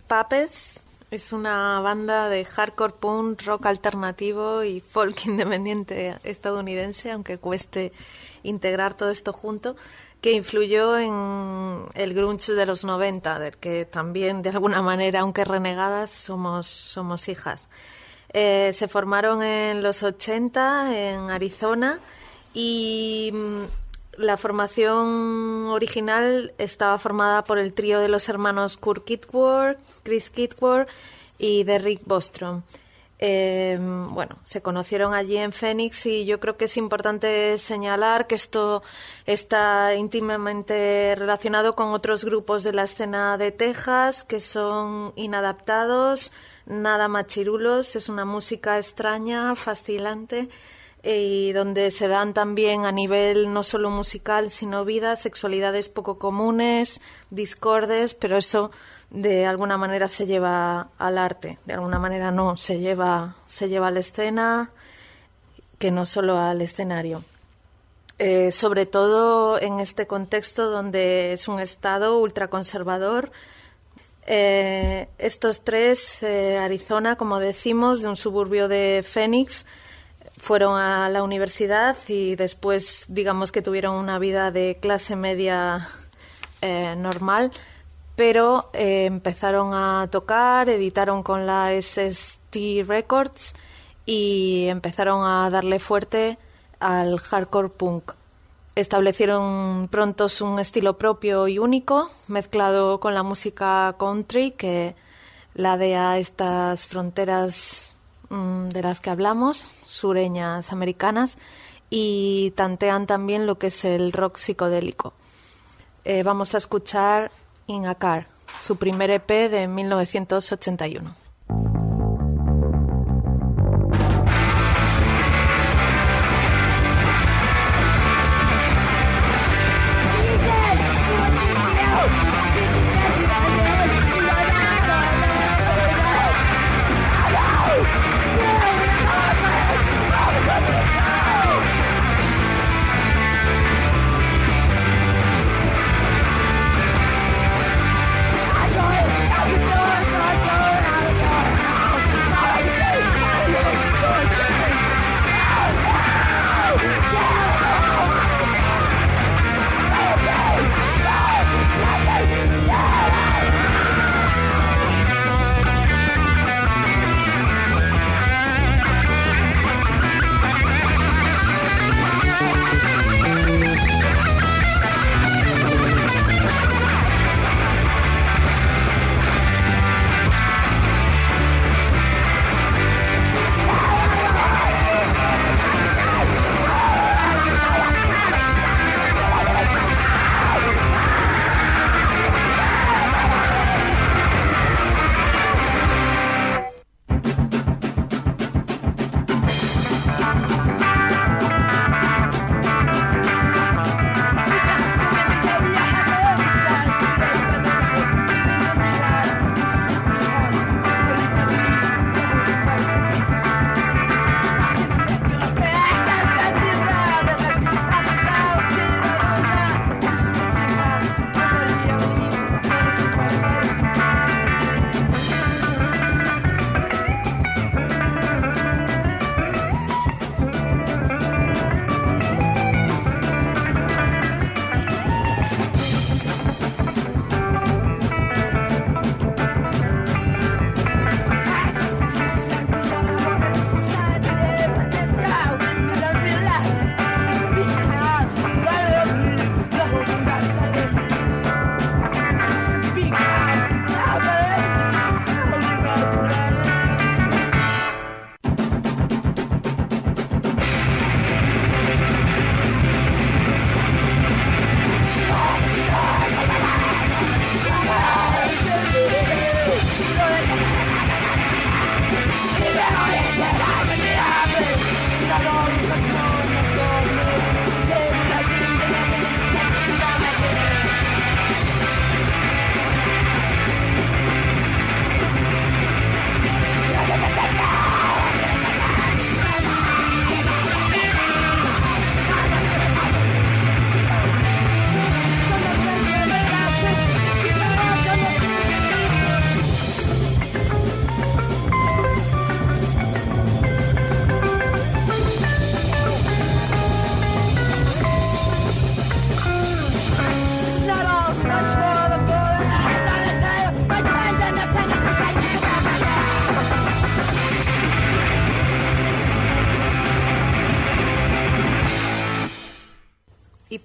Puppets es una banda de hardcore punk, rock alternativo y folk independiente estadounidense, aunque cueste integrar todo esto junto, que influyó en el grunge de los noventa, del que también, de alguna manera, aunque renegadas, somos, somos hijas. Eh, se formaron en los ochenta en Arizona y la formación original estaba formada por el trío de los hermanos Kurt Kidworth, Chris Kidworth y Derrick Bostrom. Eh, bueno, se conocieron allí en Phoenix y yo creo que es importante señalar que esto está íntimamente relacionado con otros grupos de la escena de Texas que son inadaptados, nada machirulos, es una música extraña, fascinante, y donde se dan también a nivel no solo musical sino vida, sexualidades poco comunes, discordes, pero eso de alguna manera se lleva al arte, de alguna manera no, se lleva, se lleva a la escena, que no solo al escenario. Eh, sobre todo en este contexto donde es un estado ultraconservador. Eh, estos tres, eh, Arizona, como decimos, de un suburbio de Phoenix, fueron a la universidad y después, digamos que tuvieron una vida de clase media eh, normal, pero eh, empezaron a tocar, editaron con la S S T Records y empezaron a darle fuerte al hardcore punk. Establecieron pronto un estilo propio y único, mezclado con la música country, que ladea estas fronteras mmm, de las que hablamos, sureñas americanas, y tantean también lo que es el rock psicodélico. Eh, vamos a escuchar In a Car, su primer E P de mil novecientos ochenta y uno. I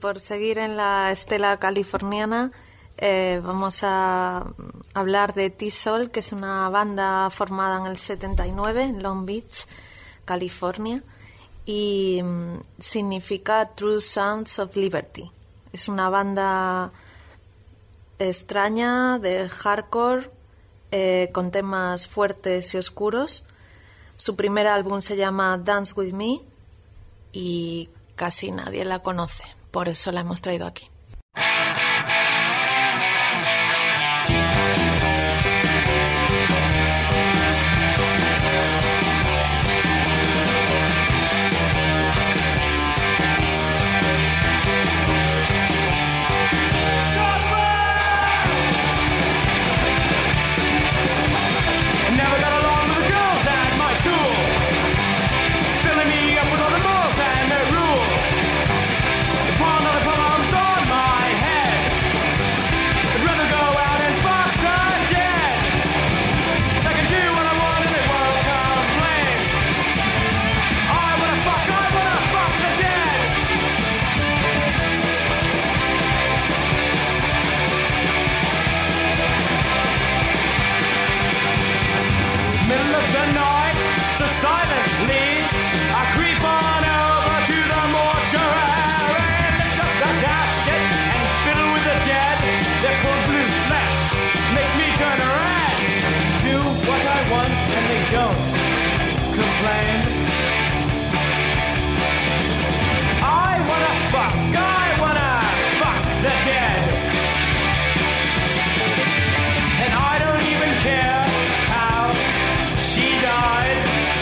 por seguir en la estela californiana, eh, vamos a hablar de T-Sol, que es una banda formada en el setenta y nueve en Long Beach, California, y mm, significa True Sounds of Liberty. Es una banda extraña de hardcore, eh, con temas fuertes y oscuros. Su primer álbum se llama Dance With Me y casi nadie la conoce, por eso la hemos traído aquí. Don't complain. I wanna fuck, I wanna fuck the dead. And I don't even care how she died.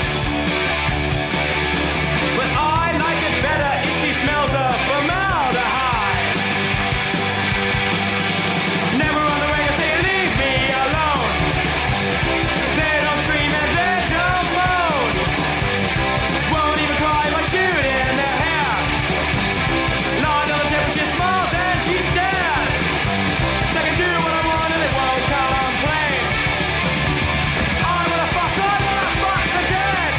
But I like it better if she smells of formaldehyde. Never on the way to say leave me alone. They don't scream and they don't moan. Won't even cry by shooting their hair. Lying on the table, she smiles and she stares. They can do what I want and they won't complain. I wanna fuck, I wanna fuck the dead.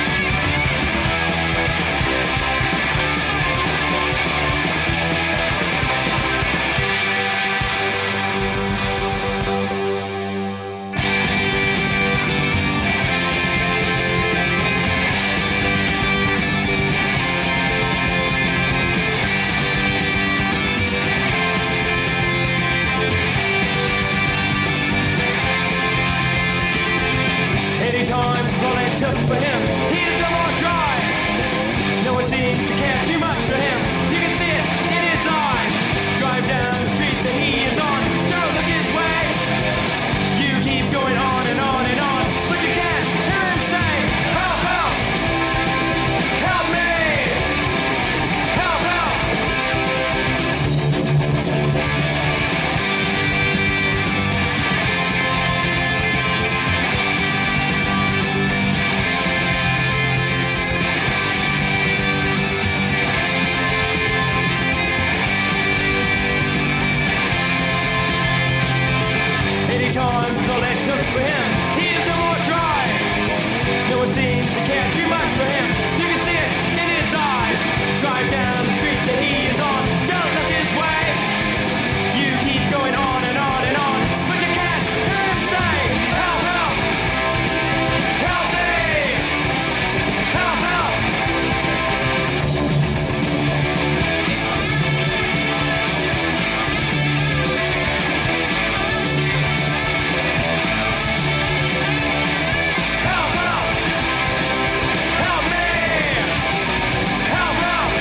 Eighty times all it took for him. He's no more try. No one seems to care too much for him. You can see it in his eyes. Drive down the street that he is on. Don't look his way. You keep going on and on and on, but you can't hear him say, help, help, help me, help, help. Eighty times is all it took for him. He's no more try. No one seems to care too much for him. You can see it in his eyes. Drive down the street that he is on. Don't look his way. You keep going on and on and on, but you can't hear him say, help, help, help me, help, help. Help, help, help me, help, help.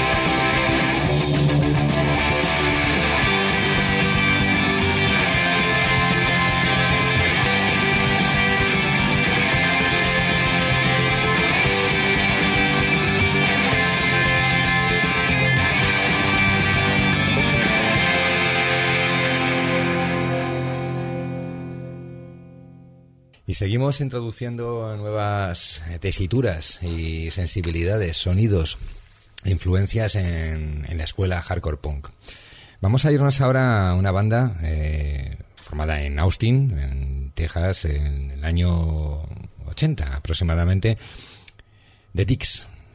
Y seguimos introduciendo nuevas tesituras y sensibilidades, sonidos, influencias en, en la escuela hardcore punk. Vamos a irnos ahora a una banda eh, formada en Austin, en Texas, en el año ochenta aproximadamente, The Dicks.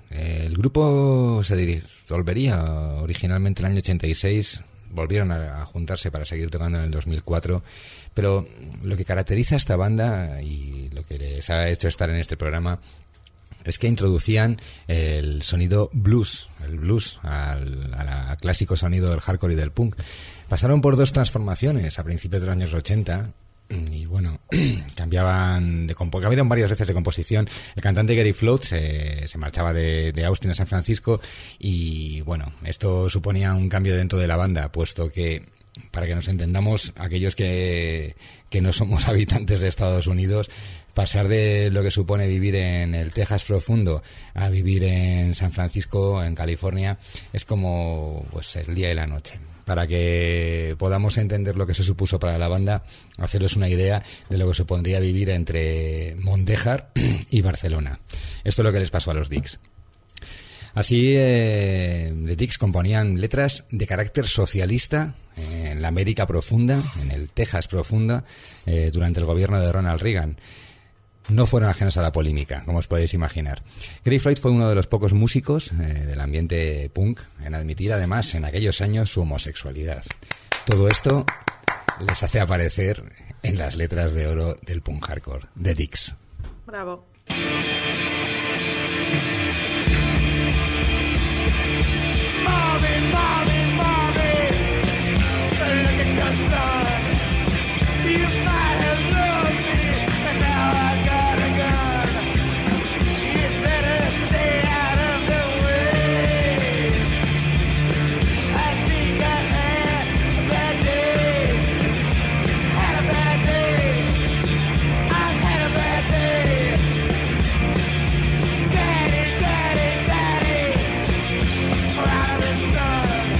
Eh, el grupo se disolvería originalmente en el año ochenta y seis, volvieron a, a juntarse para seguir tocando en el dos mil cuatro, pero lo que caracteriza a esta banda y lo que les ha hecho estar en este programa es que introducían el sonido blues, el blues al, al clásico sonido del hardcore y del punk. Pasaron por dos transformaciones a principios de los años ochenta y bueno, cambiaban de compo- cambiaron varias veces de composición. El cantante Gary Flood se, se marchaba de, de Austin a San Francisco y bueno, esto suponía un cambio dentro de la banda, puesto que, para que nos entendamos, aquellos que, que no somos habitantes de Estados Unidos, pasar de lo que supone vivir en el Texas profundo a vivir en San Francisco, en California, es como pues el día y la noche. Para que podamos entender lo que se supuso para la banda, haceros una idea de lo que supondría vivir entre Mondéjar y Barcelona. Esto es lo que les pasó a los Dicks. Así, eh, The Dicks componían letras de carácter socialista eh, en la América profunda, en el Texas profunda, eh, durante el gobierno de Ronald Reagan. No fueron ajenos a la polémica, como os podéis imaginar. Gary Floyd fue uno de los pocos músicos eh, del ambiente punk en admitir, además, en aquellos años su homosexualidad. Todo esto les hace aparecer en las letras de oro del punk hardcore, The Dicks. Bravo. Mommy, mommy, mommy, look at your son. You might have loved me, but now I got a gun. You better stay out of the way. I think I had a bad day. Had a bad day. I had a bad day. Daddy, daddy, daddy, we're out of this gun.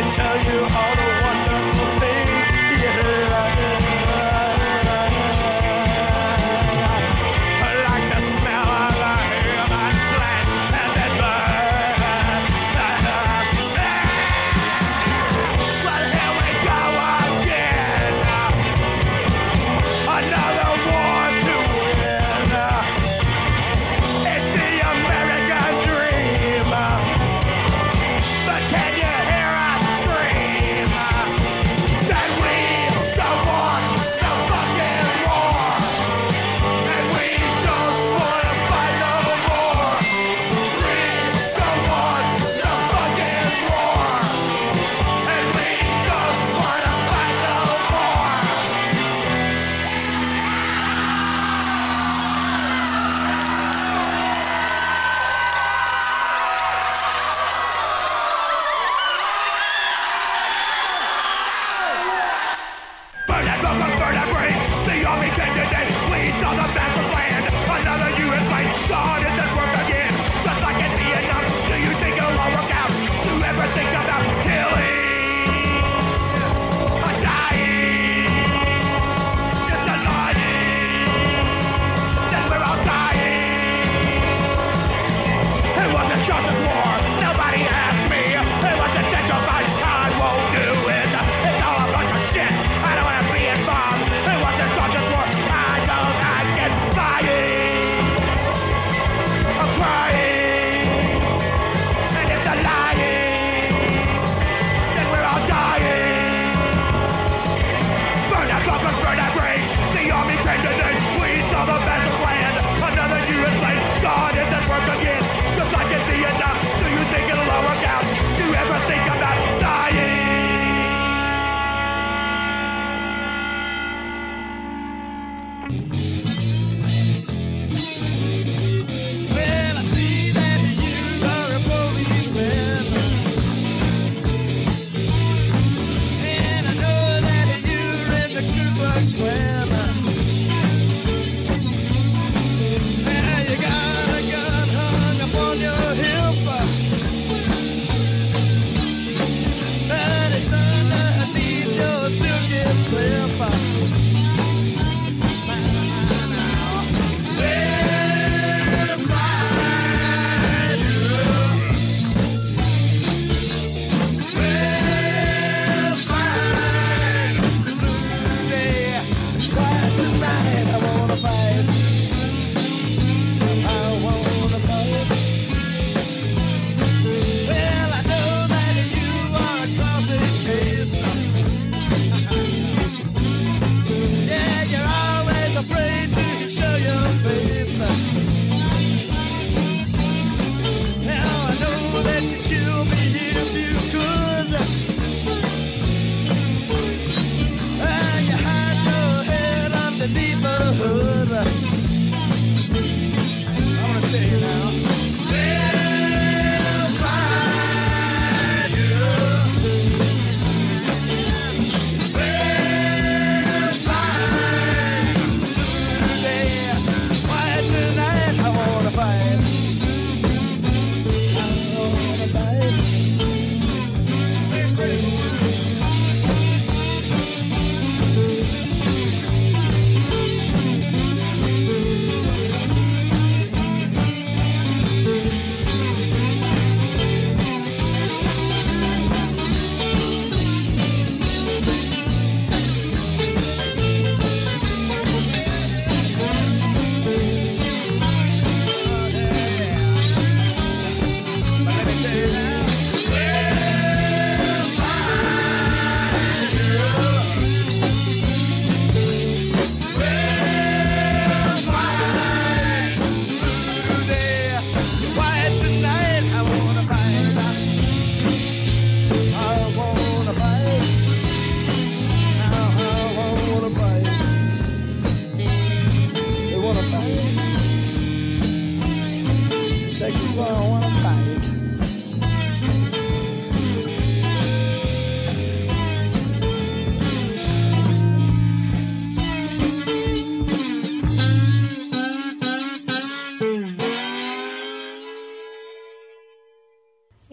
tell you all the wonderful things you heard. Like the smell of a human flesh as it burns. But here we go again. Another war to win. It's the American dream. But can you hear us scream?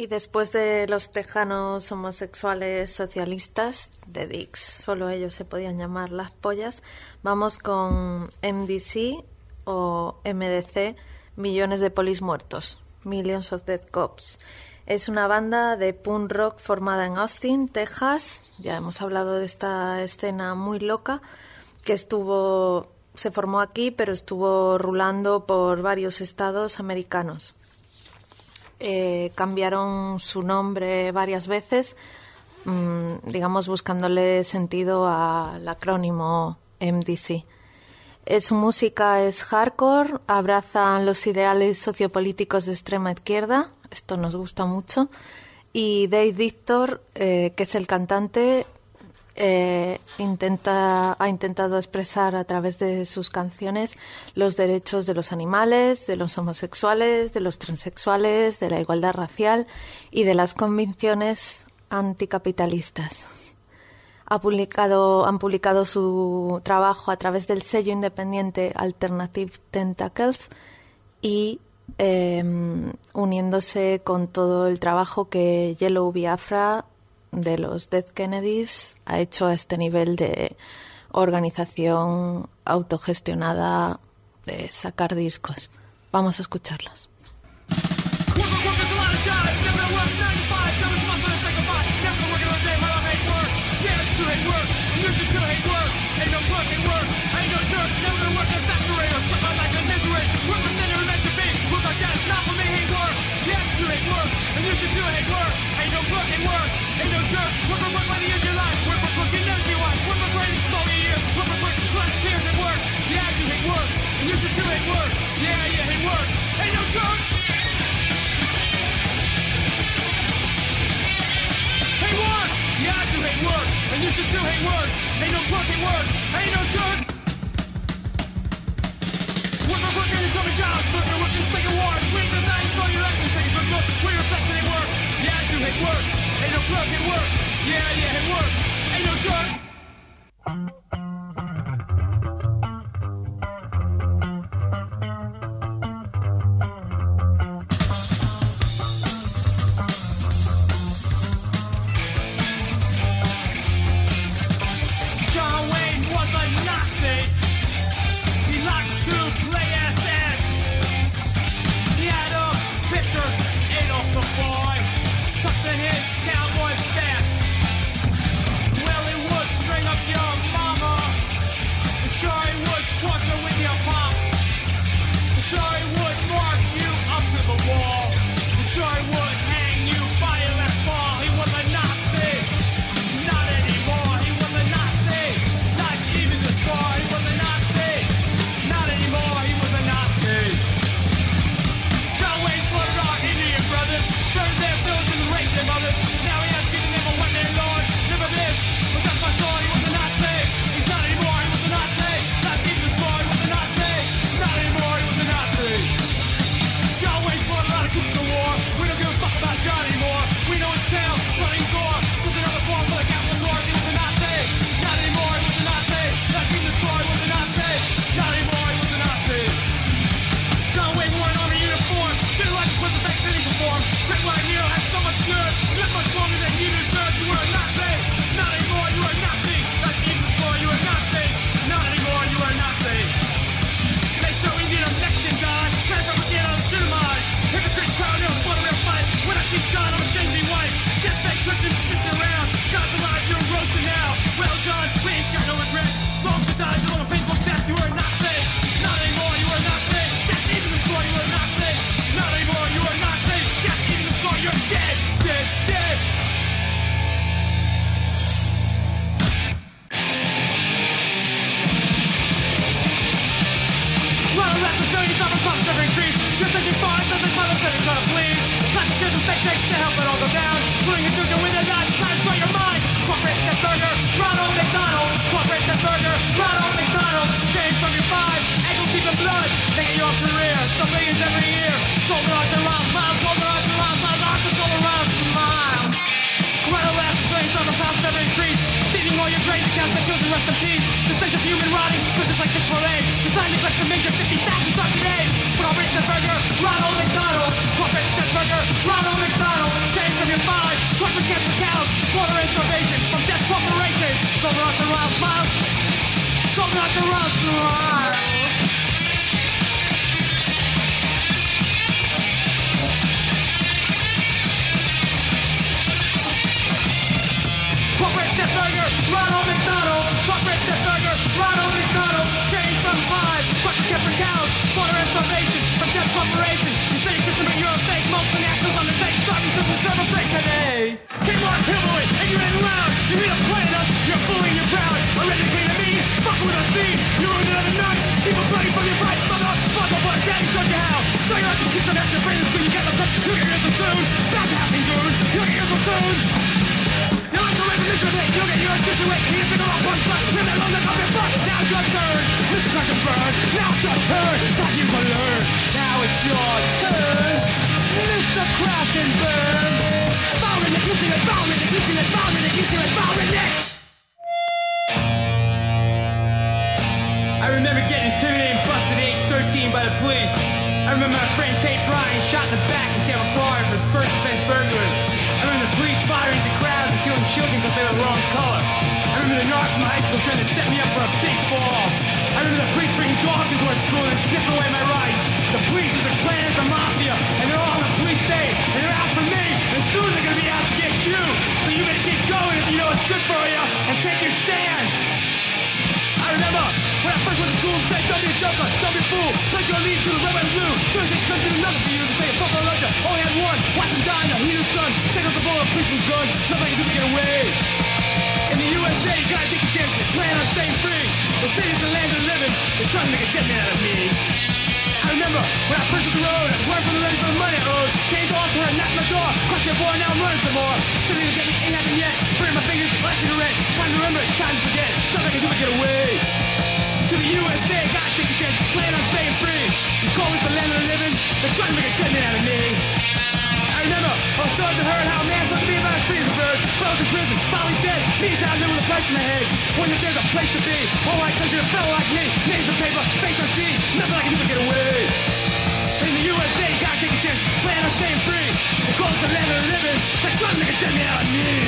Y después de los tejanos homosexuales socialistas, de Dix, solo ellos se podían llamar las pollas, vamos con M D C o M D C, Millones de Polis Muertos, Millions of Dead Cops. Es una banda de punk rock formada en Austin, Texas. Ya hemos hablado de esta escena muy loca que estuvo, se formó aquí, pero estuvo rulando por varios estados americanos. Eh, cambiaron su nombre varias veces, mmm, digamos buscándole sentido al acrónimo M D C. Eh, su música es hardcore, abrazan los ideales sociopolíticos de extrema izquierda, esto nos gusta mucho, y Dave Victor, eh, que es el cantante, eh, intenta, ha intentado expresar a través de sus canciones los derechos de los animales, de los homosexuales, de los transexuales, de la igualdad racial y de las convicciones anticapitalistas. Ha publicado, han publicado su trabajo a través del sello independiente Alternative Tentacles y eh, uniéndose con todo el trabajo que Yellow Biafra de los Dead Kennedys ha hecho a este nivel de organización autogestionada de sacar discos. Vamos a escucharlos. And you should do hate work, ain't no working work, ain't no jerk. Work for work and you come to jobs, work for work and stick awards. Win the night for your actions, take for good, for your reflection ain't work. Yeah, I do hate work, ain't no working work. Yeah, yeah, hate work, ain't no jerk. Ronald McDonald, corporate Pittsburgher, Ronald McDonald, camps for cows, slaughter and starvation, from death corporations. Golden hearts and wild smiles, golden hearts and wild smiles. Corporate Death Burger, Ronald McDonald. Corporate Death Burger, Ronald McDonald. Change from five, fuck kept for cows, slaughter and starvation, from death corporation. You say fishermen, you're a fake, multinationals undertake, starting to preserve a break today. Kmart Hillboy, and you're in loud. You mean to play us, you're fooling, you're proud. Already came to me, fuck with us, see. You ruined another night, people bloody from your fight, mother, mother, but daddy showed you how. So you have to kiss them at your brain, so you get looked up, you'll get here so soon. Back to happening, dude, you'll get here so soon. You're like the recognition of it, you'll get your situation. He didn't pick up one slap, leave that alone, that's all your fuck. Now it's your turn, Mister Crash and Burn. Now it's your turn, time you to learn. Now it's your turn, Mister Crash and Burn. Bow in the kissing and bow in the kissing and bow in the kissing and bow in it. I remember getting intimidated and busted at age thirteen by the police. I remember my friend Tate Bryan shot in the back in Tampa, Florida for his first offense burglary. I remember the police firing into crowds and killing children because they were the wrong color. I remember the narcs in my high school trying to set me up for a big fall. I remember the police bringing dogs into our school and sniffing away my rights. The police is the Klan, is the mafia, and they're all on the police state, and they're out for me, and soon they're gonna be out to get you. So you better keep going if you know what's good for you, and take your stand. I remember when I first went to school and said, don't be a joker, don't be a fool, pledge your allegiance to the red, white, and blue. thirty-six countries do nothing for you to say a football legend. Only had one, watch him die in the heat of the sun. Take out the bullet, a policeman's gun, nothing I can do to get away. In the U S A, you gotta take a chance, plan on staying free. The city's the land of the living, they're trying to make a dead man out of me. I remember when I first hit the road, I worked for the lady for the money I owed. Came to offer her, knocked my door, crushed your boy, now I'm running some more. Something to get me ain't happened yet, burning my fingers, flashing the red. Time to remember, it's time to forget, nothing I can do to get away. To the U S A, gotta take a chance, plan on staying free. You call this the land of the living, they're trying to make a dead man out of me. I remember, I was starting to heard how a man's supposed to be about a free as a bird. Fellas in prison, finally dead, meantime living with a price in my head. When there's a place to be, all right, cause you're a fellow like me. Names on paper, face on scene, nothing I can do to get away. In the U S A, gotta take a chance, plan on staying free. They call this the land of the living, they're trying to make a dead man out of me.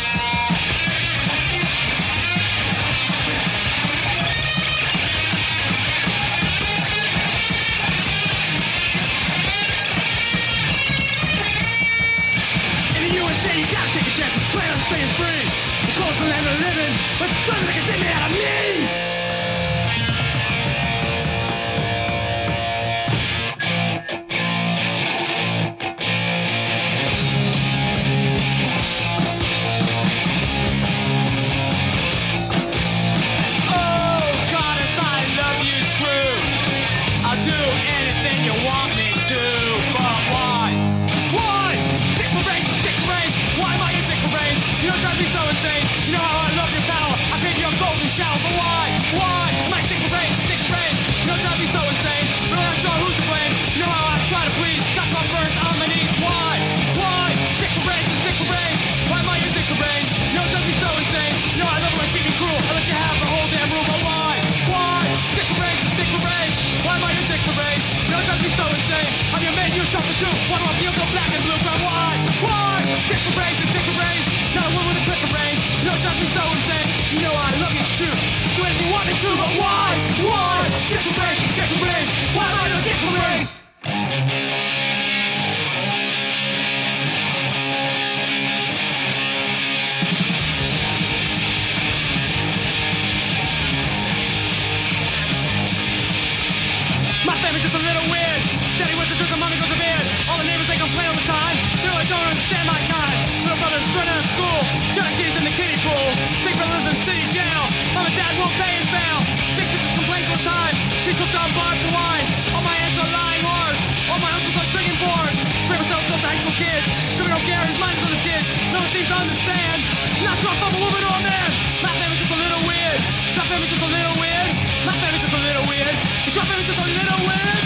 You gotta take a chance, plan on staying free. The course of the land of the living, but trying to make a dead man out of me. Oh, goddess, I love you true. I'll do anything you want me to, but why? Why? Dick for brains, dick for brains. Why am I a dick for brains? You don't drive me so insane. You know how I love your power. I paid you a golden shower, but why? Why am I dick for brains, dick for brains? You don't drive me so insane. But I'm not sure who's to blame. You know how I try to please. Got my first on my knees. Why? Why? Dick for brains, dick for brains. Why am I your dick for brains? You don't drive me so insane. You know I love when I treat you cruel. I let you have the whole damn room, but why? Why? Dick for brains, dick for brains. Why am I your dick for brains? You don't drive me so insane. I'm your man, you're sharp for two. Why do I feel so black and blue? But why? Why? Dick for brains and dick for brains. Not a woman with a clip for brains. You don't drive me so insane. You know I love you, it's true. Do anything you want me to, but why? Why? Dick for brains, dick for brains. Why am I your dick for brains? My family's just a little weird. Daddy went to church and mommy goes to bed. All the neighbors, they complain all the time. They really don't understand my kind. Little brother's thrown out of school. Junkies in the kiddie pool. Big brother's in city jail. Mom and dad won't pay his bail. Big sister complains all the time. She's hooked on bars and wine. All my aunts are lying whores. All my uncles are drinking boards. Grandma sells those high school kids. Jimmy don't care, his mind's on his kids. No one seems to understand. Not sure if I'm a woman or a man. My family's just a little weird. Shop family's just a little weird. My family's just a little weird. Shop family's just a little weird.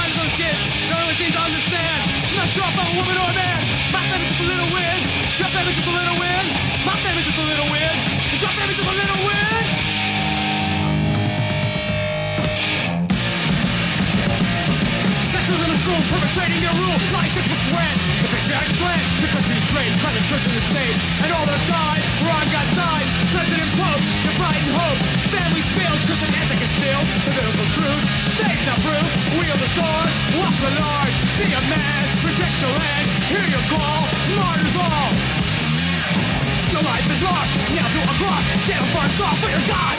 kind of those kids. Don't really seem to understand. I'm not sure if I'm a woman or a man. My family's just a little weird. Your family's just a little weird. My family's just a little weird. Is your family's just a little weird? Lectures in the school perpetrating your rule. Life is what's red. The patriotic slant. The country's great. Private church in the state. And all that died were on God's side. President Pope, your pride and hope. Family failed, Christian ethic is still the biblical truth. Faith not proof. Wield the sword. Walk the Lord. Be a man. Protect your land. Hear your call. Martyrs all. Your life is lost. Now to a cross. Stand up for and soft for your God.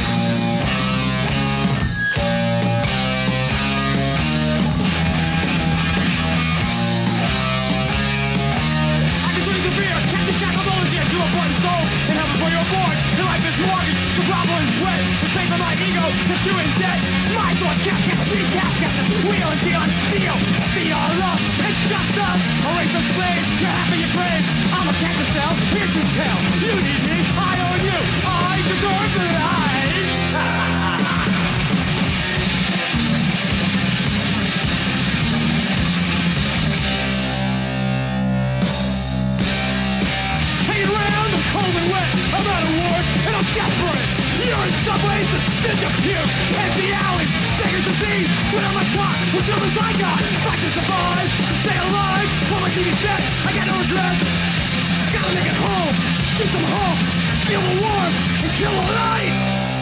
To a button soul in heaven for your born. Your life is mortgaged to grovel and sweat. To pay for my ego, to chew in debt. My thought can't catch me, can't catch us. Wheel and deal and steal. See all love, it's just us. A race of slaves, you're half in your graves. I'm a cancer cell, here to tell. You need me, I own you. I deserve the life. Cold and wet, I'm out of work, and I'm desperate. You're in subways, the stench of puke. Empty alleys, beggars to see. Sweat on my cock, what children's I got. Fight to survive, to stay alive. On my T V set, I got no regrets. Gotta make it home, shoot some hope. Feel the warmth, and kill the light.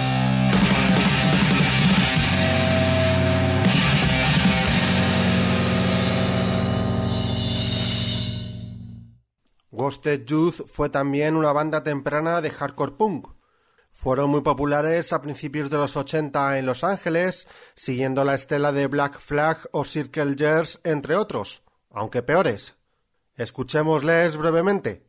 Ghosted Youth fue también una banda temprana de hardcore punk. Fueron muy populares a principios de los ochenta en Los Ángeles, siguiendo la estela de Black Flag o Circle Jerks, entre otros, aunque peores. Escuchémosles brevemente.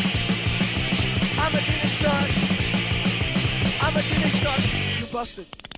I'm a teenage star. I'm a teenage star. You busted.